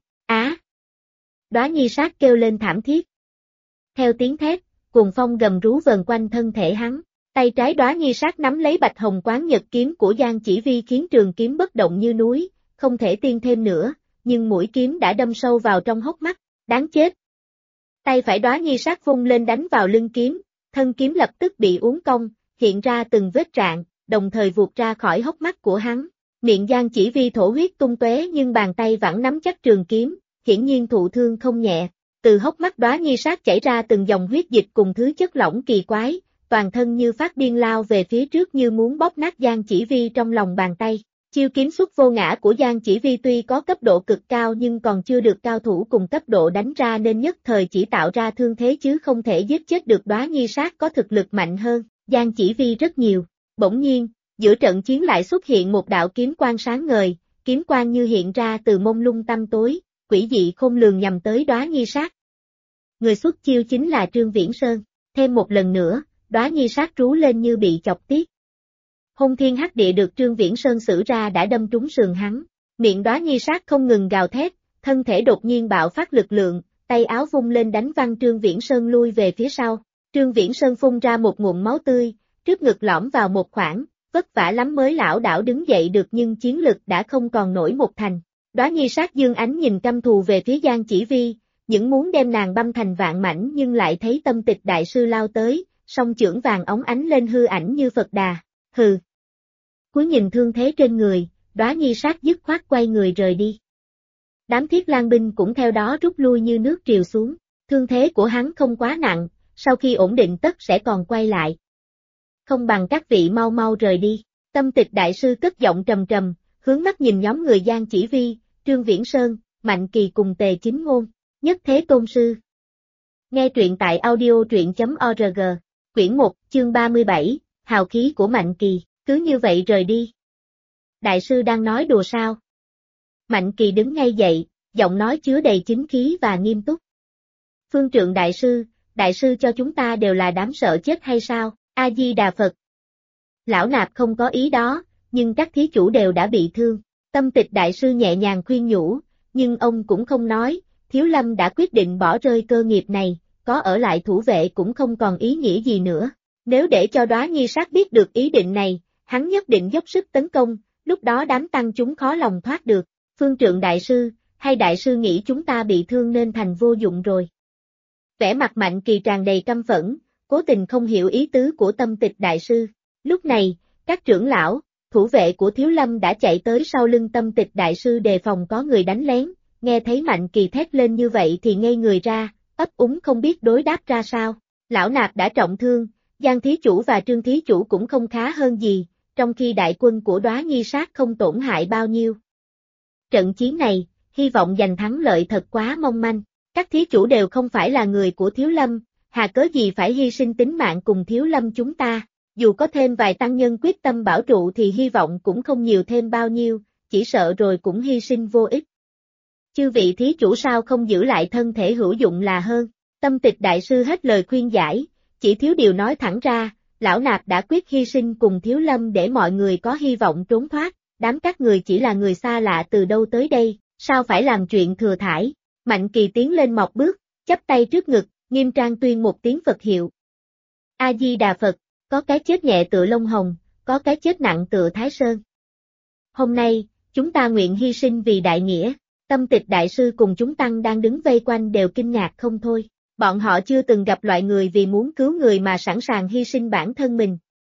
Đóa Nhi Sát kêu lên thảm thiết. Theo tiếng thét, cuồng phong gầm rú vần quanh thân thể hắn. Tay trái Đóa Nhi Sát nắm lấy bạch hồng quán nhật kiếm của Giang Chỉ Vi khiến trường kiếm bất động như núi, không thể tiên thêm nữa, nhưng mũi kiếm đã đâm sâu vào trong hốc mắt, đáng chết. Tay phải Đóa Nhi Sát vung lên đánh vào lưng kiếm, thân kiếm lập tức bị uốn cong, hiện ra từng vết rạn, đồng thời vụt ra khỏi hốc mắt của hắn. Miệng Giang Chỉ Vi thổ huyết tung tóe nhưng bàn tay vẫn nắm chắc trường kiếm, hiển nhiên thụ thương không nhẹ. Từ hốc mắt Đóa Nhi Sát chảy ra từng dòng huyết dịch cùng thứ chất lỏng kỳ quái, toàn thân như phát điên lao về phía trước như muốn bóp nát Giang Chỉ Vi trong lòng bàn tay. Chiêu kiếm xuất vô ngã của Giang Chỉ Vi tuy có cấp độ cực cao nhưng còn chưa được cao thủ cùng cấp độ đánh ra nên nhất thời chỉ tạo ra thương thế chứ không thể giết chết được Đóa Nhi Sát có thực lực mạnh hơn Giang Chỉ Vi rất nhiều. Bỗng nhiên, giữa trận chiến lại xuất hiện một đạo kiếm quang sáng ngời, kiếm quang như hiện ra từ mông lung tăm tối, quỷ dị khôn lường nhằm tới Đóa Nhi Sát. Người xuất chiêu chính là Trương Viễn Sơn. Thêm một lần nữa, Đóa Nhi Sát rú lên như bị chọc tiết. Hôn thiên hắc địa được Trương Viễn Sơn sử ra đã đâm trúng sườn hắn, miệng Đóa Nhi Sát không ngừng gào thét, thân thể đột nhiên bạo phát lực lượng, tay áo vung lên đánh văng Trương Viễn Sơn lui về phía sau. Trương Viễn Sơn phun ra một ngụm máu tươi, trước ngực lõm vào một khoảng, vất vả lắm mới lảo đảo đứng dậy được nhưng chiến lực đã không còn nổi một thành. Đóa Nhi Sát dương ánh nhìn căm thù về phía Giang Chỉ Vi, những muốn đem nàng băm thành vạn mảnh nhưng lại thấy Tâm Tịch đại sư lao tới, song chưởng vàng óng ánh lên hư ảnh như Phật Đà. Hừ. Cuối nhìn thương thế trên người, Đóa Nhi Sát dứt khoát quay người rời đi. Đám Thiết Lang binh cũng theo đó rút lui như nước triều xuống, thương thế của hắn không quá nặng, sau khi ổn định tất sẽ còn quay lại. Không bằng các vị mau mau rời đi. Tâm Tịch đại sư cất giọng trầm trầm, hướng mắt nhìn nhóm người Giang Chỉ Vi, Trương Viễn Sơn, Mạnh Kỳ cùng Tề Chính Ngôn, Nhất Thế Tôn Sư. Nghe truyện tại audio.org, quyển 1, chương 37, hào khí của Mạnh Kỳ, cứ như vậy rời đi. Đại sư đang nói đùa sao? Mạnh Kỳ đứng ngay dậy, giọng nói chứa đầy chính khí và nghiêm túc. Phương Trượng đại sư cho chúng ta đều là đám sợ chết hay sao? A-di-đà Phật. Lão Nạp không có ý đó, nhưng các thí chủ đều đã bị thương. Tâm Tịch đại sư nhẹ nhàng khuyên nhủ, nhưng ông cũng không nói, Thiếu Lâm đã quyết định bỏ rơi cơ nghiệp này, có ở lại thủ vệ cũng không còn ý nghĩa gì nữa. Nếu để cho Đóa Nhi Sát biết được ý định này, hắn nhất định dốc sức tấn công, lúc đó đám tăng chúng khó lòng thoát được. Phương Trượng đại sư, hay đại sư nghĩ chúng ta bị thương nên thành vô dụng rồi? Vẻ mặt Mạnh Kỳ tràn đầy căm phẫn, cố tình không hiểu ý tứ của Tâm Tịch đại sư. Lúc này, các trưởng lão, thủ vệ của Thiếu Lâm đã chạy tới sau lưng Tâm Tịch đại sư đề phòng có người đánh lén, nghe thấy Mạnh Kỳ thét lên như vậy thì ngây người ra, ấp úng không biết đối đáp ra sao. Lão Nạp đã trọng thương, Giang thí chủ và Trương thí chủ cũng không khá hơn gì, trong khi đại quân của Đóa Nhi Sát không tổn hại bao nhiêu. Trận chiến này, hy vọng giành thắng lợi thật quá mong manh, các thí chủ đều không phải là người của Thiếu Lâm, hà cớ gì phải hy sinh tính mạng cùng Thiếu Lâm chúng ta, dù có thêm vài tăng nhân quyết tâm bảo trụ thì hy vọng cũng không nhiều thêm bao nhiêu, chỉ sợ rồi cũng hy sinh vô ích. Chư vị thí chủ sao không giữ lại thân thể hữu dụng là hơn. Tâm Tịch đại sư hết lời khuyên giải, chỉ thiếu điều nói thẳng ra, Lão Nạp đã quyết hy sinh cùng Thiếu Lâm để mọi người có hy vọng trốn thoát, đám các người chỉ là người xa lạ từ đâu tới đây, sao phải làm chuyện thừa thải. Mạnh Kỳ tiến lên một bước, chắp tay trước ngực, nghiêm trang tuyên một tiếng Phật hiệu. A-di-đà Phật, có cái chết nhẹ tựa lông hồng, có cái chết nặng tựa Thái Sơn. Hôm nay, chúng ta nguyện hy sinh vì đại nghĩa. Tâm Tịch đại sư cùng chúng tăng đang đứng vây quanh đều kinh ngạc không thôi. Bọn họ chưa từng gặp loại người vì muốn cứu người mà sẵn sàng hy sinh bản thân mình.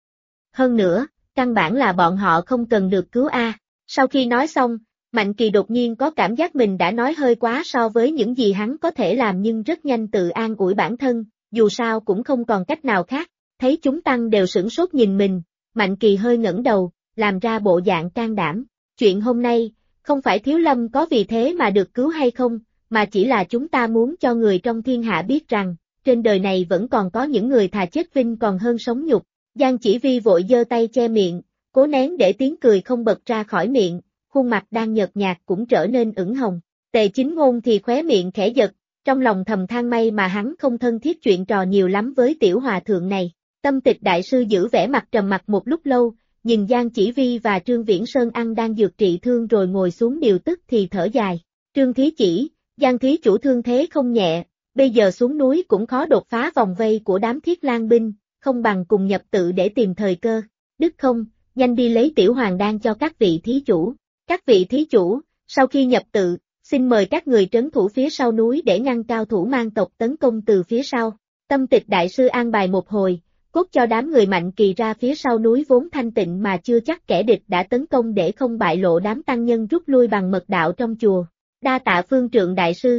Hơn nữa, căn bản là bọn họ không cần được cứu a. Sau khi nói xong, Mạnh Kỳ đột nhiên có cảm giác mình đã nói hơi quá so với những gì hắn có thể làm nhưng rất nhanh tự an ủi bản thân, dù sao cũng không còn cách nào khác. Thấy chúng tăng đều sửng sốt nhìn mình, Mạnh Kỳ hơi ngẩng đầu, làm ra bộ dạng can đảm. Chuyện hôm nay, không phải Thiếu Lâm có vì thế mà được cứu hay không, mà chỉ là chúng ta muốn cho người trong thiên hạ biết rằng, trên đời này vẫn còn có những người thà chết vinh còn hơn sống nhục. Giang Chỉ Vi vội giơ tay che miệng, cố nén để tiếng cười không bật ra khỏi miệng, khuôn mặt đang nhợt nhạt cũng trở nên ửng hồng. Tề Chính Ngôn thì khóe miệng khẽ giật, trong lòng thầm than may mà hắn không thân thiết chuyện trò nhiều lắm với tiểu hòa thượng này. Tâm Tịch đại sư giữ vẻ mặt trầm mặc một lúc lâu, nhìn Giang Chỉ Vi và Trương Viễn Sơn ăn đang dược trị thương rồi ngồi xuống điều tức thì thở dài. Trương thí chỉ, Giang thí chủ thương thế không nhẹ, bây giờ xuống núi cũng khó đột phá vòng vây của đám Thiết Lang binh, không bằng cùng nhập tự để tìm thời cơ. Đức không, nhanh đi lấy tiểu hoàng đan cho các vị thí chủ. Các vị thí chủ, sau khi nhập tự, xin mời các người trấn thủ phía sau núi để ngăn cao thủ mang tộc tấn công từ phía sau. Tâm Tịch đại sư an bài một hồi, cốt cho đám người Mạnh Kỳ ra phía sau núi vốn thanh tịnh mà chưa chắc kẻ địch đã tấn công để không bại lộ đám tăng nhân rút lui bằng mật đạo trong chùa. Đa tạ Phương Trượng đại sư.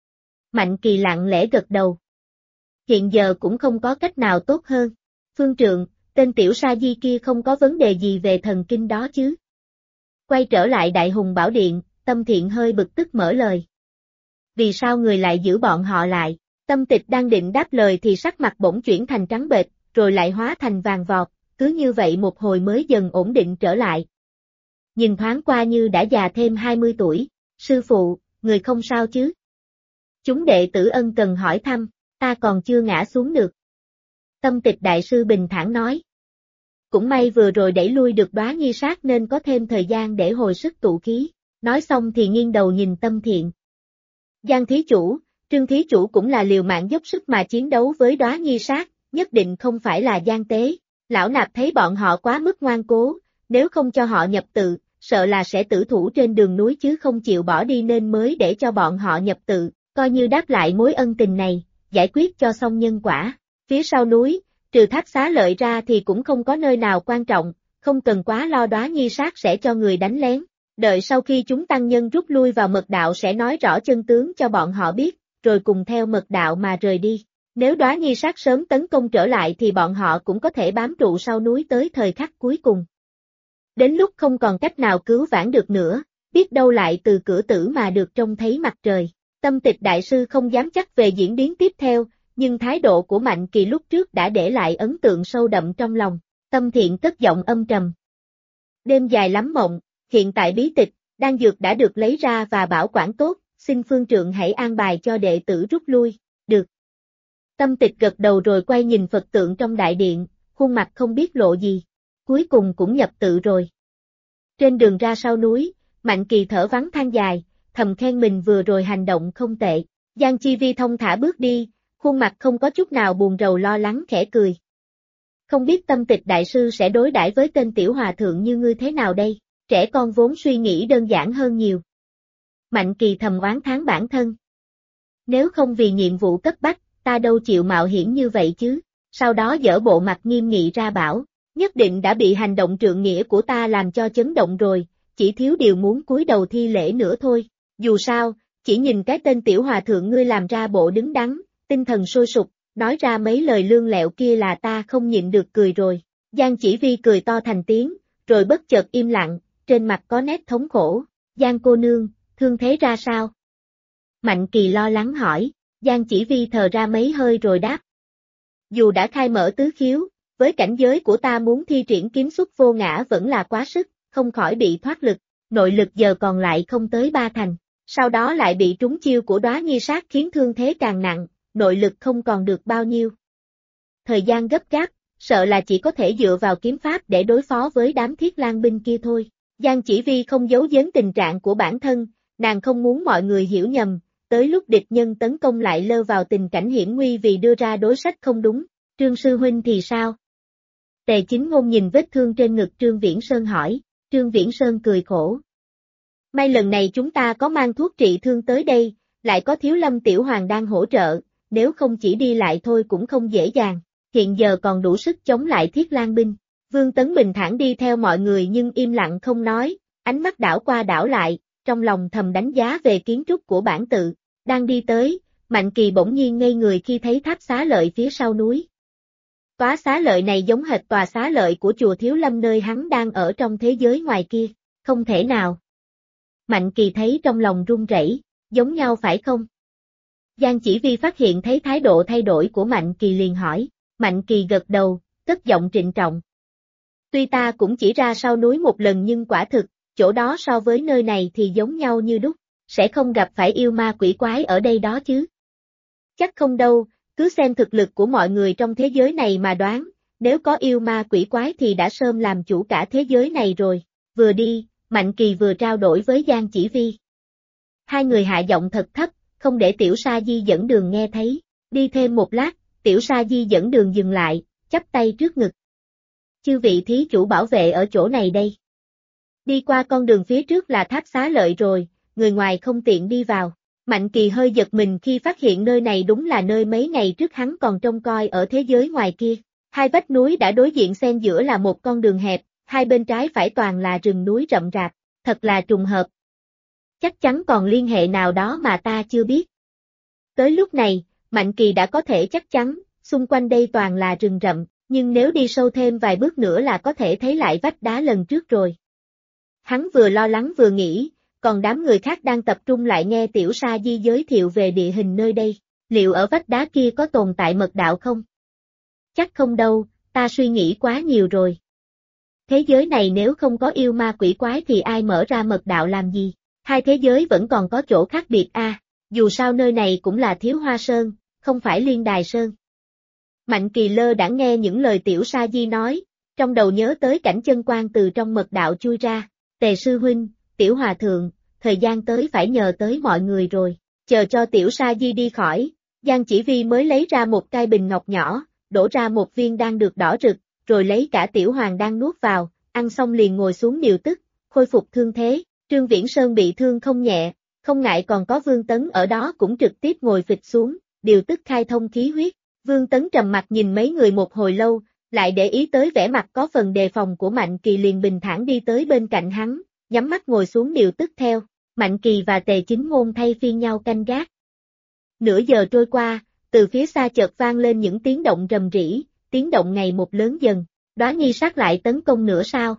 Mạnh Kỳ lặng lẽ gật đầu. Hiện giờ cũng không có cách nào tốt hơn. Phương Trượng, tên tiểu sa di kia không có vấn đề gì về thần kinh đó chứ? Quay trở lại Đại Hùng Bảo Điện, Tâm Thiện hơi bực tức mở lời. Vì sao người lại giữ bọn họ lại? Tâm Tịch đang định đáp lời thì sắc mặt bỗng chuyển thành trắng bệch, rồi lại hóa thành vàng vọt, cứ như vậy một hồi mới dần ổn định trở lại. Nhìn thoáng qua như đã già thêm 20 tuổi, sư phụ, người không sao chứ? Chúng đệ tử ân cần hỏi thăm, ta còn chưa ngã xuống được. Tâm Tịch đại sư bình thản nói. Cũng may vừa rồi đẩy lui được Đóa Nhi Sát nên có thêm thời gian để hồi sức tụ khí, nói xong thì nghiêng đầu nhìn Tâm Thiện. Giang thí chủ, Trương thí chủ cũng là liều mạng dốc sức mà chiến đấu với Đóa Nhi Sát, nhất định không phải là gian tế. Lão nạp thấy bọn họ quá mức ngoan cố, nếu không cho họ nhập tự, sợ là sẽ tử thủ trên đường núi chứ không chịu bỏ đi nên mới để cho bọn họ nhập tự, coi như đáp lại mối ân tình này, giải quyết cho xong nhân quả. Phía sau núi, trừ Tháp Xá Lợi ra thì cũng không có nơi nào quan trọng, không cần quá lo Đóa Nhi Sát sẽ cho người đánh lén. Đợi sau khi chúng tăng nhân rút lui vào mật đạo sẽ nói rõ chân tướng cho bọn họ biết, rồi cùng theo mật đạo mà rời đi. Nếu Đóa Nhi Sát sớm tấn công trở lại thì bọn họ cũng có thể bám trụ sau núi tới thời khắc cuối cùng. Đến lúc không còn cách nào cứu vãn được nữa, biết đâu lại từ cửa tử mà được trông thấy mặt trời. Tâm Tịch đại sư không dám chắc về diễn biến tiếp theo, nhưng thái độ của Mạnh Kỳ lúc trước đã để lại ấn tượng sâu đậm trong lòng. Tâm Thiện cất giọng âm trầm. Đêm dài lắm mộng, hiện tại bí tịch, đan dược đã được lấy ra và bảo quản tốt, xin phương trượng hãy an bài cho đệ tử rút lui. Được. Tâm Tịch gật đầu rồi quay nhìn Phật tượng trong đại điện, khuôn mặt không biết lộ gì. Cuối cùng cũng nhập tự rồi. Trên đường ra sau núi, Mạnh Kỳ thở vắng than dài, thầm khen mình vừa rồi hành động không tệ. Giang Chi Vi thông thả bước đi, khuôn mặt không có chút nào buồn rầu lo lắng khẽ cười. Không biết Tâm Tịch đại sư sẽ đối đãi với tên tiểu hòa thượng như ngươi thế nào đây, trẻ con vốn suy nghĩ đơn giản hơn nhiều. Mạnh Kỳ thầm oán thán bản thân. Nếu không vì nhiệm vụ cấp bách, ta đâu chịu mạo hiểm như vậy chứ, sau đó dở bộ mặt nghiêm nghị ra bảo, nhất định đã bị hành động trượng nghĩa của ta làm cho chấn động rồi, chỉ thiếu điều muốn cúi đầu thi lễ nữa thôi, dù sao, chỉ nhìn cái tên tiểu hòa thượng ngươi làm ra bộ đứng đắn, tinh thần sôi sục, nói ra mấy lời lương lẹo kia là ta không nhịn được cười rồi. Giang Chỉ Vi cười to thành tiếng, rồi bất chợt im lặng, trên mặt có nét thống khổ. Giang cô nương, thương thế ra sao? Mạnh Kỳ lo lắng hỏi, Giang Chỉ Vi thở ra mấy hơi rồi đáp. Dù đã khai mở tứ khiếu, với cảnh giới của ta muốn thi triển kiếm xuất vô ngã vẫn là quá sức, không khỏi bị thoát lực, nội lực giờ còn lại không tới 3 thành, sau đó lại bị trúng chiêu của Đóa Nhi Sát khiến thương thế càng nặng, nội lực không còn được bao nhiêu. Thời gian gấp gáp, sợ là chỉ có thể dựa vào kiếm pháp để đối phó với đám Thiết Lang binh kia thôi. Giang Chỉ Vi không giấu giếm tình trạng của bản thân, nàng không muốn mọi người hiểu nhầm, tới lúc địch nhân tấn công lại lơ vào tình cảnh hiểm nguy vì đưa ra đối sách không đúng. Trương sư huynh thì sao? Tề Chính Ngôn nhìn vết thương trên ngực Trương Viễn Sơn hỏi, Trương Viễn Sơn cười khổ. May lần này chúng ta có mang thuốc trị thương tới đây, lại có Thiếu Lâm Tiểu Hoàng đang hỗ trợ, nếu không chỉ đi lại thôi cũng không dễ dàng, hiện giờ còn đủ sức chống lại Thiết Lang binh. Vương Tấn bình thản đi theo mọi người nhưng im lặng không nói, ánh mắt đảo qua đảo lại, trong lòng thầm đánh giá về kiến trúc của bản tự. Đang đi tới, Mạnh Kỳ bỗng nhiên ngây người khi thấy tháp xá lợi phía sau núi. Tòa xá lợi này giống hệt tòa xá lợi của chùa Thiếu Lâm nơi hắn đang ở trong thế giới ngoài kia, không thể nào. Mạnh Kỳ thấy trong lòng run rẩy, giống nhau phải không? Giang Chỉ Vi phát hiện thấy thái độ thay đổi của Mạnh Kỳ liền hỏi, Mạnh Kỳ gật đầu, cất giọng trịnh trọng. Tuy ta cũng chỉ ra sau núi một lần nhưng quả thực, chỗ đó so với nơi này thì giống nhau như đúc, sẽ không gặp phải yêu ma quỷ quái ở đây đó chứ. Chắc không đâu, cứ xem thực lực của mọi người trong thế giới này mà đoán, nếu có yêu ma quỷ quái thì đã sớm làm chủ cả thế giới này rồi. Vừa đi, Mạnh Kỳ vừa trao đổi với Giang Chỉ Vi. Hai người hạ giọng thật thấp, không để Tiểu Sa Di dẫn đường nghe thấy. Đi thêm một lát, Tiểu Sa Di dẫn đường dừng lại, chắp tay trước ngực. Chư vị thí chủ bảo vệ ở chỗ này đây. Đi qua con đường phía trước là tháp xá lợi rồi, người ngoài không tiện đi vào. Mạnh Kỳ hơi giật mình khi phát hiện nơi này đúng là nơi mấy ngày trước hắn còn trông coi ở thế giới ngoài kia. Hai vách núi đã đối diện xen giữa là một con đường hẹp, hai bên trái phải toàn là rừng núi rậm rạp, thật là trùng hợp. Chắc chắn còn liên hệ nào đó mà ta chưa biết. Tới lúc này, Mạnh Kỳ đã có thể chắc chắn, xung quanh đây toàn là rừng rậm, nhưng nếu đi sâu thêm vài bước nữa là có thể thấy lại vách đá lần trước rồi. Hắn vừa lo lắng vừa nghĩ, còn đám người khác đang tập trung lại nghe Tiểu Sa Di giới thiệu về địa hình nơi đây, liệu ở vách đá kia có tồn tại mật đạo không? Chắc không đâu, ta suy nghĩ quá nhiều rồi. Thế giới này nếu không có yêu ma quỷ quái thì ai mở ra mật đạo làm gì? Hai thế giới vẫn còn có chỗ khác biệt dù sao nơi này cũng là Thiếu Hoa Sơn, không phải Liên Đài Sơn. Mạnh Kỳ lơ đãng nghe những lời Tiểu Sa Di nói, trong đầu nhớ tới cảnh chân quan từ trong mật đạo chui ra, Tề sư huynh, Tiểu Hòa thượng, thời gian tới phải nhờ tới mọi người rồi, chờ cho Tiểu Sa Di đi khỏi, Giang Chỉ Vi mới lấy ra một cái bình ngọc nhỏ, đổ ra một viên đan được đỏ rực, rồi lấy cả Tiểu Hoàng đan nuốt vào, ăn xong liền ngồi xuống điều tức, khôi phục thương thế, Trương Viễn Sơn bị thương không nhẹ, không ngại còn có Vương Tấn ở đó cũng trực tiếp ngồi phịch xuống, điều tức khai thông khí huyết. Vương Tấn trầm mặt nhìn mấy người một hồi lâu, lại để ý tới vẻ mặt có phần đề phòng của Mạnh Kỳ liền bình thản đi tới bên cạnh hắn, nhắm mắt ngồi xuống điều tức theo, Mạnh Kỳ và Tề Chính Ngôn thay phiên nhau canh gác. Nửa giờ trôi qua, từ phía xa chợt vang lên những tiếng động rầm rĩ, tiếng động ngày một lớn dần, Đóa Nhi Sát lại tấn công nữa sao?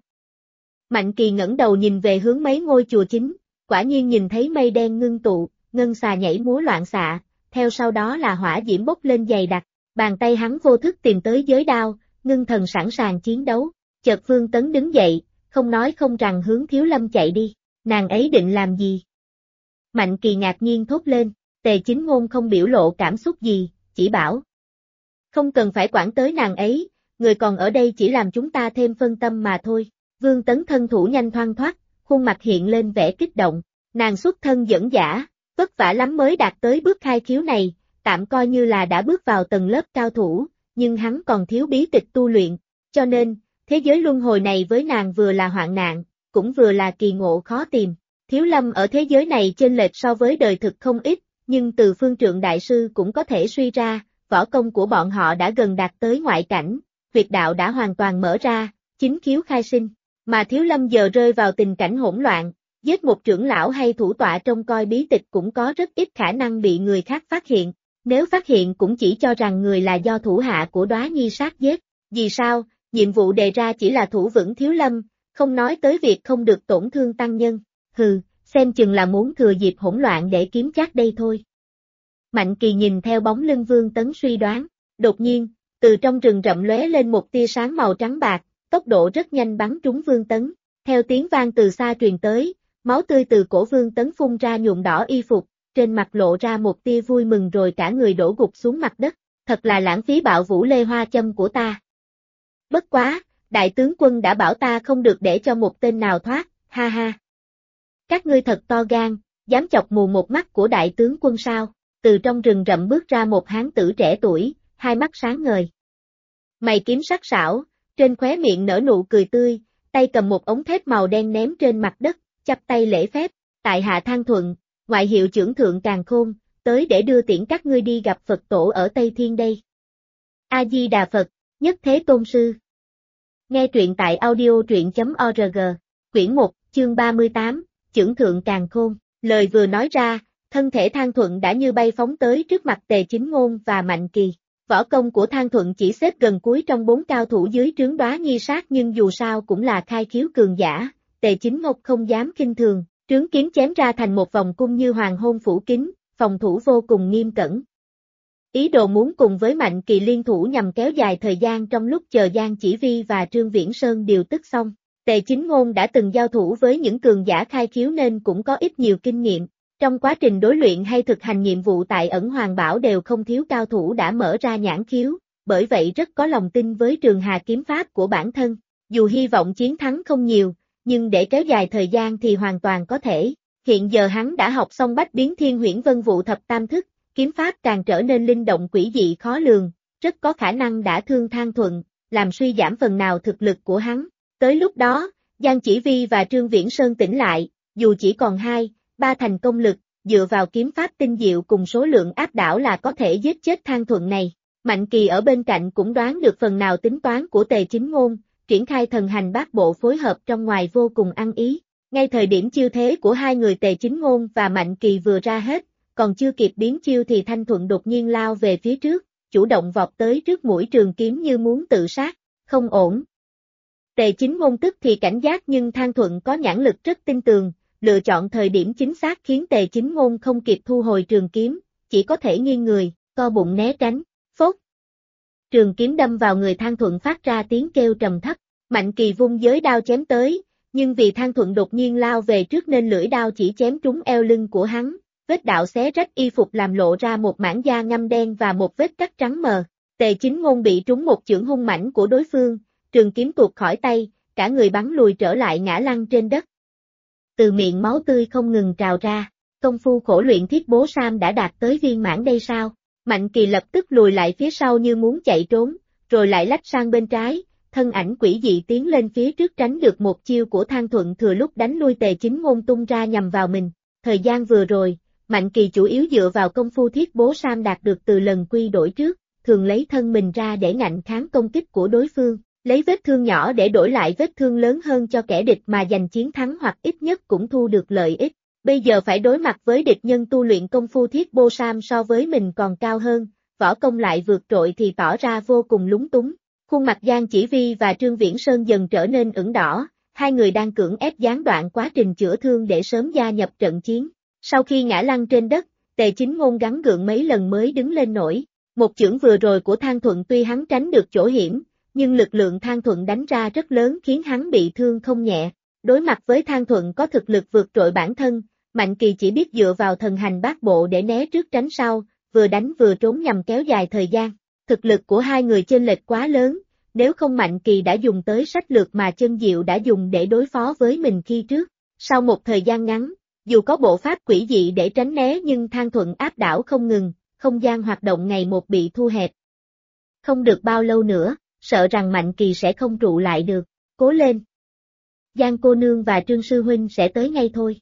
Mạnh Kỳ ngẩng đầu nhìn về hướng mấy ngôi chùa chính, quả nhiên nhìn thấy mây đen ngưng tụ, ngân xà nhảy múa loạn xạ, theo sau đó là hỏa diễm bốc lên dày đặc, bàn tay hắn vô thức tìm tới giới đao, ngưng thần sẵn sàng chiến đấu, chợt Vương Tấn đứng dậy, không nói không rằng hướng Thiếu Lâm chạy đi, nàng ấy định làm gì? Mạnh Kỳ ngạc nhiên thốt lên, Tề Chính Ngôn không biểu lộ cảm xúc gì, chỉ bảo. Không cần phải quản tới nàng ấy, người còn ở đây chỉ làm chúng ta thêm phân tâm mà thôi. Vương Tấn thân thủ nhanh thoăn thoắt, khuôn mặt hiện lên vẻ kích động, nàng xuất thân dẫn dã, vất vả lắm mới đạt tới bước khai khiếu này, tạm coi như là đã bước vào tầng lớp cao thủ, nhưng hắn còn thiếu bí tịch tu luyện, cho nên, thế giới luân hồi này với nàng vừa là hoạn nạn, cũng vừa là kỳ ngộ khó tìm. Thiếu Lâm ở thế giới này chênh lệch so với đời thực không ít, nhưng từ Phương Trượng Đại Sư cũng có thể suy ra, võ công của bọn họ đã gần đạt tới ngoại cảnh, huyệt đạo đã hoàn toàn mở ra, chính khiếu khai sinh, mà Thiếu Lâm giờ rơi vào tình cảnh hỗn loạn, giết một trưởng lão hay thủ tọa trông coi bí tịch cũng có rất ít khả năng bị người khác phát hiện, nếu phát hiện cũng chỉ cho rằng người là do thủ hạ của Đóa Nhi Sát giết, vì sao, nhiệm vụ đề ra chỉ là thủ vững Thiếu Lâm, không nói tới việc không được tổn thương tăng nhân, xem chừng là muốn thừa dịp hỗn loạn để kiếm trác đây thôi. Mạnh Kỳ nhìn theo bóng lưng Vương Tấn suy đoán, đột nhiên, từ trong rừng rậm lóe lên một tia sáng màu trắng bạc, tốc độ rất nhanh bắn trúng Vương Tấn, theo tiếng vang từ xa truyền tới, máu tươi từ cổ Vương Tấn phun ra nhuộm đỏ y phục, trên mặt lộ ra một tia vui mừng rồi cả người đổ gục xuống mặt đất, thật là lãng phí bạo vũ lê hoa châm của ta. Bất quá, đại tướng quân đã bảo ta không được để cho một tên nào thoát, ha ha. Các ngươi thật to gan, dám chọc mù một mắt của đại tướng quân sao? Từ trong rừng rậm bước ra một hán tử trẻ tuổi, hai mắt sáng ngời. Mày kiếm sắc sảo, trên khóe miệng nở nụ cười tươi, tay cầm một ống thép màu đen ném trên mặt đất, chắp tay lễ phép, tại hạ Thang Thuận, ngoại hiệu trưởng thượng Càn Khôn, tới để đưa tiễn các ngươi đi gặp Phật tổ ở Tây Thiên đây. A Di Đà Phật, Nhất Thế Tôn Sư. Nghe truyện tại audio truyện.org, quyển 1, chương 38, trưởng thượng Càn Khôn, lời vừa nói ra, thân thể Thang Thuận đã như bay phóng tới trước mặt Tề Chính Ngôn và Mạnh Kỳ. Võ công của Thang Thuận chỉ xếp gần cuối trong 4 cao thủ dưới trướng Đóa Nhi Sát nhưng dù sao cũng là khai khiếu cường giả, Tề Chính Ngôn không dám khinh thường, trướng kiếm chém ra thành một vòng cung như hoàng hôn phủ kín, phòng thủ vô cùng nghiêm cẩn. Ý đồ muốn cùng với Mạnh Kỳ liên thủ nhằm kéo dài thời gian trong lúc chờ Giang Chỉ Vi và Trương Viễn Sơn điều tức xong. Tề Chính Ngôn đã từng giao thủ với những cường giả khai khiếu nên cũng có ít nhiều kinh nghiệm. Trong quá trình đối luyện hay thực hành nhiệm vụ tại Ẩn Hoàng Bảo đều không thiếu cao thủ đã mở ra nhãn khiếu, bởi vậy rất có lòng tin với Trường Hà kiếm pháp của bản thân. Dù hy vọng chiến thắng không nhiều, nhưng để kéo dài thời gian thì hoàn toàn có thể. Hiện giờ hắn đã học xong Bách Biến Thiên Huyễn Vân Vụ Thập Tam Thức, kiếm pháp càng trở nên linh động quỷ dị khó lường, rất có khả năng đã thương Thang Thuận, làm suy giảm phần nào thực lực của hắn. Tới lúc đó, Giang Chỉ Vi và Trương Viễn Sơn tỉnh lại, dù chỉ còn 2-3 thành công lực, dựa vào kiếm pháp tinh diệu cùng số lượng áp đảo là có thể giết chết Thang Thuận này. Mạnh Kỳ ở bên cạnh cũng đoán được phần nào tính toán của Tề Chính Ngôn, triển khai thần hành bát bộ phối hợp trong ngoài vô cùng ăn ý. Ngay thời điểm chiêu thế của hai người Tề Chính Ngôn và Mạnh Kỳ vừa ra hết, còn chưa kịp biến chiêu thì Thanh Thuận đột nhiên lao về phía trước, chủ động vọt tới trước mũi trường kiếm như muốn tự sát, không ổn. Tề Chính Ngôn tức thì cảnh giác nhưng Thang Thuận có nhãn lực rất tin tường, lựa chọn thời điểm chính xác khiến Tề Chính Ngôn không kịp thu hồi trường kiếm, chỉ có thể nghiêng người, co bụng né tránh, phốt. Trường kiếm đâm vào người Thang Thuận phát ra tiếng kêu trầm thấp, Mạnh Kỳ vung giới đao chém tới, nhưng vì Thang Thuận đột nhiên lao về trước nên lưỡi đao chỉ chém trúng eo lưng của hắn, vết đạo xé rách y phục làm lộ ra một mảng da ngăm đen và một vết cắt trắng mờ. Tề Chính Ngôn bị trúng một chưởng hung mãnh của đối phương, trường kiếm tuột khỏi tay, cả người bắn lùi trở lại ngã lăn trên đất. Từ miệng máu tươi không ngừng trào ra, công phu khổ luyện Thiết Bố Sam đã đạt tới viên mãn đây sao? Mạnh Kỳ lập tức lùi lại phía sau như muốn chạy trốn, rồi lại lách sang bên trái, thân ảnh quỷ dị tiến lên phía trước tránh được một chiêu của Thang Thuận thừa lúc đánh lui Tề Chính Ngôn tung ra nhằm vào mình. Thời gian vừa rồi, Mạnh Kỳ chủ yếu dựa vào công phu Thiết Bố Sam đạt được từ lần quy đổi trước, thường lấy thân mình ra để ngạnh kháng công kích của đối phương, lấy vết thương nhỏ để đổi lại vết thương lớn hơn cho kẻ địch mà giành chiến thắng hoặc ít nhất cũng thu được lợi ích. Bây giờ phải đối mặt với địch nhân tu luyện công phu Thiết Bố Sam so với mình còn cao hơn, võ công lại vượt trội thì tỏ ra vô cùng lúng túng. Khuôn mặt Giang Chỉ Vi và Trương Viễn Sơn dần trở nên ửng đỏ, hai người đang cưỡng ép gián đoạn quá trình chữa thương để sớm gia nhập trận chiến. Sau khi ngã lăn trên đất, Tề Chính Ngôn gắng gượng mấy lần mới đứng lên nổi. Một chưởng vừa rồi của Thang Thuận tuy hắn tránh được chỗ hiểm, nhưng lực lượng Thang Thuận đánh ra rất lớn khiến hắn bị thương không nhẹ. Đối mặt với Thang Thuận có thực lực vượt trội bản thân, Mạnh Kỳ chỉ biết dựa vào thần hành bát bộ để né trước tránh sau, vừa đánh vừa trốn nhằm kéo dài thời gian. Thực lực của hai người chênh lệch quá lớn, nếu không Mạnh Kỳ đã dùng tới sách lược mà Chân Diệu đã dùng để đối phó với mình khi trước. Sau một thời gian ngắn, dù có bộ pháp quỷ dị để tránh né nhưng Thang Thuận áp đảo không ngừng, không gian hoạt động ngày một bị thu hẹp. Không được bao lâu nữa, sợ rằng Mạnh Kỳ sẽ không trụ lại được, cố lên. Giang cô nương và Trương sư huynh sẽ tới ngay thôi.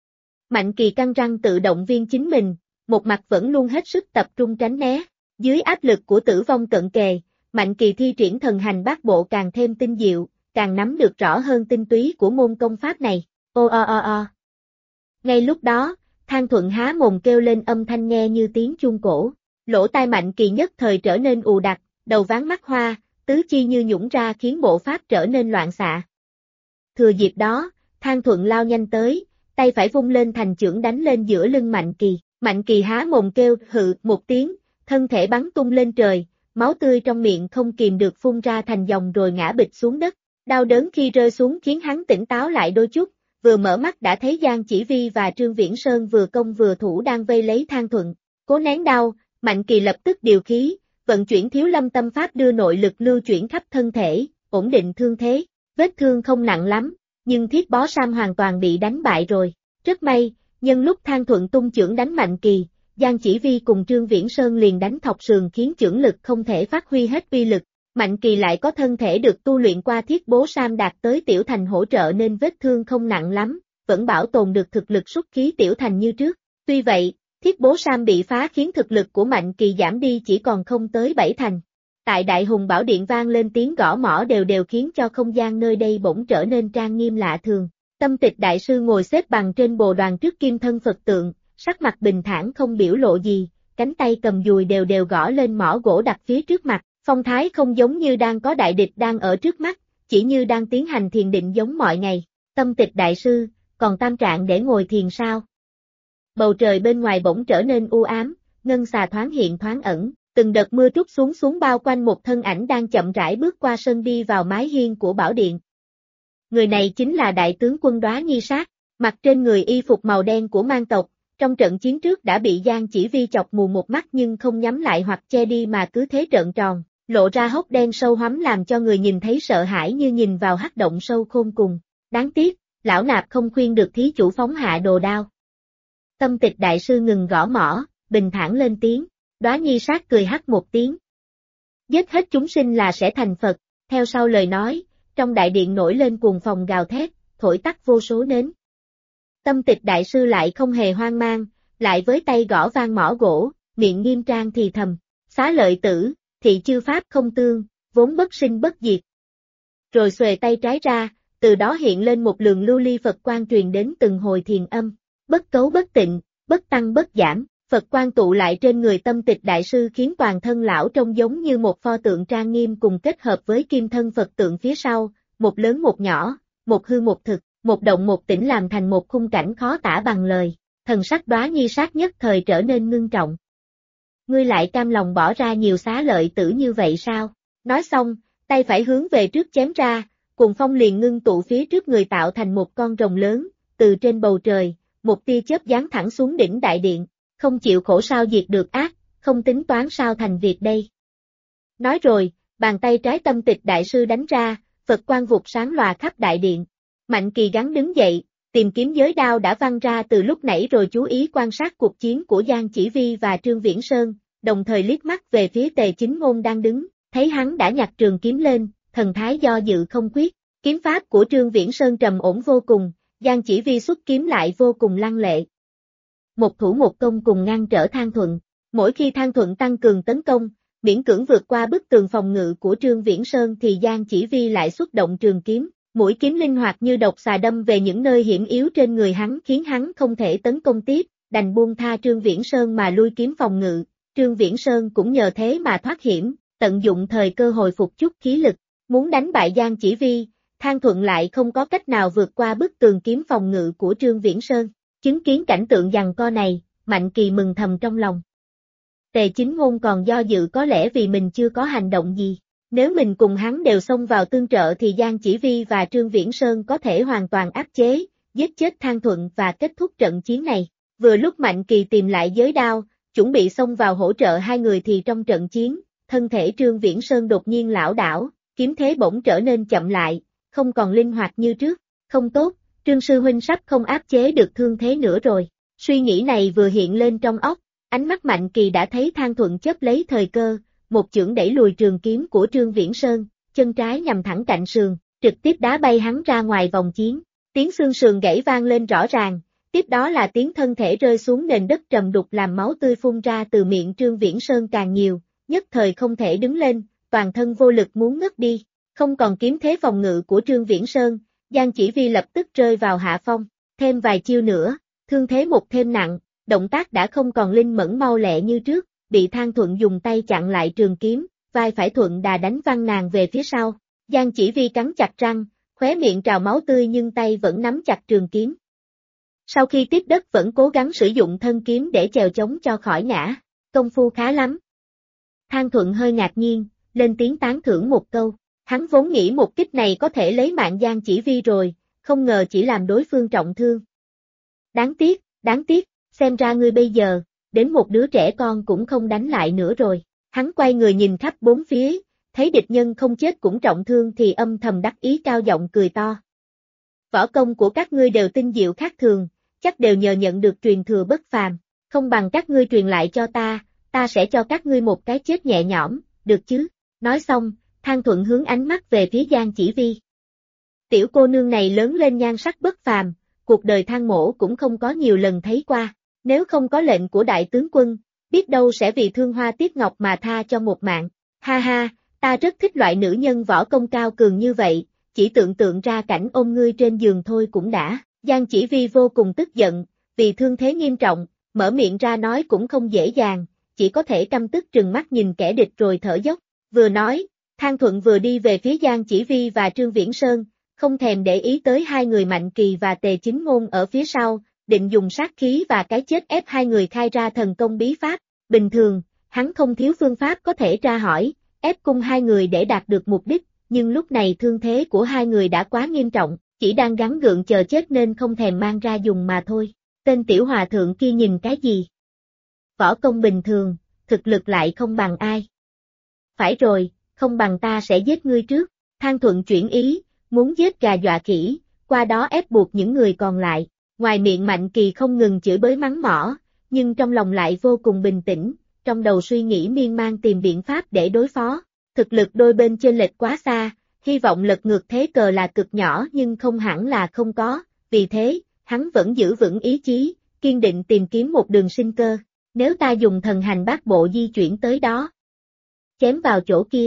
Mạnh Kỳ căng răng tự động viên chính mình, một mặt vẫn luôn hết sức tập trung tránh né. Dưới áp lực của tử vong cận kề, Mạnh Kỳ thi triển thần hành bát bộ càng thêm tinh diệu, càng nắm được rõ hơn tinh túy của môn công pháp này. O. Ngay lúc đó, Thang Thuận há mồm kêu lên âm thanh nghe như tiếng chuông cổ. Lỗ tai Mạnh Kỳ nhất thời trở nên ù đặc, đầu váng mắt hoa, tứ chi như nhũng ra khiến bộ pháp trở nên loạn xạ. Thừa dịp đó, Thang Thuận lao nhanh tới, tay phải vung lên thành chưởng đánh lên giữa lưng Mạnh Kỳ. Mạnh Kỳ há mồm kêu hự một tiếng, thân thể bắn tung lên trời, máu tươi trong miệng không kìm được phun ra thành dòng rồi ngã bịch xuống đất. Đau đớn khi rơi xuống khiến hắn tỉnh táo lại đôi chút, vừa mở mắt đã thấy Giang Chỉ Vi và Trương Viễn Sơn vừa công vừa thủ đang vây lấy Thang Thuận. Cố nén đau, Mạnh Kỳ lập tức điều khí, vận chuyển Thiếu Lâm Tâm Pháp đưa nội lực lưu chuyển khắp thân thể, ổn định thương thế. Vết thương không nặng lắm, nhưng Thiết Bó Sam hoàn toàn bị đánh bại rồi. Rất may, nhân lúc Thang Thuận tung chưởng đánh Mạnh Kỳ, Giang Chỉ Vi cùng Trương Viễn Sơn liền đánh thọc sườn khiến chưởng lực không thể phát huy hết uy lực. Mạnh Kỳ lại có thân thể được tu luyện qua Thiết Bố Sam đạt tới tiểu thành hỗ trợ nên vết thương không nặng lắm, vẫn bảo tồn được thực lực xuất khí tiểu thành như trước. Tuy vậy, Thiết Bố Sam bị phá khiến thực lực của Mạnh Kỳ giảm đi chỉ còn không tới 7 thành. Tại Đại Hùng Bảo Điện vang lên tiếng gõ mõ đều khiến cho không gian nơi đây bỗng trở nên trang nghiêm lạ thường. Tâm Tịch Đại Sư ngồi xếp bằng trên bồ đoàn trước kim thân Phật tượng, sắc mặt bình thản không biểu lộ gì, cánh tay cầm dùi đều gõ lên mõ gỗ đặt phía trước mặt, phong thái không giống như đang có đại địch đang ở trước mắt, chỉ như đang tiến hành thiền định giống mọi ngày. Tâm Tịch Đại Sư, còn tam trạng để ngồi thiền sao? Bầu trời bên ngoài bỗng trở nên u ám, ngân xà thoáng hiện thoáng ẩn, từng đợt mưa trút xuống bao quanh một thân ảnh đang chậm rãi bước qua sân đi vào mái hiên của bảo điện. Người này chính là đại tướng quân Đóa Nhi Sát, mặc trên người y phục màu đen của mang tộc, trong trận chiến trước đã bị Giang Chỉ Vi chọc mù một mắt nhưng không nhắm lại hoặc che đi mà cứ thế trợn tròn, lộ ra hốc đen sâu hoắm làm cho người nhìn thấy sợ hãi như nhìn vào hắc động sâu khôn cùng. Đáng tiếc, lão nạp không khuyên được thí chủ phóng hạ đồ đao. Tâm Tịch Đại Sư ngừng gõ mõ, bình thản lên tiếng. Đóa Nhi Sát cười hắc một tiếng. Giết hết chúng sinh là sẽ thành Phật, theo sau lời nói, trong đại điện nổi lên cuồng phong gào thét, thổi tắt vô số nến. Tâm Tịch Đại Sư lại không hề hoang mang, lại với tay gõ vang mõ gỗ, miệng nghiêm trang thì thầm, xá lợi tử, thị chư pháp không tương, vốn bất sinh bất diệt. Rồi xuề tay trái ra, từ đó hiện lên một lượng lưu ly Phật quang truyền đến từng hồi thiền âm, bất cấu bất tịnh, bất tăng bất giảm. Phật quang tụ lại trên người Tâm Tịch Đại Sư khiến toàn thân lão trông giống như một pho tượng trang nghiêm cùng kết hợp với kim thân Phật tượng phía sau, một lớn một nhỏ, một hư một thực, một động một tĩnh làm thành một khung cảnh khó tả bằng lời. Thần sắc Đóa Nhi sát nhất thời trở nên ngưng trọng. Ngươi lại cam lòng bỏ ra nhiều xá lợi tử như vậy sao? Nói xong, tay phải hướng về trước chém ra, cuồng phong liền ngưng tụ phía trước người tạo thành một con rồng lớn, từ trên bầu trời, một tia chớp giáng thẳng xuống đỉnh đại điện, không chịu khổ sao diệt được ác, không tính toán sao thành việc đây. Nói rồi, bàn tay trái Tâm Tịch đại sư đánh ra, Phật quang vụt sáng lòa khắp đại điện. Mạnh Kỳ gắng đứng dậy, tìm kiếm giới đao đã văng ra từ lúc nãy rồi chú ý quan sát cuộc chiến của Giang Chỉ Vi và Trương Viễn Sơn, đồng thời liếc mắt về phía Tề Chính Ngôn đang đứng, thấy hắn đã nhặt trường kiếm lên, thần thái do dự không quyết. Kiếm pháp của Trương Viễn Sơn trầm ổn vô cùng, Giang Chỉ Vi xuất kiếm lại vô cùng lăng lệ. Một thủ một công cùng ngăn trở Thang Thuận, mỗi khi Thang Thuận tăng cường tấn công, miễn cưỡng vượt qua bức tường phòng ngự của Trương Viễn Sơn thì Giang Chỉ Vi lại xuất động trường kiếm, mũi kiếm linh hoạt như độc xà đâm về những nơi hiểm yếu trên người hắn khiến hắn không thể tấn công tiếp, đành buông tha Trương Viễn Sơn mà lui kiếm phòng ngự. Trương Viễn Sơn cũng nhờ thế mà thoát hiểm, tận dụng thời cơ hồi phục chút khí lực, muốn đánh bại Giang Chỉ Vi, Thang Thuận lại không có cách nào vượt qua bức tường kiếm phòng ngự của Trương Viễn Sơn. Chứng kiến cảnh tượng giằng co này, Mạnh Kỳ mừng thầm trong lòng. Tề Chính Ngôn còn do dự có lẽ vì mình chưa có hành động gì. Nếu mình cùng hắn đều xông vào tương trợ thì Giang Chỉ Vi và Trương Viễn Sơn có thể hoàn toàn áp chế, giết chết Thang Thuận và kết thúc trận chiến này. Vừa lúc Mạnh Kỳ tìm lại giới đao, chuẩn bị xông vào hỗ trợ hai người thì trong trận chiến, thân thể Trương Viễn Sơn đột nhiên lảo đảo, kiếm thế bỗng trở nên chậm lại, không còn linh hoạt như trước. Không tốt, Trương sư huynh sắp không áp chế được thương thế nữa rồi. Suy nghĩ này vừa hiện lên trong óc, ánh mắt Mạnh Kỳ đã thấy Thang Thuận chớp lấy thời cơ, một chưởng đẩy lùi trường kiếm của Trương Viễn Sơn, chân trái nhằm thẳng cạnh sườn, trực tiếp đá bay hắn ra ngoài vòng chiến. Tiếng xương sườn gãy vang lên rõ ràng, tiếp đó là tiếng thân thể rơi xuống nền đất trầm đục làm máu tươi phun ra từ miệng Trương Viễn Sơn càng nhiều, nhất thời không thể đứng lên, toàn thân vô lực muốn ngất đi. Không còn kiếm thế phòng ngự của Trương Viễn Sơn, Giang Chỉ Vi lập tức rơi vào hạ phong, thêm vài chiêu nữa, thương thế một thêm nặng, động tác đã không còn linh mẫn mau lẹ như trước, bị Thang Thuận dùng tay chặn lại trường kiếm, vai phải Thuận đà đánh văng nàng về phía sau. Giang Chỉ Vi cắn chặt răng, khóe miệng trào máu tươi nhưng tay vẫn nắm chặt trường kiếm. Sau khi tiếp đất vẫn cố gắng sử dụng thân kiếm để chèo chống cho khỏi ngã, công phu khá lắm. Thang Thuận hơi ngạc nhiên, lên tiếng tán thưởng một câu. Hắn vốn nghĩ một kích này có thể lấy mạng Giang Chỉ Vi rồi, không ngờ chỉ làm đối phương trọng thương. Đáng tiếc, xem ra ngươi bây giờ, đến một đứa trẻ con cũng không đánh lại nữa rồi. Hắn quay người nhìn khắp bốn phía, thấy địch nhân không chết cũng trọng thương thì âm thầm đắc ý cao giọng cười to. Võ công của các ngươi đều tinh diệu khác thường, chắc đều nhờ nhận được truyền thừa bất phàm, không bằng các ngươi truyền lại cho ta sẽ cho các ngươi một cái chết nhẹ nhõm, được chứ? Nói xong, Thang Thuận hướng ánh mắt về phía Giang Chỉ Vi. Tiểu cô nương này lớn lên nhan sắc bất phàm, cuộc đời Thang mỗ cũng không có nhiều lần thấy qua, nếu không có lệnh của đại tướng quân, biết đâu sẽ vì thương hoa tiếc ngọc mà tha cho một mạng. Ha ha, ta rất thích loại nữ nhân võ công cao cường như vậy, chỉ tưởng tượng ra cảnh ôm ngươi trên giường thôi cũng đã. Giang Chỉ Vi vô cùng tức giận, vì thương thế nghiêm trọng, mở miệng ra nói cũng không dễ dàng, chỉ có thể căm tức trừng mắt nhìn kẻ địch rồi thở dốc. Vừa nói, Thang Thuận vừa đi về phía Giang Chỉ Vi và Trương Viễn Sơn, không thèm để ý tới hai người Mạnh Kỳ và Tề Chính Ngôn ở phía sau, định dùng sát khí và cái chết ép hai người khai ra thần công bí pháp. Bình thường, hắn không thiếu phương pháp có thể tra hỏi, ép cung hai người để đạt được mục đích, nhưng lúc này thương thế của hai người đã quá nghiêm trọng, chỉ đang gắng gượng chờ chết nên không thèm mang ra dùng mà thôi. Tên tiểu hòa thượng kia nhìn cái gì? Võ công bình thường, thực lực lại không bằng ai. Phải rồi, không bằng ta sẽ giết ngươi trước. Thang Thuận chuyển ý, muốn giết gà dọa khỉ, qua đó ép buộc những người còn lại. Ngoài miệng Mạnh Kỳ không ngừng chửi bới mắng mỏ, nhưng trong lòng lại vô cùng bình tĩnh, trong đầu suy nghĩ miên man tìm biện pháp để đối phó. Thực lực đôi bên chênh lệch quá xa, hy vọng lật ngược thế cờ là cực nhỏ nhưng không hẳn là không có, vì thế, hắn vẫn giữ vững ý chí, kiên định tìm kiếm một đường sinh cơ. Nếu ta dùng thần hành bát bộ di chuyển tới đó, chém vào chỗ kia.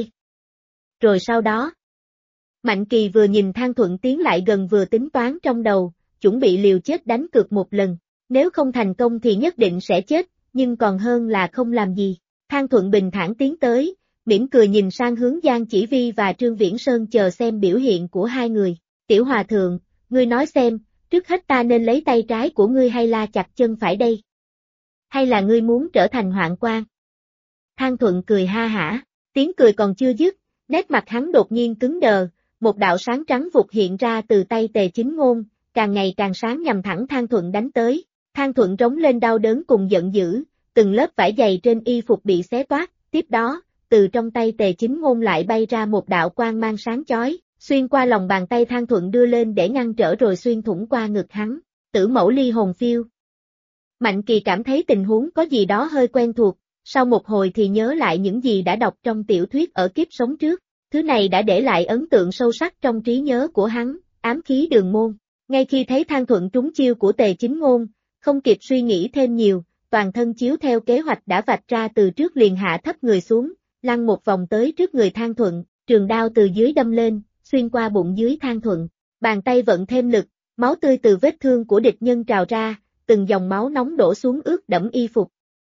Rồi sau đó, Mạnh Kỳ vừa nhìn Thang Thuận tiến lại gần vừa tính toán trong đầu, chuẩn bị liều chết đánh cược một lần. Nếu không thành công thì nhất định sẽ chết, nhưng còn hơn là không làm gì. Thang Thuận bình thản tiến tới, mỉm cười nhìn sang hướng Giang Chỉ Vi và Trương Viễn Sơn chờ xem biểu hiện của hai người. Tiểu hòa thượng, ngươi nói xem, trước hết ta nên lấy tay trái của ngươi hay la chặt chân phải đây? Hay là ngươi muốn trở thành hoạn quan? Thang Thuận cười ha hả, tiếng cười còn chưa dứt, nét mặt hắn đột nhiên cứng đờ, một đạo sáng trắng vụt hiện ra từ tay Tề Chính Ngôn, càng ngày càng sáng nhằm thẳng Thang Thuận đánh tới. Thang Thuận rống lên đau đớn cùng giận dữ, từng lớp vải dày trên y phục bị xé toác, tiếp đó, từ trong tay Tề Chính Ngôn lại bay ra một đạo quang mang sáng chói, xuyên qua lòng bàn tay Thang Thuận đưa lên để ngăn trở rồi xuyên thủng qua ngực hắn. Tử mẫu ly hồn phiêu. Mạnh Kỳ cảm thấy tình huống có gì đó hơi quen thuộc, sau một hồi thì nhớ lại những gì đã đọc trong tiểu thuyết ở kiếp sống trước, thứ này đã để lại ấn tượng sâu sắc trong trí nhớ của hắn, ám khí đường môn. Ngay khi thấy Thang Thuận trúng chiêu của Tề Chính Ngôn, không kịp suy nghĩ thêm nhiều, toàn thân chiếu theo kế hoạch đã vạch ra từ trước liền hạ thấp người xuống, lăn một vòng tới trước người Thang Thuận, trường đao từ dưới đâm lên, xuyên qua bụng dưới Thang Thuận, bàn tay vận thêm lực, máu tươi từ vết thương của địch nhân trào ra, từng dòng máu nóng đổ xuống ướt đẫm y phục.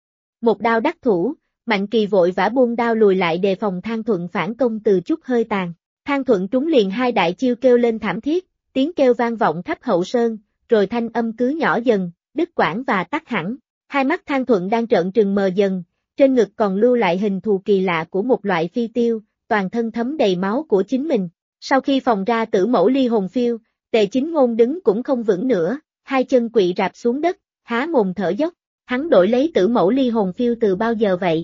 Một đao đắc thủ, Mạnh Kỳ vội vã buông đao lùi lại đề phòng Thang Thuận phản công từ chút hơi tàn. Thang Thuận trúng liền hai đại chiêu kêu lên thảm thiết, tiếng kêu vang vọng khắp hậu sơn, rồi thanh âm cứ nhỏ dần, đứt quãng và tắt hẳn. Hai mắt Thang Thuận đang trợn trừng mờ dần, trên ngực còn lưu lại hình thù kỳ lạ của một loại phi tiêu, toàn thân thấm đầy máu của chính mình. Sau khi phòng ra tử mẫu ly hồn phiêu, Tề Chính Ngôn đứng cũng không vững nữa, hai chân quỵ rạp xuống đất, há mồm thở dốc. Hắn đổi lấy tử mẫu ly hồn phiêu từ bao giờ vậy?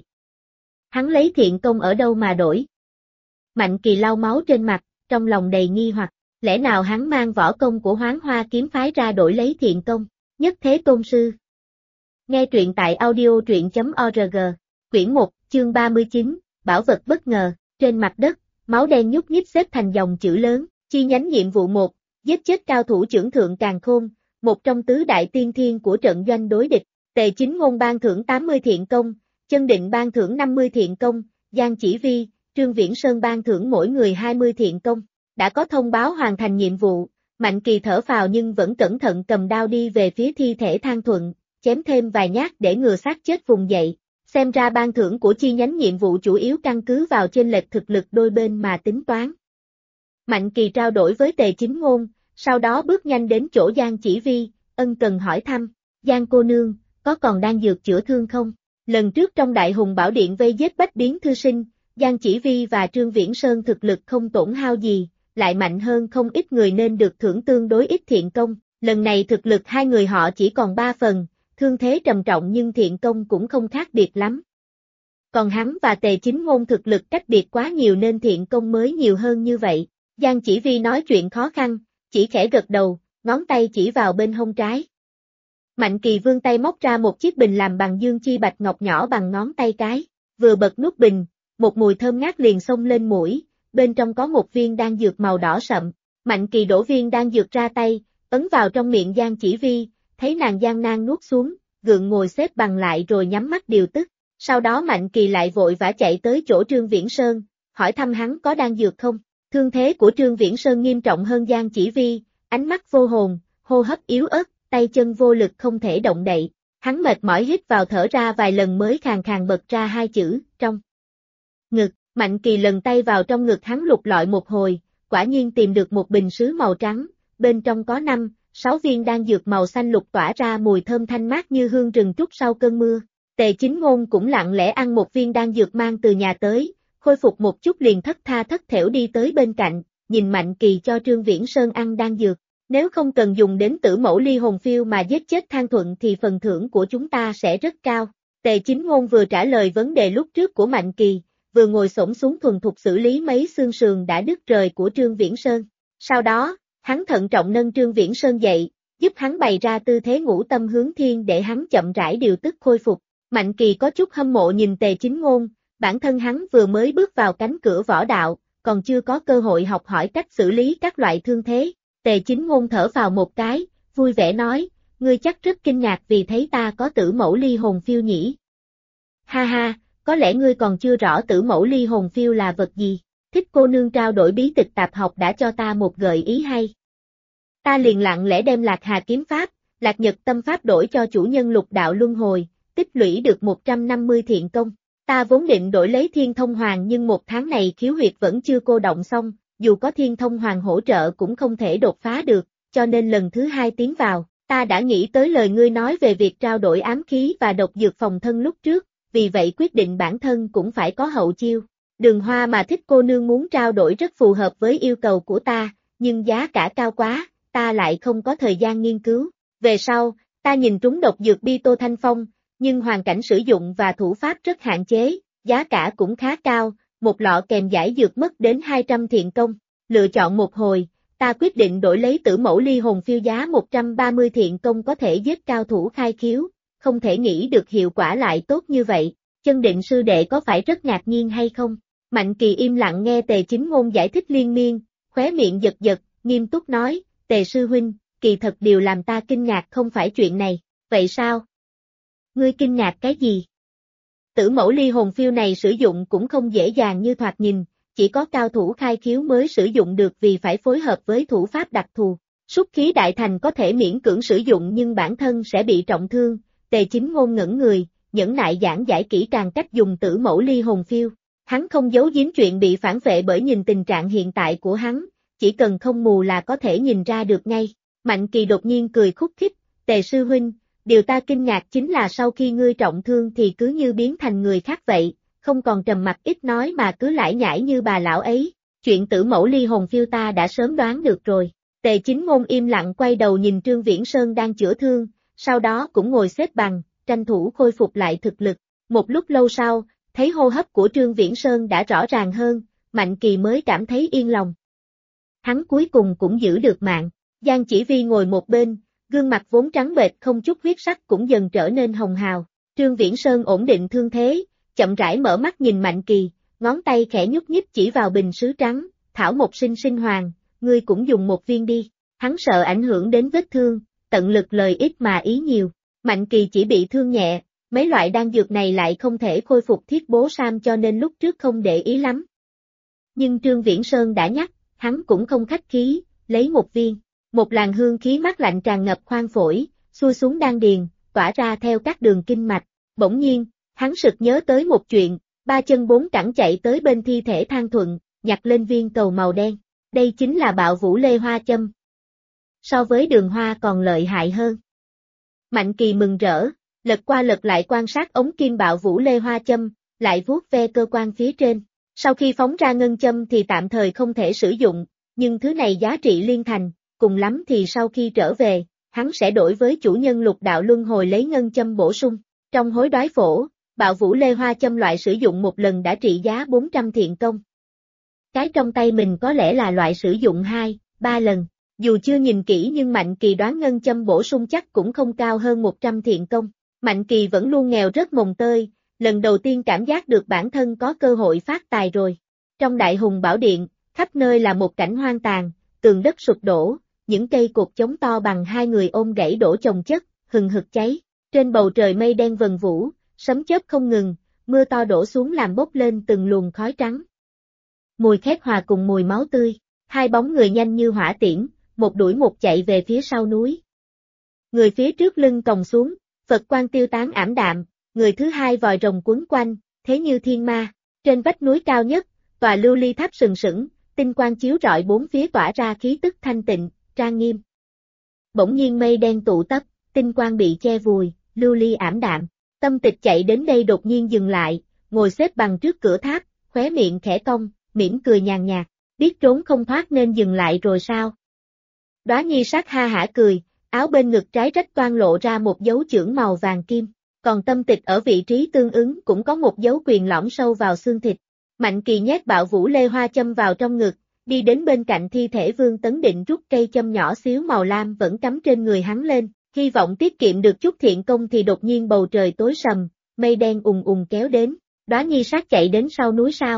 Hắn lấy thiện công ở đâu mà đổi? Mạnh Kỳ lau máu trên mặt, trong lòng đầy nghi hoặc, lẽ nào hắn mang võ công của Hoán Hoa kiếm phái ra đổi lấy thiện công? Nhất Thế Tôn Sư. Nghe truyện tại audio.org, quyển 1, chương 39, bảo vật bất ngờ, trên mặt đất, máu đen nhúc nhích xếp thành dòng chữ lớn, chi nhánh nhiệm vụ 1, giết chết cao thủ trưởng thượng Càn Khôn, một trong tứ đại tiên thiên của trận doanh đối địch. Tề Chính Ngôn ban thưởng 80 thiện công, Chân Định ban thưởng 50 thiện công, Giang Chỉ Vi, Trương Viễn Sơn ban thưởng mỗi người 20 thiện công. Đã có thông báo hoàn thành nhiệm vụ, Mạnh Kỳ thở phào nhưng vẫn cẩn thận cầm đao đi về phía thi thể Thang Thuận, chém thêm vài nhát để ngừa xác chết vùng dậy. Xem ra ban thưởng của chi nhánh nhiệm vụ chủ yếu căn cứ vào chênh lệch thực lực đôi bên mà tính toán. Mạnh Kỳ trao đổi với Tề Chính Ngôn, sau đó bước nhanh đến chỗ Giang Chỉ Vi, ân cần hỏi thăm, Giang cô nương, có còn đang dược chữa thương không? Lần trước trong Đại Hùng Bảo Điện vây giết Bách Biến Thư Sinh, Giang Chỉ Vi và Trương Viễn Sơn thực lực không tổn hao gì, lại mạnh hơn không ít người nên được thưởng tương đối ít thiện công. Lần này thực lực hai người họ chỉ còn 3 phần, thương thế trầm trọng nhưng thiện công cũng không khác biệt lắm. Còn hắn và Tề Chính Ngôn thực lực cách biệt quá nhiều nên thiện công mới nhiều hơn như vậy. Giang Chỉ Vi nói chuyện khó khăn, chỉ khẽ gật đầu, ngón tay chỉ vào bên hông trái. Mạnh Kỳ vươn tay móc ra một chiếc bình làm bằng dương chi bạch ngọc nhỏ bằng ngón tay cái, vừa bật nút bình, một mùi thơm ngát liền xông lên mũi, bên trong có một viên đan dược màu đỏ sậm. Mạnh Kỳ đổ viên đan dược ra tay, ấn vào trong miệng Giang Chỉ Vi, thấy nàng gian nan nuốt xuống, gượng ngồi xếp bằng lại rồi nhắm mắt điều tức. Sau đó Mạnh Kỳ lại vội vã chạy tới chỗ Trương Viễn Sơn, hỏi thăm hắn có đan dược không. Thương thế của Trương Viễn Sơn nghiêm trọng hơn Giang Chỉ Vi, ánh mắt vô hồn, hô hấp yếu ớt, tay chân vô lực không thể động đậy. Hắn mệt mỏi hít vào thở ra vài lần mới khàn khàn bật ra hai chữ, trong ngực. Mạnh Kỳ lần tay vào trong ngực hắn lục lọi một hồi, quả nhiên tìm được một bình sứ màu trắng, bên trong có 5-6 viên đan dược màu xanh lục tỏa ra mùi thơm thanh mát như hương rừng trúc sau cơn mưa. Tề Chính Ngôn cũng lặng lẽ ăn một viên đan dược mang từ nhà tới, khôi phục một chút liền thất tha thất thểu đi tới bên cạnh, nhìn Mạnh Kỳ cho Trương Viễn Sơn ăn đan dược. Nếu không cần dùng đến tử mẫu ly hồn phiêu mà giết chết Thang Thuận thì phần thưởng của chúng ta sẽ rất cao. Tề Chính Ngôn vừa trả lời vấn đề lúc trước của Mạnh Kỳ, vừa ngồi xổm xuống thuần thục xử lý mấy xương sườn đã đứt rời của Trương Viễn Sơn. Sau đó, hắn thận trọng nâng Trương Viễn Sơn dậy, giúp hắn bày ra tư thế ngũ tâm hướng thiên để hắn chậm rãi điều tức khôi phục. Mạnh Kỳ có chút hâm mộ nhìn Tề Chính Ngôn, bản thân hắn vừa mới bước vào cánh cửa võ đạo, còn chưa có cơ hội học hỏi cách xử lý các loại thương thế. Tề Chính Ngôn thở vào một cái, vui vẻ nói, ngươi chắc rất kinh ngạc vì thấy ta có tử mẫu ly hồn phiêu nhỉ. Ha ha, có lẽ ngươi còn chưa rõ tử mẫu ly hồn phiêu là vật gì. Thích cô nương trao đổi bí tịch tạp học đã cho ta một gợi ý hay. Ta liền lặng lẽ đem Lạc Hà kiếm pháp, Lạc Nhật tâm pháp đổi cho chủ nhân lục đạo luân hồi, tích lũy được 150 thiện công. Ta vốn định đổi lấy Thiên Thông Hoàng nhưng một tháng này khiếu huyệt vẫn chưa cô động xong, dù có Thiên Thông Hoàng hỗ trợ cũng không thể đột phá được, cho nên lần thứ hai tiến vào, ta đã nghĩ tới lời ngươi nói về việc trao đổi ám khí và độc dược phòng thân lúc trước, vì vậy quyết định bản thân cũng phải có hậu chiêu. Đường hoa mà thích cô nương muốn trao đổi rất phù hợp với yêu cầu của ta, nhưng giá cả cao quá, ta lại không có thời gian nghiên cứu. Về sau, ta nhìn trúng độc dược bi tô thanh phong, nhưng hoàn cảnh sử dụng và thủ pháp rất hạn chế, giá cả cũng khá cao, một lọ kèm giải dược mất đến 200 thiện công. Lựa chọn một hồi, ta quyết định đổi lấy Tử Mẫu Ly Hồn Phiêu giá 130 thiện công có thể giết cao thủ khai khiếu, không thể nghĩ được hiệu quả lại tốt như vậy. Chân Định sư đệ có phải rất ngạc nhiên hay không? Mạnh Kỳ im lặng nghe Tề Chính Ngôn giải thích liên miên, khóe miệng giật giật, nghiêm túc nói, Tề sư huynh, kỳ thật điều làm ta kinh ngạc không phải chuyện này, vậy sao? Ngươi kinh ngạc cái gì? Tử Mẫu Ly Hồn Phiêu này sử dụng cũng không dễ dàng như thoạt nhìn, chỉ có cao thủ khai khiếu mới sử dụng được vì phải phối hợp với thủ pháp đặc thù. Súc khí đại thành có thể miễn cưỡng sử dụng nhưng bản thân sẽ bị trọng thương, Tề Chính Ngôn ngẩn người, nhẫn nại giảng giải kỹ càng cách dùng Tử Mẫu Ly Hồn Phiêu. Hắn không giấu giếm chuyện bị phản vệ bởi nhìn tình trạng hiện tại của hắn, chỉ cần không mù là có thể nhìn ra được ngay. Mạnh Kỳ đột nhiên cười khúc khích, Tề sư huynh, điều ta kinh ngạc chính là sau khi ngươi trọng thương thì cứ như biến thành người khác vậy, không còn trầm mặc ít nói mà cứ lải nhải như bà lão ấy. Chuyện Tử Mẫu Ly Hồn Phiêu ta đã sớm đoán được rồi. Tề Chính Ngôn im lặng quay đầu nhìn Trương Viễn Sơn đang chữa thương, sau đó cũng ngồi xếp bằng, tranh thủ khôi phục lại thực lực. Một lúc lâu sau, thấy hô hấp của Trương Viễn Sơn đã rõ ràng hơn, Mạnh Kỳ mới cảm thấy yên lòng. Hắn cuối cùng cũng giữ được mạng. Giang Chỉ Vi ngồi một bên, gương mặt vốn trắng bệch không chút huyết sắc cũng dần trở nên hồng hào. Trương Viễn Sơn ổn định thương thế, chậm rãi mở mắt nhìn Mạnh Kỳ, ngón tay khẽ nhúc nhích chỉ vào bình sứ trắng, thảo một sinh sinh hoàng, ngươi cũng dùng một viên đi. Hắn sợ ảnh hưởng đến vết thương, tận lực lời ít mà ý nhiều. Mạnh Kỳ chỉ bị thương nhẹ, mấy loại đan dược này lại không thể khôi phục thiết bố sam cho nên lúc trước không để ý lắm. Nhưng Trương Viễn Sơn đã nhắc, hắn cũng không khách khí, lấy một viên. Một làn hương khí mát lạnh tràn ngập khoang phổi, xuôi xuống đan điền, tỏa ra theo các đường kinh mạch. Bỗng nhiên, hắn sực nhớ tới một chuyện, ba chân bốn cẳng chạy tới bên thi thể Thang Thuận, nhặt lên viên cầu màu đen. Đây chính là Bạo Vũ Lê Hoa Châm. So với Đường Hoa còn lợi hại hơn. Mạnh Kỳ mừng rỡ, lật qua lật lại quan sát ống kim Bạo Vũ Lê Hoa Châm, lại vuốt ve cơ quan phía trên. Sau khi phóng ra ngân châm thì tạm thời không thể sử dụng, nhưng thứ này giá trị liên thành, cùng lắm thì sau khi trở về, hắn sẽ đổi với chủ nhân Lục Đạo Luân Hồi lấy ngân châm bổ sung. Trong hối đoái phổ, Bạo Vũ Lê Hoa Châm loại sử dụng một lần đã trị giá 400 thiện công. Cái trong tay mình có lẽ là loại sử dụng 2, 3 lần. Dù chưa nhìn kỹ nhưng Mạnh Kỳ đoán ngân châm bổ sung chắc cũng không cao hơn 100 thiện công. Mạnh Kỳ vẫn luôn nghèo rất mồng tơi, lần đầu tiên cảm giác được bản thân có cơ hội phát tài rồi. Trong Đại Hùng Bảo Điện, khắp nơi là một cảnh hoang tàn, tường đất sụp đổ, những cây cột chống to bằng hai người ôm gãy đổ chồng chất, hừng hực cháy. Trên bầu trời mây đen vần vũ, sấm chớp không ngừng, mưa to đổ xuống làm bốc lên từng luồng khói trắng. Mùi khét hòa cùng mùi máu tươi, hai bóng người nhanh như hỏa tiễn, một đuổi một chạy về phía sau núi. Người phía trước lưng còng xuống, Phật quang tiêu tán ảm đạm, người thứ hai vòi rồng quấn quanh, thế như thiên ma. Trên vách núi cao nhất, tòa lưu ly tháp sừng sững, tinh quang chiếu rọi bốn phía tỏa ra khí tức thanh tịnh, trang nghiêm. Bỗng nhiên mây đen tụ tập, tinh quang bị che vùi, lưu ly ảm đạm. Tâm Tịch chạy đến đây đột nhiên dừng lại, ngồi xếp bằng trước cửa tháp, khóe miệng khẽ cong, mỉm cười nhàn nhạt, biết trốn không thoát nên dừng lại rồi sao? Đóa Nhi Sát ha hả cười, áo bên ngực trái rách toang lộ ra một dấu chưởng màu vàng kim, còn Tâm Tịch ở vị trí tương ứng cũng có một dấu quyền lõm sâu vào xương thịt. Mạnh Kỳ nhét Bạo Vũ Lê Hoa Châm vào trong ngực, đi đến bên cạnh thi thể Vương Tấn định rút cây châm nhỏ xíu màu lam vẫn cắm trên người hắn lên, hy vọng tiết kiệm được chút thiện công thì đột nhiên bầu trời tối sầm, mây đen ùng ùng kéo đến, Đóa Nhi Sát chạy đến sau núi sao?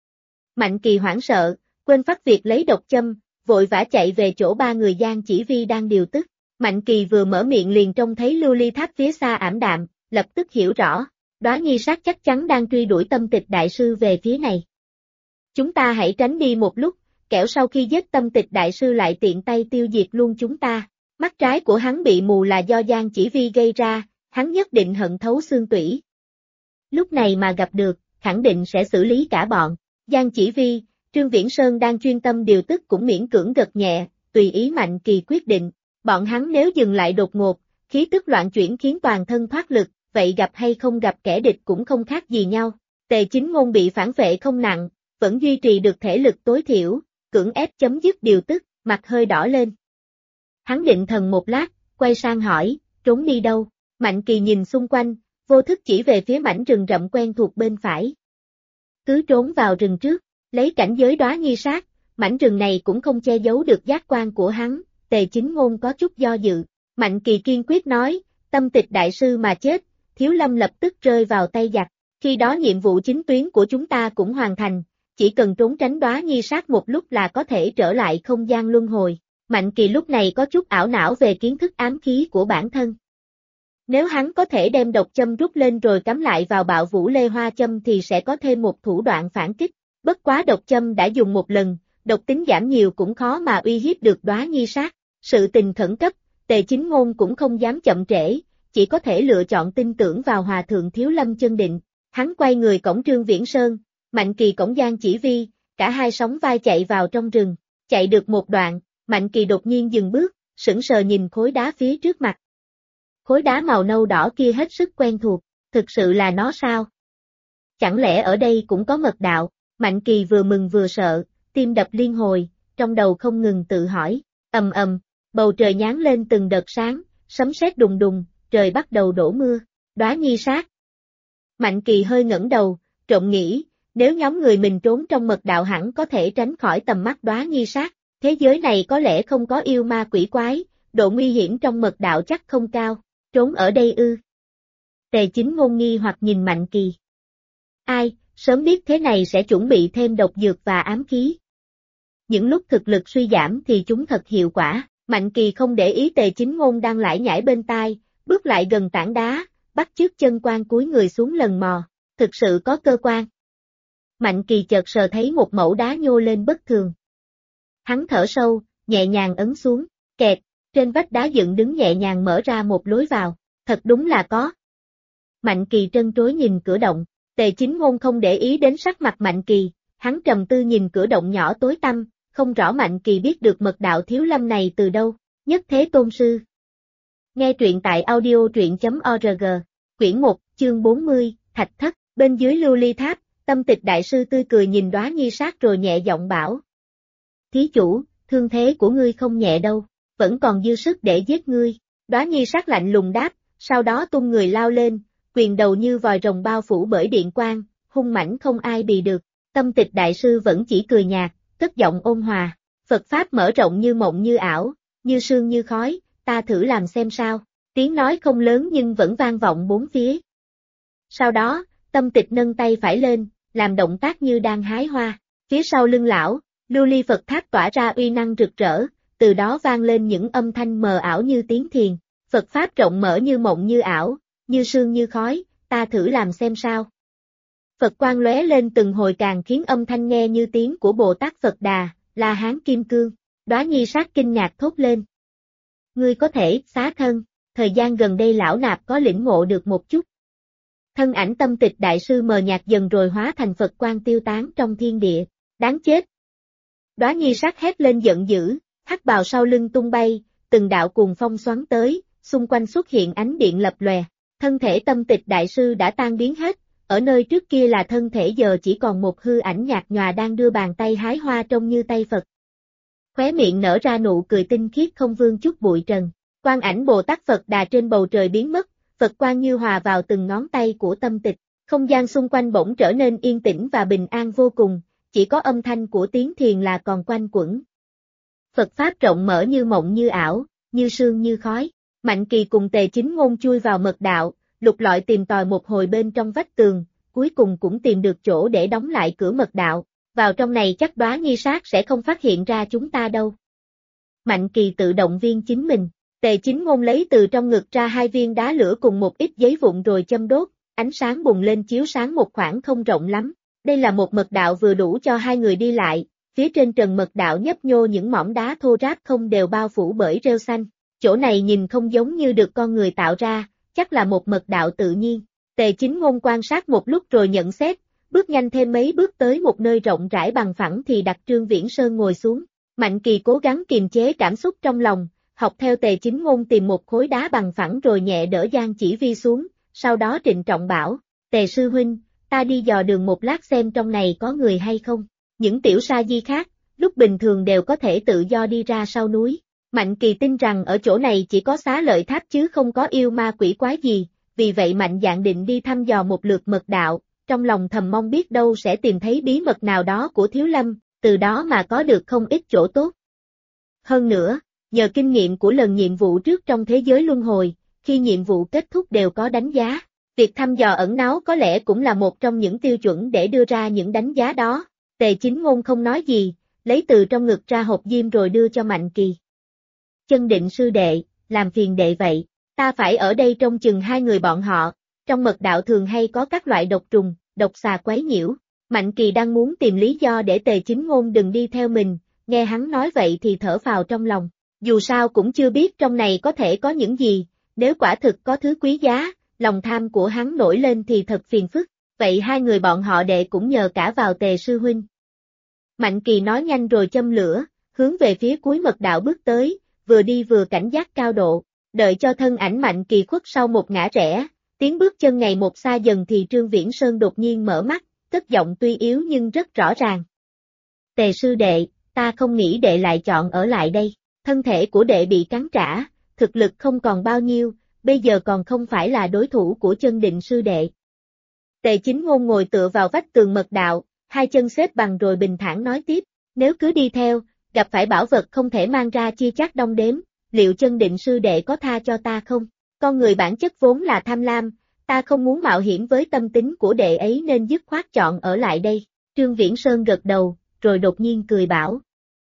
Mạnh Kỳ hoảng sợ, quên phát việc lấy độc châm, vội vã chạy về chỗ ba người Giang Chỉ Vi đang điều tức. Mạnh Kỳ vừa mở miệng liền trông thấy lưu ly tháp phía xa ảm đạm, lập tức hiểu rõ, Đóa Nhi Sát chắc chắn đang truy đuổi Tâm Tịch đại sư về phía này. Chúng ta hãy tránh đi một lúc, kẻo sau khi giết Tâm Tịch đại sư lại tiện tay tiêu diệt luôn chúng ta. Mắt trái của hắn bị mù là do Giang Chỉ Vi gây ra, hắn nhất định hận thấu xương tủy. lúc này mà gặp được, khẳng định sẽ xử lý cả bọn. Giang Chỉ Vi, Trương Viễn Sơn đang chuyên tâm điều tức cũng miễn cưỡng gật nhẹ, tùy ý Mạnh Kỳ quyết định. Bọn hắn nếu dừng lại đột ngột, khí tức loạn chuyển khiến toàn thân thoát lực, vậy gặp hay không gặp kẻ địch cũng không khác gì nhau. Tề Chính Ngôn bị phản vệ không nặng, vẫn duy trì được thể lực tối thiểu, cưỡng ép chấm dứt điều tức, mặt hơi đỏ lên. Hắn định thần một lát, quay sang hỏi, trốn đi đâu? Mạnh Kỳ nhìn xung quanh, vô thức chỉ về phía mảnh rừng rậm quen thuộc bên phải. Cứ trốn vào rừng trước, lấy cảnh giới Đóa Nhi Sát, mảnh rừng này cũng không che giấu được giác quan của hắn. Tề Chính Ngôn có chút do dự. Mạnh Kỳ kiên quyết nói, Tâm Tịch đại sư mà chết, Thiếu Lâm lập tức rơi vào tay giặc. Khi đó nhiệm vụ chính tuyến của chúng ta cũng hoàn thành, chỉ cần trốn tránh Đóa Nhi Sát một lúc là có thể trở lại không gian luân hồi. Mạnh Kỳ lúc này có chút ảo não về kiến thức ám khí của bản thân. Nếu hắn có thể đem độc châm rút lên rồi cắm lại vào Bạo Vũ Lê Hoa châm thì sẽ có thêm một thủ đoạn phản kích. Bất quá độc châm đã dùng một lần, độc tính giảm nhiều cũng khó mà uy hiếp được Đóa Nhi Sát. Sự tình khẩn cấp, Tề Chính Ngôn cũng không dám chậm trễ, chỉ có thể lựa chọn tin tưởng vào Hòa Thượng Thiếu Lâm Chân Định. Hắn quay người cổng Trương Viễn Sơn, Mạnh Kỳ cổng Giang Chỉ Vi, cả hai sóng vai chạy vào trong rừng. Chạy được một đoạn, Mạnh Kỳ đột nhiên dừng bước, sững sờ nhìn khối đá phía trước mặt. Khối đá màu nâu đỏ kia hết sức quen thuộc, thực sự là nó sao? Chẳng lẽ ở đây cũng có mật đạo? Mạnh Kỳ vừa mừng vừa sợ, tim đập liên hồi, trong đầu không ngừng tự hỏi. Ầm ầm, bầu trời nháng lên từng đợt sáng, sấm sét đùng đùng, trời bắt đầu đổ mưa. Đóa Nhi Sát. Mạnh Kỳ hơi ngẩng đầu, trộm nghĩ, nếu nhóm người mình trốn trong mật đạo hẳn có thể tránh khỏi tầm mắt Đóa Nhi Sát. Thế giới này có lẽ không có yêu ma quỷ quái, độ nguy hiểm trong mật đạo chắc không cao. Trốn ở đây ư? Tề Chính Ngôn nghi hoặc nhìn Mạnh Kỳ. Ai, sớm biết thế này sẽ chuẩn bị thêm độc dược và ám khí. Những lúc thực lực suy giảm thì chúng thật hiệu quả. Mạnh Kỳ không để ý Tề Chính Ngôn đang lải nhải bên tai, bước lại gần tảng đá, bắt chước chân quan cúi người xuống lần mò. Thực sự có cơ quan. Mạnh Kỳ chợt sờ thấy một mẩu đá nhô lên bất thường. Hắn thở sâu, nhẹ nhàng ấn xuống, kẹt, trên vách đá dựng đứng nhẹ nhàng mở ra một lối vào. Thật đúng là có. Mạnh Kỳ trân trối nhìn cửa động. Tề Chính Ngôn không để ý đến sắc mặt Mạnh Kỳ, hắn trầm tư nhìn cửa động nhỏ tối tăm, không rõ Mạnh Kỳ biết được mật đạo Thiếu Lâm này từ đâu. Nhất Thế Tôn Sư. Nghe truyện tại audio.org, quyển 1, chương 40, Thạch Thất. Bên dưới lưu ly tháp, Tâm Tịch đại sư tươi cười nhìn Đóa Nhi Sát rồi nhẹ giọng bảo. Thí chủ, thương thế của ngươi không nhẹ đâu, vẫn còn dư sức để giết ngươi. Đóa Nhi Sát lạnh lùng đáp, sau đó tung người lao lên, quyền đầu như vòi rồng bao phủ bởi điện quang, hung mãnh không ai bì được. Tâm Tịch đại sư vẫn chỉ cười nhạt, cất giọng ôn hòa. Phật pháp mở rộng như mộng như ảo, như sương như khói, ta thử làm xem sao. Tiếng nói không lớn nhưng vẫn vang vọng bốn phía. Sau đó, Tâm Tịch nâng tay phải lên, làm động tác như đang hái hoa. Phía sau lưng lão, lưu ly Phật tháp tỏa ra uy năng rực rỡ, từ đó vang lên những âm thanh mờ ảo như tiếng thiền. Phật pháp rộng mở như mộng như ảo, như sương như khói, ta thử làm xem sao. Phật quang lóe lên từng hồi càng khiến âm thanh nghe như tiếng của Bồ Tát Phật Đà, La Hán Kim Cương. Đóa Nhi Sát kinh ngạc thốt lên. Ngươi có thể xá thân, thời gian gần đây lão nạp có lĩnh ngộ được một chút. Thân ảnh Tâm Tịch đại sư mờ nhạt dần rồi hóa thành Phật quang tiêu tán trong thiên địa. Đáng chết. Đóa Nhi Sát hét lên giận dữ, hắc bào sau lưng tung bay, từng đạo cuồng phong xoắn tới, xung quanh xuất hiện ánh điện lập lòe. Thân thể Tâm Tịch đại sư đã tan biến hết, ở nơi trước kia là thân thể giờ chỉ còn một hư ảnh nhạt nhòa đang đưa bàn tay hái hoa trông như tay Phật. Khóe miệng nở ra nụ cười tinh khiết không vương chút bụi trần. Quang ảnh Bồ Tát Phật Đà trên bầu trời biến mất, Phật quang như hòa vào từng ngón tay của Tâm Tịch. Không gian xung quanh bỗng trở nên yên tĩnh và bình an vô cùng, chỉ có âm thanh của tiếng thiền là còn quanh quẩn. Phật pháp rộng mở như mộng như ảo, như sương như khói. Mạnh Kỳ cùng Tề Chính Ngôn chui vào mật đạo, lục lọi tìm tòi một hồi bên trong vách tường, cuối cùng cũng tìm được chỗ để đóng lại cửa mật đạo. Vào trong này chắc Đóa Nhi Sát sẽ không phát hiện ra chúng ta đâu. Mạnh Kỳ tự động viên chính mình. Tề Chính Ngôn lấy từ trong ngực ra 2 viên đá lửa cùng một ít giấy vụn rồi châm đốt, ánh sáng bùng lên chiếu sáng một khoảng không rộng lắm. Đây là một mật đạo vừa đủ cho 2 người đi lại, phía trên trần mật đạo nhấp nhô những mỏm đá thô ráp không đều bao phủ bởi rêu xanh. Chỗ này nhìn không giống như được con người tạo ra, chắc là một mật đạo tự nhiên. Tề Chính Ngôn quan sát một lúc rồi nhận xét, bước nhanh thêm mấy bước tới một nơi rộng rãi bằng phẳng thì đặt Trương Viễn Sơn ngồi xuống. Mạnh Kỳ cố gắng kiềm chế cảm xúc trong lòng, học theo Tề Chính Ngôn tìm một khối đá bằng phẳng rồi nhẹ đỡ Giang Chỉ Vi xuống, sau đó trịnh trọng bảo, Tề sư huynh, ta đi dò đường một lát xem trong này có người hay không. Những tiểu sa di khác, lúc bình thường đều có thể tự do đi ra sau núi. Mạnh Kỳ tin rằng ở chỗ này chỉ có Xá Lợi Tháp chứ không có yêu ma quỷ quái gì, vì vậy mạnh dạn định đi thăm dò một lượt mật đạo, trong lòng thầm mong biết đâu sẽ tìm thấy bí mật nào đó của Thiếu Lâm, từ đó mà có được không ít chỗ tốt. Hơn nữa, nhờ kinh nghiệm của lần nhiệm vụ trước trong thế giới luân hồi, khi nhiệm vụ kết thúc đều có đánh giá. Việc thăm dò ẩn náu có lẽ cũng là một trong những tiêu chuẩn để đưa ra những đánh giá đó. Tề Chính Ngôn không nói gì, lấy từ trong ngực ra hộp diêm rồi đưa cho Mạnh Kỳ. Chân Định sư đệ, làm phiền đệ vậy, ta phải ở đây trông chừng hai người bọn họ, trong mật đạo thường hay có các loại độc trùng, độc xà quấy nhiễu. Mạnh Kỳ đang muốn tìm lý do để Tề Chính Ngôn đừng đi theo mình, nghe hắn nói vậy thì thở phào trong lòng. Dù sao cũng chưa biết trong này có thể có những gì, nếu quả thực có thứ quý giá, lòng tham của hắn nổi lên thì thật phiền phức, vậy hai người bọn họ đệ cũng nhờ cả vào Tề sư huynh. Mạnh Kỳ nói nhanh rồi châm lửa, hướng về phía cuối mật đạo bước tới, vừa đi vừa cảnh giác cao độ, đợi cho thân ảnh Mạnh Kỳ khuất sau một ngã rẽ, tiếng bước chân ngày một xa dần thì Trương Viễn Sơn đột nhiên mở mắt, cất giọng tuy yếu nhưng rất rõ ràng. Tề sư đệ, ta không nghĩ đệ lại chọn ở lại đây, thân thể của đệ bị cắn trả, thực lực không còn bao nhiêu, bây giờ còn không phải là đối thủ của Chân Định sư đệ. Tề Chính Ngôn ngồi tựa vào vách tường mật đạo, hai chân xếp bằng rồi bình thản nói tiếp, nếu cứ đi theo, gặp phải bảo vật không thể mang ra chia chắc đong đếm, liệu Chân Định sư đệ có tha cho ta không? Con người bản chất vốn là tham lam, ta không muốn mạo hiểm với tâm tính của đệ ấy nên dứt khoát chọn ở lại đây. Trương Viễn Sơn gật đầu, rồi đột nhiên cười bảo.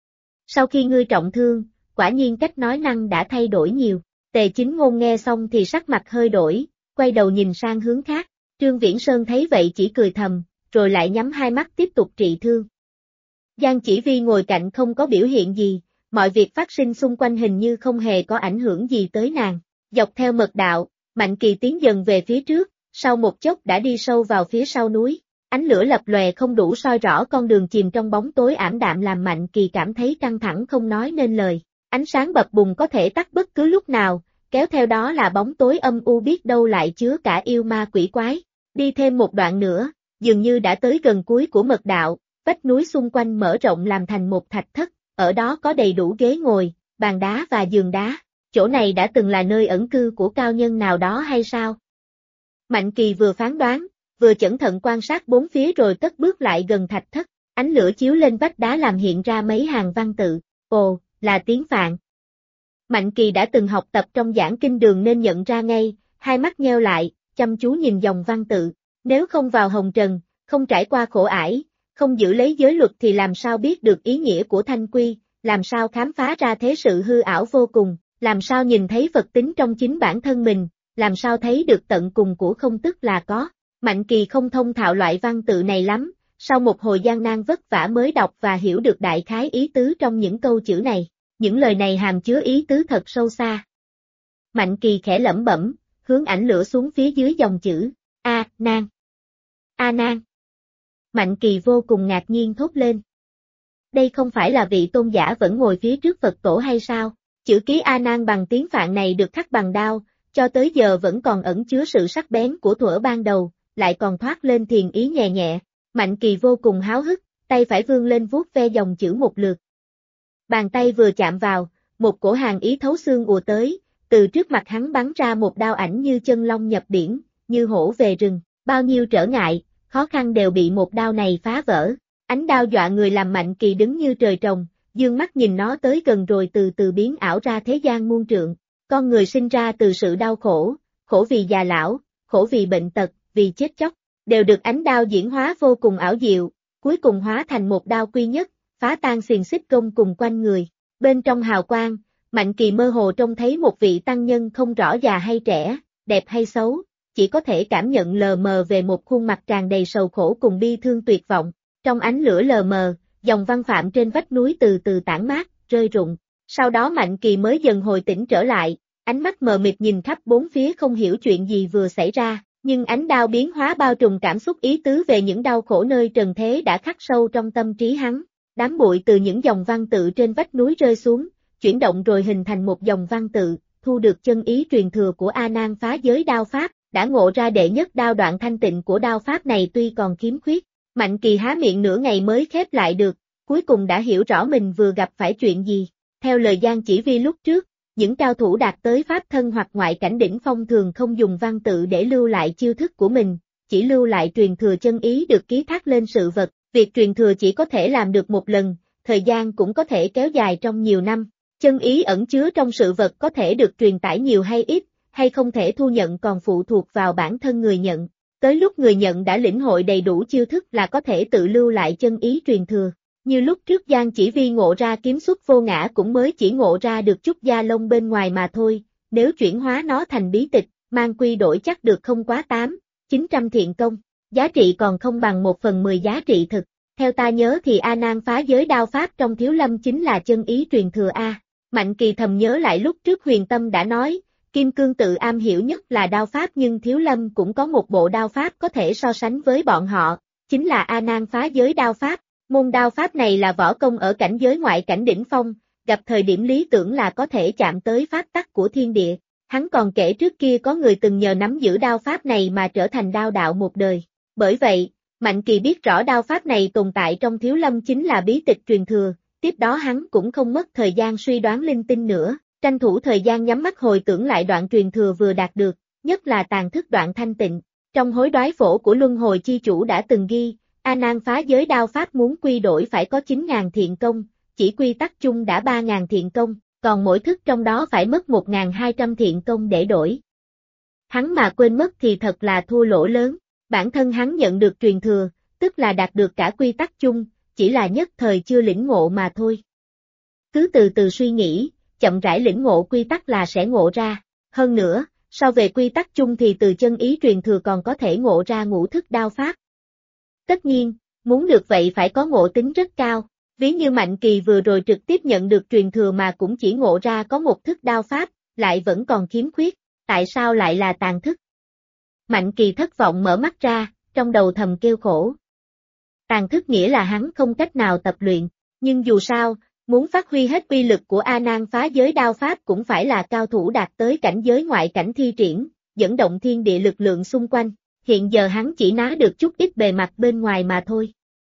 Sau khi ngươi trọng thương, quả nhiên cách nói năng đã thay đổi nhiều. Tề Chính Ngôn nghe xong thì sắc mặt hơi đổi, quay đầu nhìn sang hướng khác. Trương Viễn Sơn thấy vậy chỉ cười thầm, rồi lại nhắm hai mắt tiếp tục trị thương. Giang Chỉ Vi ngồi cạnh không có biểu hiện gì, mọi việc phát sinh xung quanh hình như không hề có ảnh hưởng gì tới nàng. Dọc theo mật đạo, Mạnh Kỳ tiến dần về phía trước, sau một chốc đã đi sâu vào phía sau núi. Ánh lửa lập lòe không đủ soi rõ con đường chìm trong bóng tối ảm đạm làm Mạnh Kỳ cảm thấy căng thẳng không nói nên lời. Ánh sáng bập bùng có thể tắt bất cứ lúc nào, kéo theo đó là bóng tối âm u biết đâu lại chứa cả yêu ma quỷ quái. Đi thêm một đoạn nữa, dường như đã tới gần cuối của mật đạo, vách núi xung quanh mở rộng làm thành một thạch thất, ở đó có đầy đủ ghế ngồi, bàn đá và giường đá. Chỗ này đã từng là nơi ẩn cư của cao nhân nào đó hay sao? Mạnh Kỳ vừa phán đoán, vừa cẩn thận quan sát bốn phía rồi cất bước lại gần thạch thất, ánh lửa chiếu lên vách đá làm hiện ra mấy hàng văn tự, ồ, là tiếng Phạn. Mạnh Kỳ đã từng học tập trong giảng kinh đường nên nhận ra ngay, hai mắt nheo lại, chăm chú nhìn dòng văn tự, nếu không vào hồng trần, không trải qua khổ ải, không giữ lấy giới luật thì làm sao biết được ý nghĩa của thanh quy, làm sao khám phá ra thế sự hư ảo vô cùng, làm sao nhìn thấy Phật tính trong chính bản thân mình, làm sao thấy được tận cùng của không tức là có. Mạnh Kỳ không thông thạo loại văn tự này lắm, sau một hồi gian nan vất vả mới đọc và hiểu được đại khái ý tứ trong những câu chữ này. Những lời này hàm chứa ý tứ thật sâu xa. Mạnh Kỳ khẽ lẩm bẩm, hướng ảnh lửa xuống phía dưới dòng chữ, A Nan. A Nan. Mạnh Kỳ vô cùng ngạc nhiên thốt lên. Đây không phải là vị tôn giả vẫn ngồi phía trước Phật tổ hay sao? Chữ ký A Nan bằng tiếng Phạn này được khắc bằng đao, cho tới giờ vẫn còn ẩn chứa sự sắc bén của thuở ban đầu, lại còn thoát lên thiền ý nhẹ nhẹ. Mạnh Kỳ vô cùng háo hức, tay phải vươn lên vuốt ve dòng chữ một lượt. Bàn tay vừa chạm vào, một cổ hàn ý thấu xương ùa tới, từ trước mặt hắn bắn ra một đao ảnh như chân long nhập biển, như hổ về rừng, bao nhiêu trở ngại, khó khăn đều bị một đao này phá vỡ. Ánh đao dọa người làm Mạnh Kỳ đứng như trời trồng, dương mắt nhìn nó tới gần rồi từ từ biến ảo ra thế gian muôn trượng. Con người sinh ra từ sự đau khổ, khổ vì già lão, khổ vì bệnh tật, vì chết chóc, đều được ánh đao diễn hóa vô cùng ảo diệu, cuối cùng hóa thành một đao quy nhất, phá tan xiềng xích gông cùng quanh người. Bên trong hào quang, Mạnh Kỳ mơ hồ trông thấy một vị tăng nhân không rõ già hay trẻ, đẹp hay xấu, chỉ có thể cảm nhận lờ mờ về một khuôn mặt tràn đầy sầu khổ cùng bi thương tuyệt vọng. Trong ánh lửa lờ mờ, dòng văn phạm trên vách núi từ từ tản mát, rơi rụng. Sau đó Mạnh Kỳ mới dần hồi tỉnh trở lại, ánh mắt mờ mịt nhìn khắp bốn phía không hiểu chuyện gì vừa xảy ra, Nhưng ánh đao biến hóa bao trùm cảm xúc ý tứ về những đau khổ nơi trần thế đã khắc sâu trong tâm trí hắn. Đám bụi từ những dòng văn tự trên vách núi rơi xuống, chuyển động rồi hình thành một dòng văn tự, thu được chân ý truyền thừa của A Nan phá giới đao pháp, đã ngộ ra đệ nhất đao đoạn thanh tịnh của đao pháp này tuy còn khiếm khuyết. Mạnh Kỳ há miệng nửa ngày mới khép lại được, cuối cùng đã hiểu rõ mình vừa gặp phải chuyện gì. Theo lời Giang Chỉ Vi lúc trước, những cao thủ đạt tới pháp thân hoặc ngoại cảnh đỉnh phong thường không dùng văn tự để lưu lại chiêu thức của mình, chỉ lưu lại truyền thừa chân ý được ký thác lên sự vật. Việc truyền thừa chỉ có thể làm được một lần, thời gian cũng có thể kéo dài trong nhiều năm. Chân ý ẩn chứa trong sự vật có thể được truyền tải nhiều hay ít, hay không thể thu nhận còn phụ thuộc vào bản thân người nhận. Tới lúc người nhận đã lĩnh hội đầy đủ chiêu thức là có thể tự lưu lại chân ý truyền thừa. Như lúc trước Giang Chỉ Vi ngộ ra kiếm xuất vô ngã cũng mới chỉ ngộ ra được chút da lông bên ngoài mà thôi, nếu chuyển hóa nó thành bí tịch, mang quy đổi chắc được không quá 800-900 thiện công, giá trị còn không bằng 1/10 giá trị thực. Theo ta nhớ thì A Nan phá giới đao pháp trong Thiếu Lâm chính là chân ý truyền thừa A. Mạnh Kỳ thầm nhớ lại lúc trước Huyền Tâm đã nói, Kim Cương tự am hiểu nhất là đao pháp nhưng Thiếu Lâm cũng có một bộ đao pháp có thể so sánh với bọn họ, chính là A Nan phá giới đao pháp. Môn đao pháp này là võ công ở cảnh giới ngoại cảnh đỉnh phong, gặp thời điểm lý tưởng là có thể chạm tới pháp tắc của thiên địa. Hắn còn kể trước kia có người từng nhờ nắm giữ đao pháp này mà trở thành đao đạo một đời. Bởi vậy, Mạnh Kỳ biết rõ đao pháp này tồn tại trong Thiếu Lâm chính là bí tịch truyền thừa, tiếp đó hắn cũng không mất thời gian suy đoán linh tinh nữa, tranh thủ thời gian nhắm mắt hồi tưởng lại đoạn truyền thừa vừa đạt được, nhất là tàn thức đoạn thanh tịnh. Trong hối đoái phổ của Luân Hồi Chi Chủ đã từng ghi, A Nan phá giới đao pháp muốn quy đổi phải có 9.000 thiện công, chỉ quy tắc chung đã 3.000 thiện công, còn mỗi thức trong đó phải mất 1.200 thiện công để đổi. Hắn mà quên mất thì thật là thua lỗ lớn, bản thân hắn nhận được truyền thừa, tức là đạt được cả quy tắc chung, chỉ là nhất thời chưa lĩnh ngộ mà thôi. Cứ từ từ suy nghĩ, chậm rãi lĩnh ngộ quy tắc là sẽ ngộ ra, hơn nữa, so về quy tắc chung thì từ chân ý truyền thừa còn có thể ngộ ra ngũ thức đao pháp. Tất nhiên, muốn được vậy phải có ngộ tính rất cao, ví như Mạnh Kỳ vừa rồi trực tiếp nhận được truyền thừa mà cũng chỉ ngộ ra có một thức đao pháp, lại vẫn còn khiếm khuyết, tại sao lại là tàn thức? Mạnh Kỳ thất vọng mở mắt ra, trong đầu thầm kêu khổ. Tàn thức nghĩa là hắn không cách nào tập luyện, nhưng dù sao, muốn phát huy hết uy lực của A Nan phá giới đao pháp cũng phải là cao thủ đạt tới cảnh giới ngoại cảnh thi triển, dẫn động thiên địa lực lượng xung quanh. Hiện giờ hắn chỉ ná được chút ít bề mặt bên ngoài mà thôi.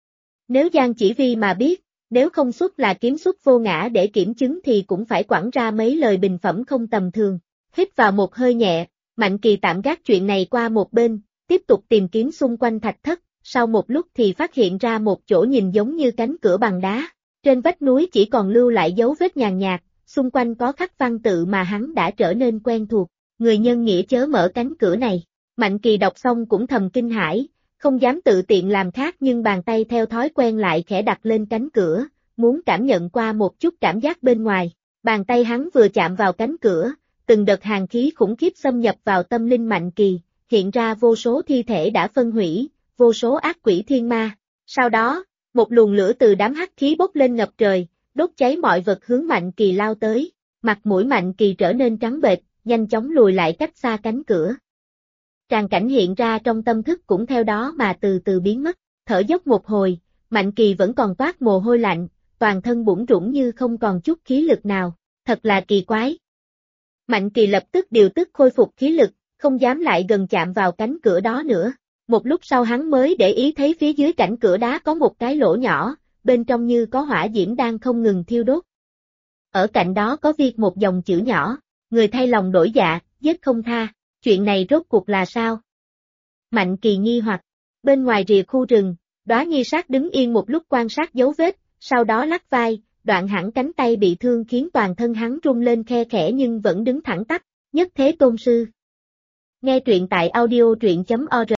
Nếu Giang Chỉ Vi mà biết, nếu không xuất là kiếm xuất vô ngã để kiểm chứng thì cũng phải quẳng ra mấy lời bình phẩm không tầm thường. Hít vào một hơi nhẹ, Mạnh Kỳ tạm gác chuyện này qua một bên, tiếp tục tìm kiếm xung quanh thạch thất, sau một lúc thì phát hiện ra một chỗ nhìn giống như cánh cửa bằng đá. Trên vách núi chỉ còn lưu lại dấu vết nhàn nhạt, xung quanh có khắc văn tự mà hắn đã trở nên quen thuộc. Người nhân nghĩa chớ mở cánh cửa này. Mạnh Kỳ đọc xong cũng thầm kinh hãi, không dám tự tiện làm khác nhưng bàn tay theo thói quen lại khẽ đặt lên cánh cửa, muốn cảm nhận qua một chút cảm giác bên ngoài. Bàn tay hắn vừa chạm vào cánh cửa, từng đợt hàn khí khủng khiếp xâm nhập vào tâm linh Mạnh Kỳ, hiện ra vô số thi thể đã phân hủy, vô số ác quỷ thiên ma. Sau đó, một luồng lửa từ đám hắc khí bốc lên ngập trời, đốt cháy mọi vật hướng Mạnh Kỳ lao tới. Mặt mũi Mạnh Kỳ trở nên trắng bệch, nhanh chóng lùi lại cách xa cánh cửa. Tràng cảnh hiện ra trong tâm thức cũng theo đó mà từ từ biến mất, thở dốc một hồi, Mạnh Kỳ vẫn còn toát mồ hôi lạnh, toàn thân bủn rủn như không còn chút khí lực nào, thật là kỳ quái. Mạnh Kỳ lập tức điều tức khôi phục khí lực, không dám lại gần chạm vào cánh cửa đó nữa. Một lúc sau hắn mới để ý thấy phía dưới cảnh cửa đá có một cái lỗ nhỏ, bên trong như có hỏa diễm đang không ngừng thiêu đốt. Ở cạnh đó có viết một dòng chữ nhỏ, người thay lòng đổi dạ, giết không tha. Chuyện này rốt cuộc là sao? Mạnh Kỳ nghi hoặc, bên ngoài rìa khu rừng, Đóa Nhi Sát đứng yên một lúc quan sát dấu vết, sau đó lắc vai, đoạn hẳn cánh tay bị thương khiến toàn thân hắn rung lên khe khẽ nhưng vẫn đứng thẳng tắp, nhất thế tôn sư. Nghe truyện tại audio truyện.org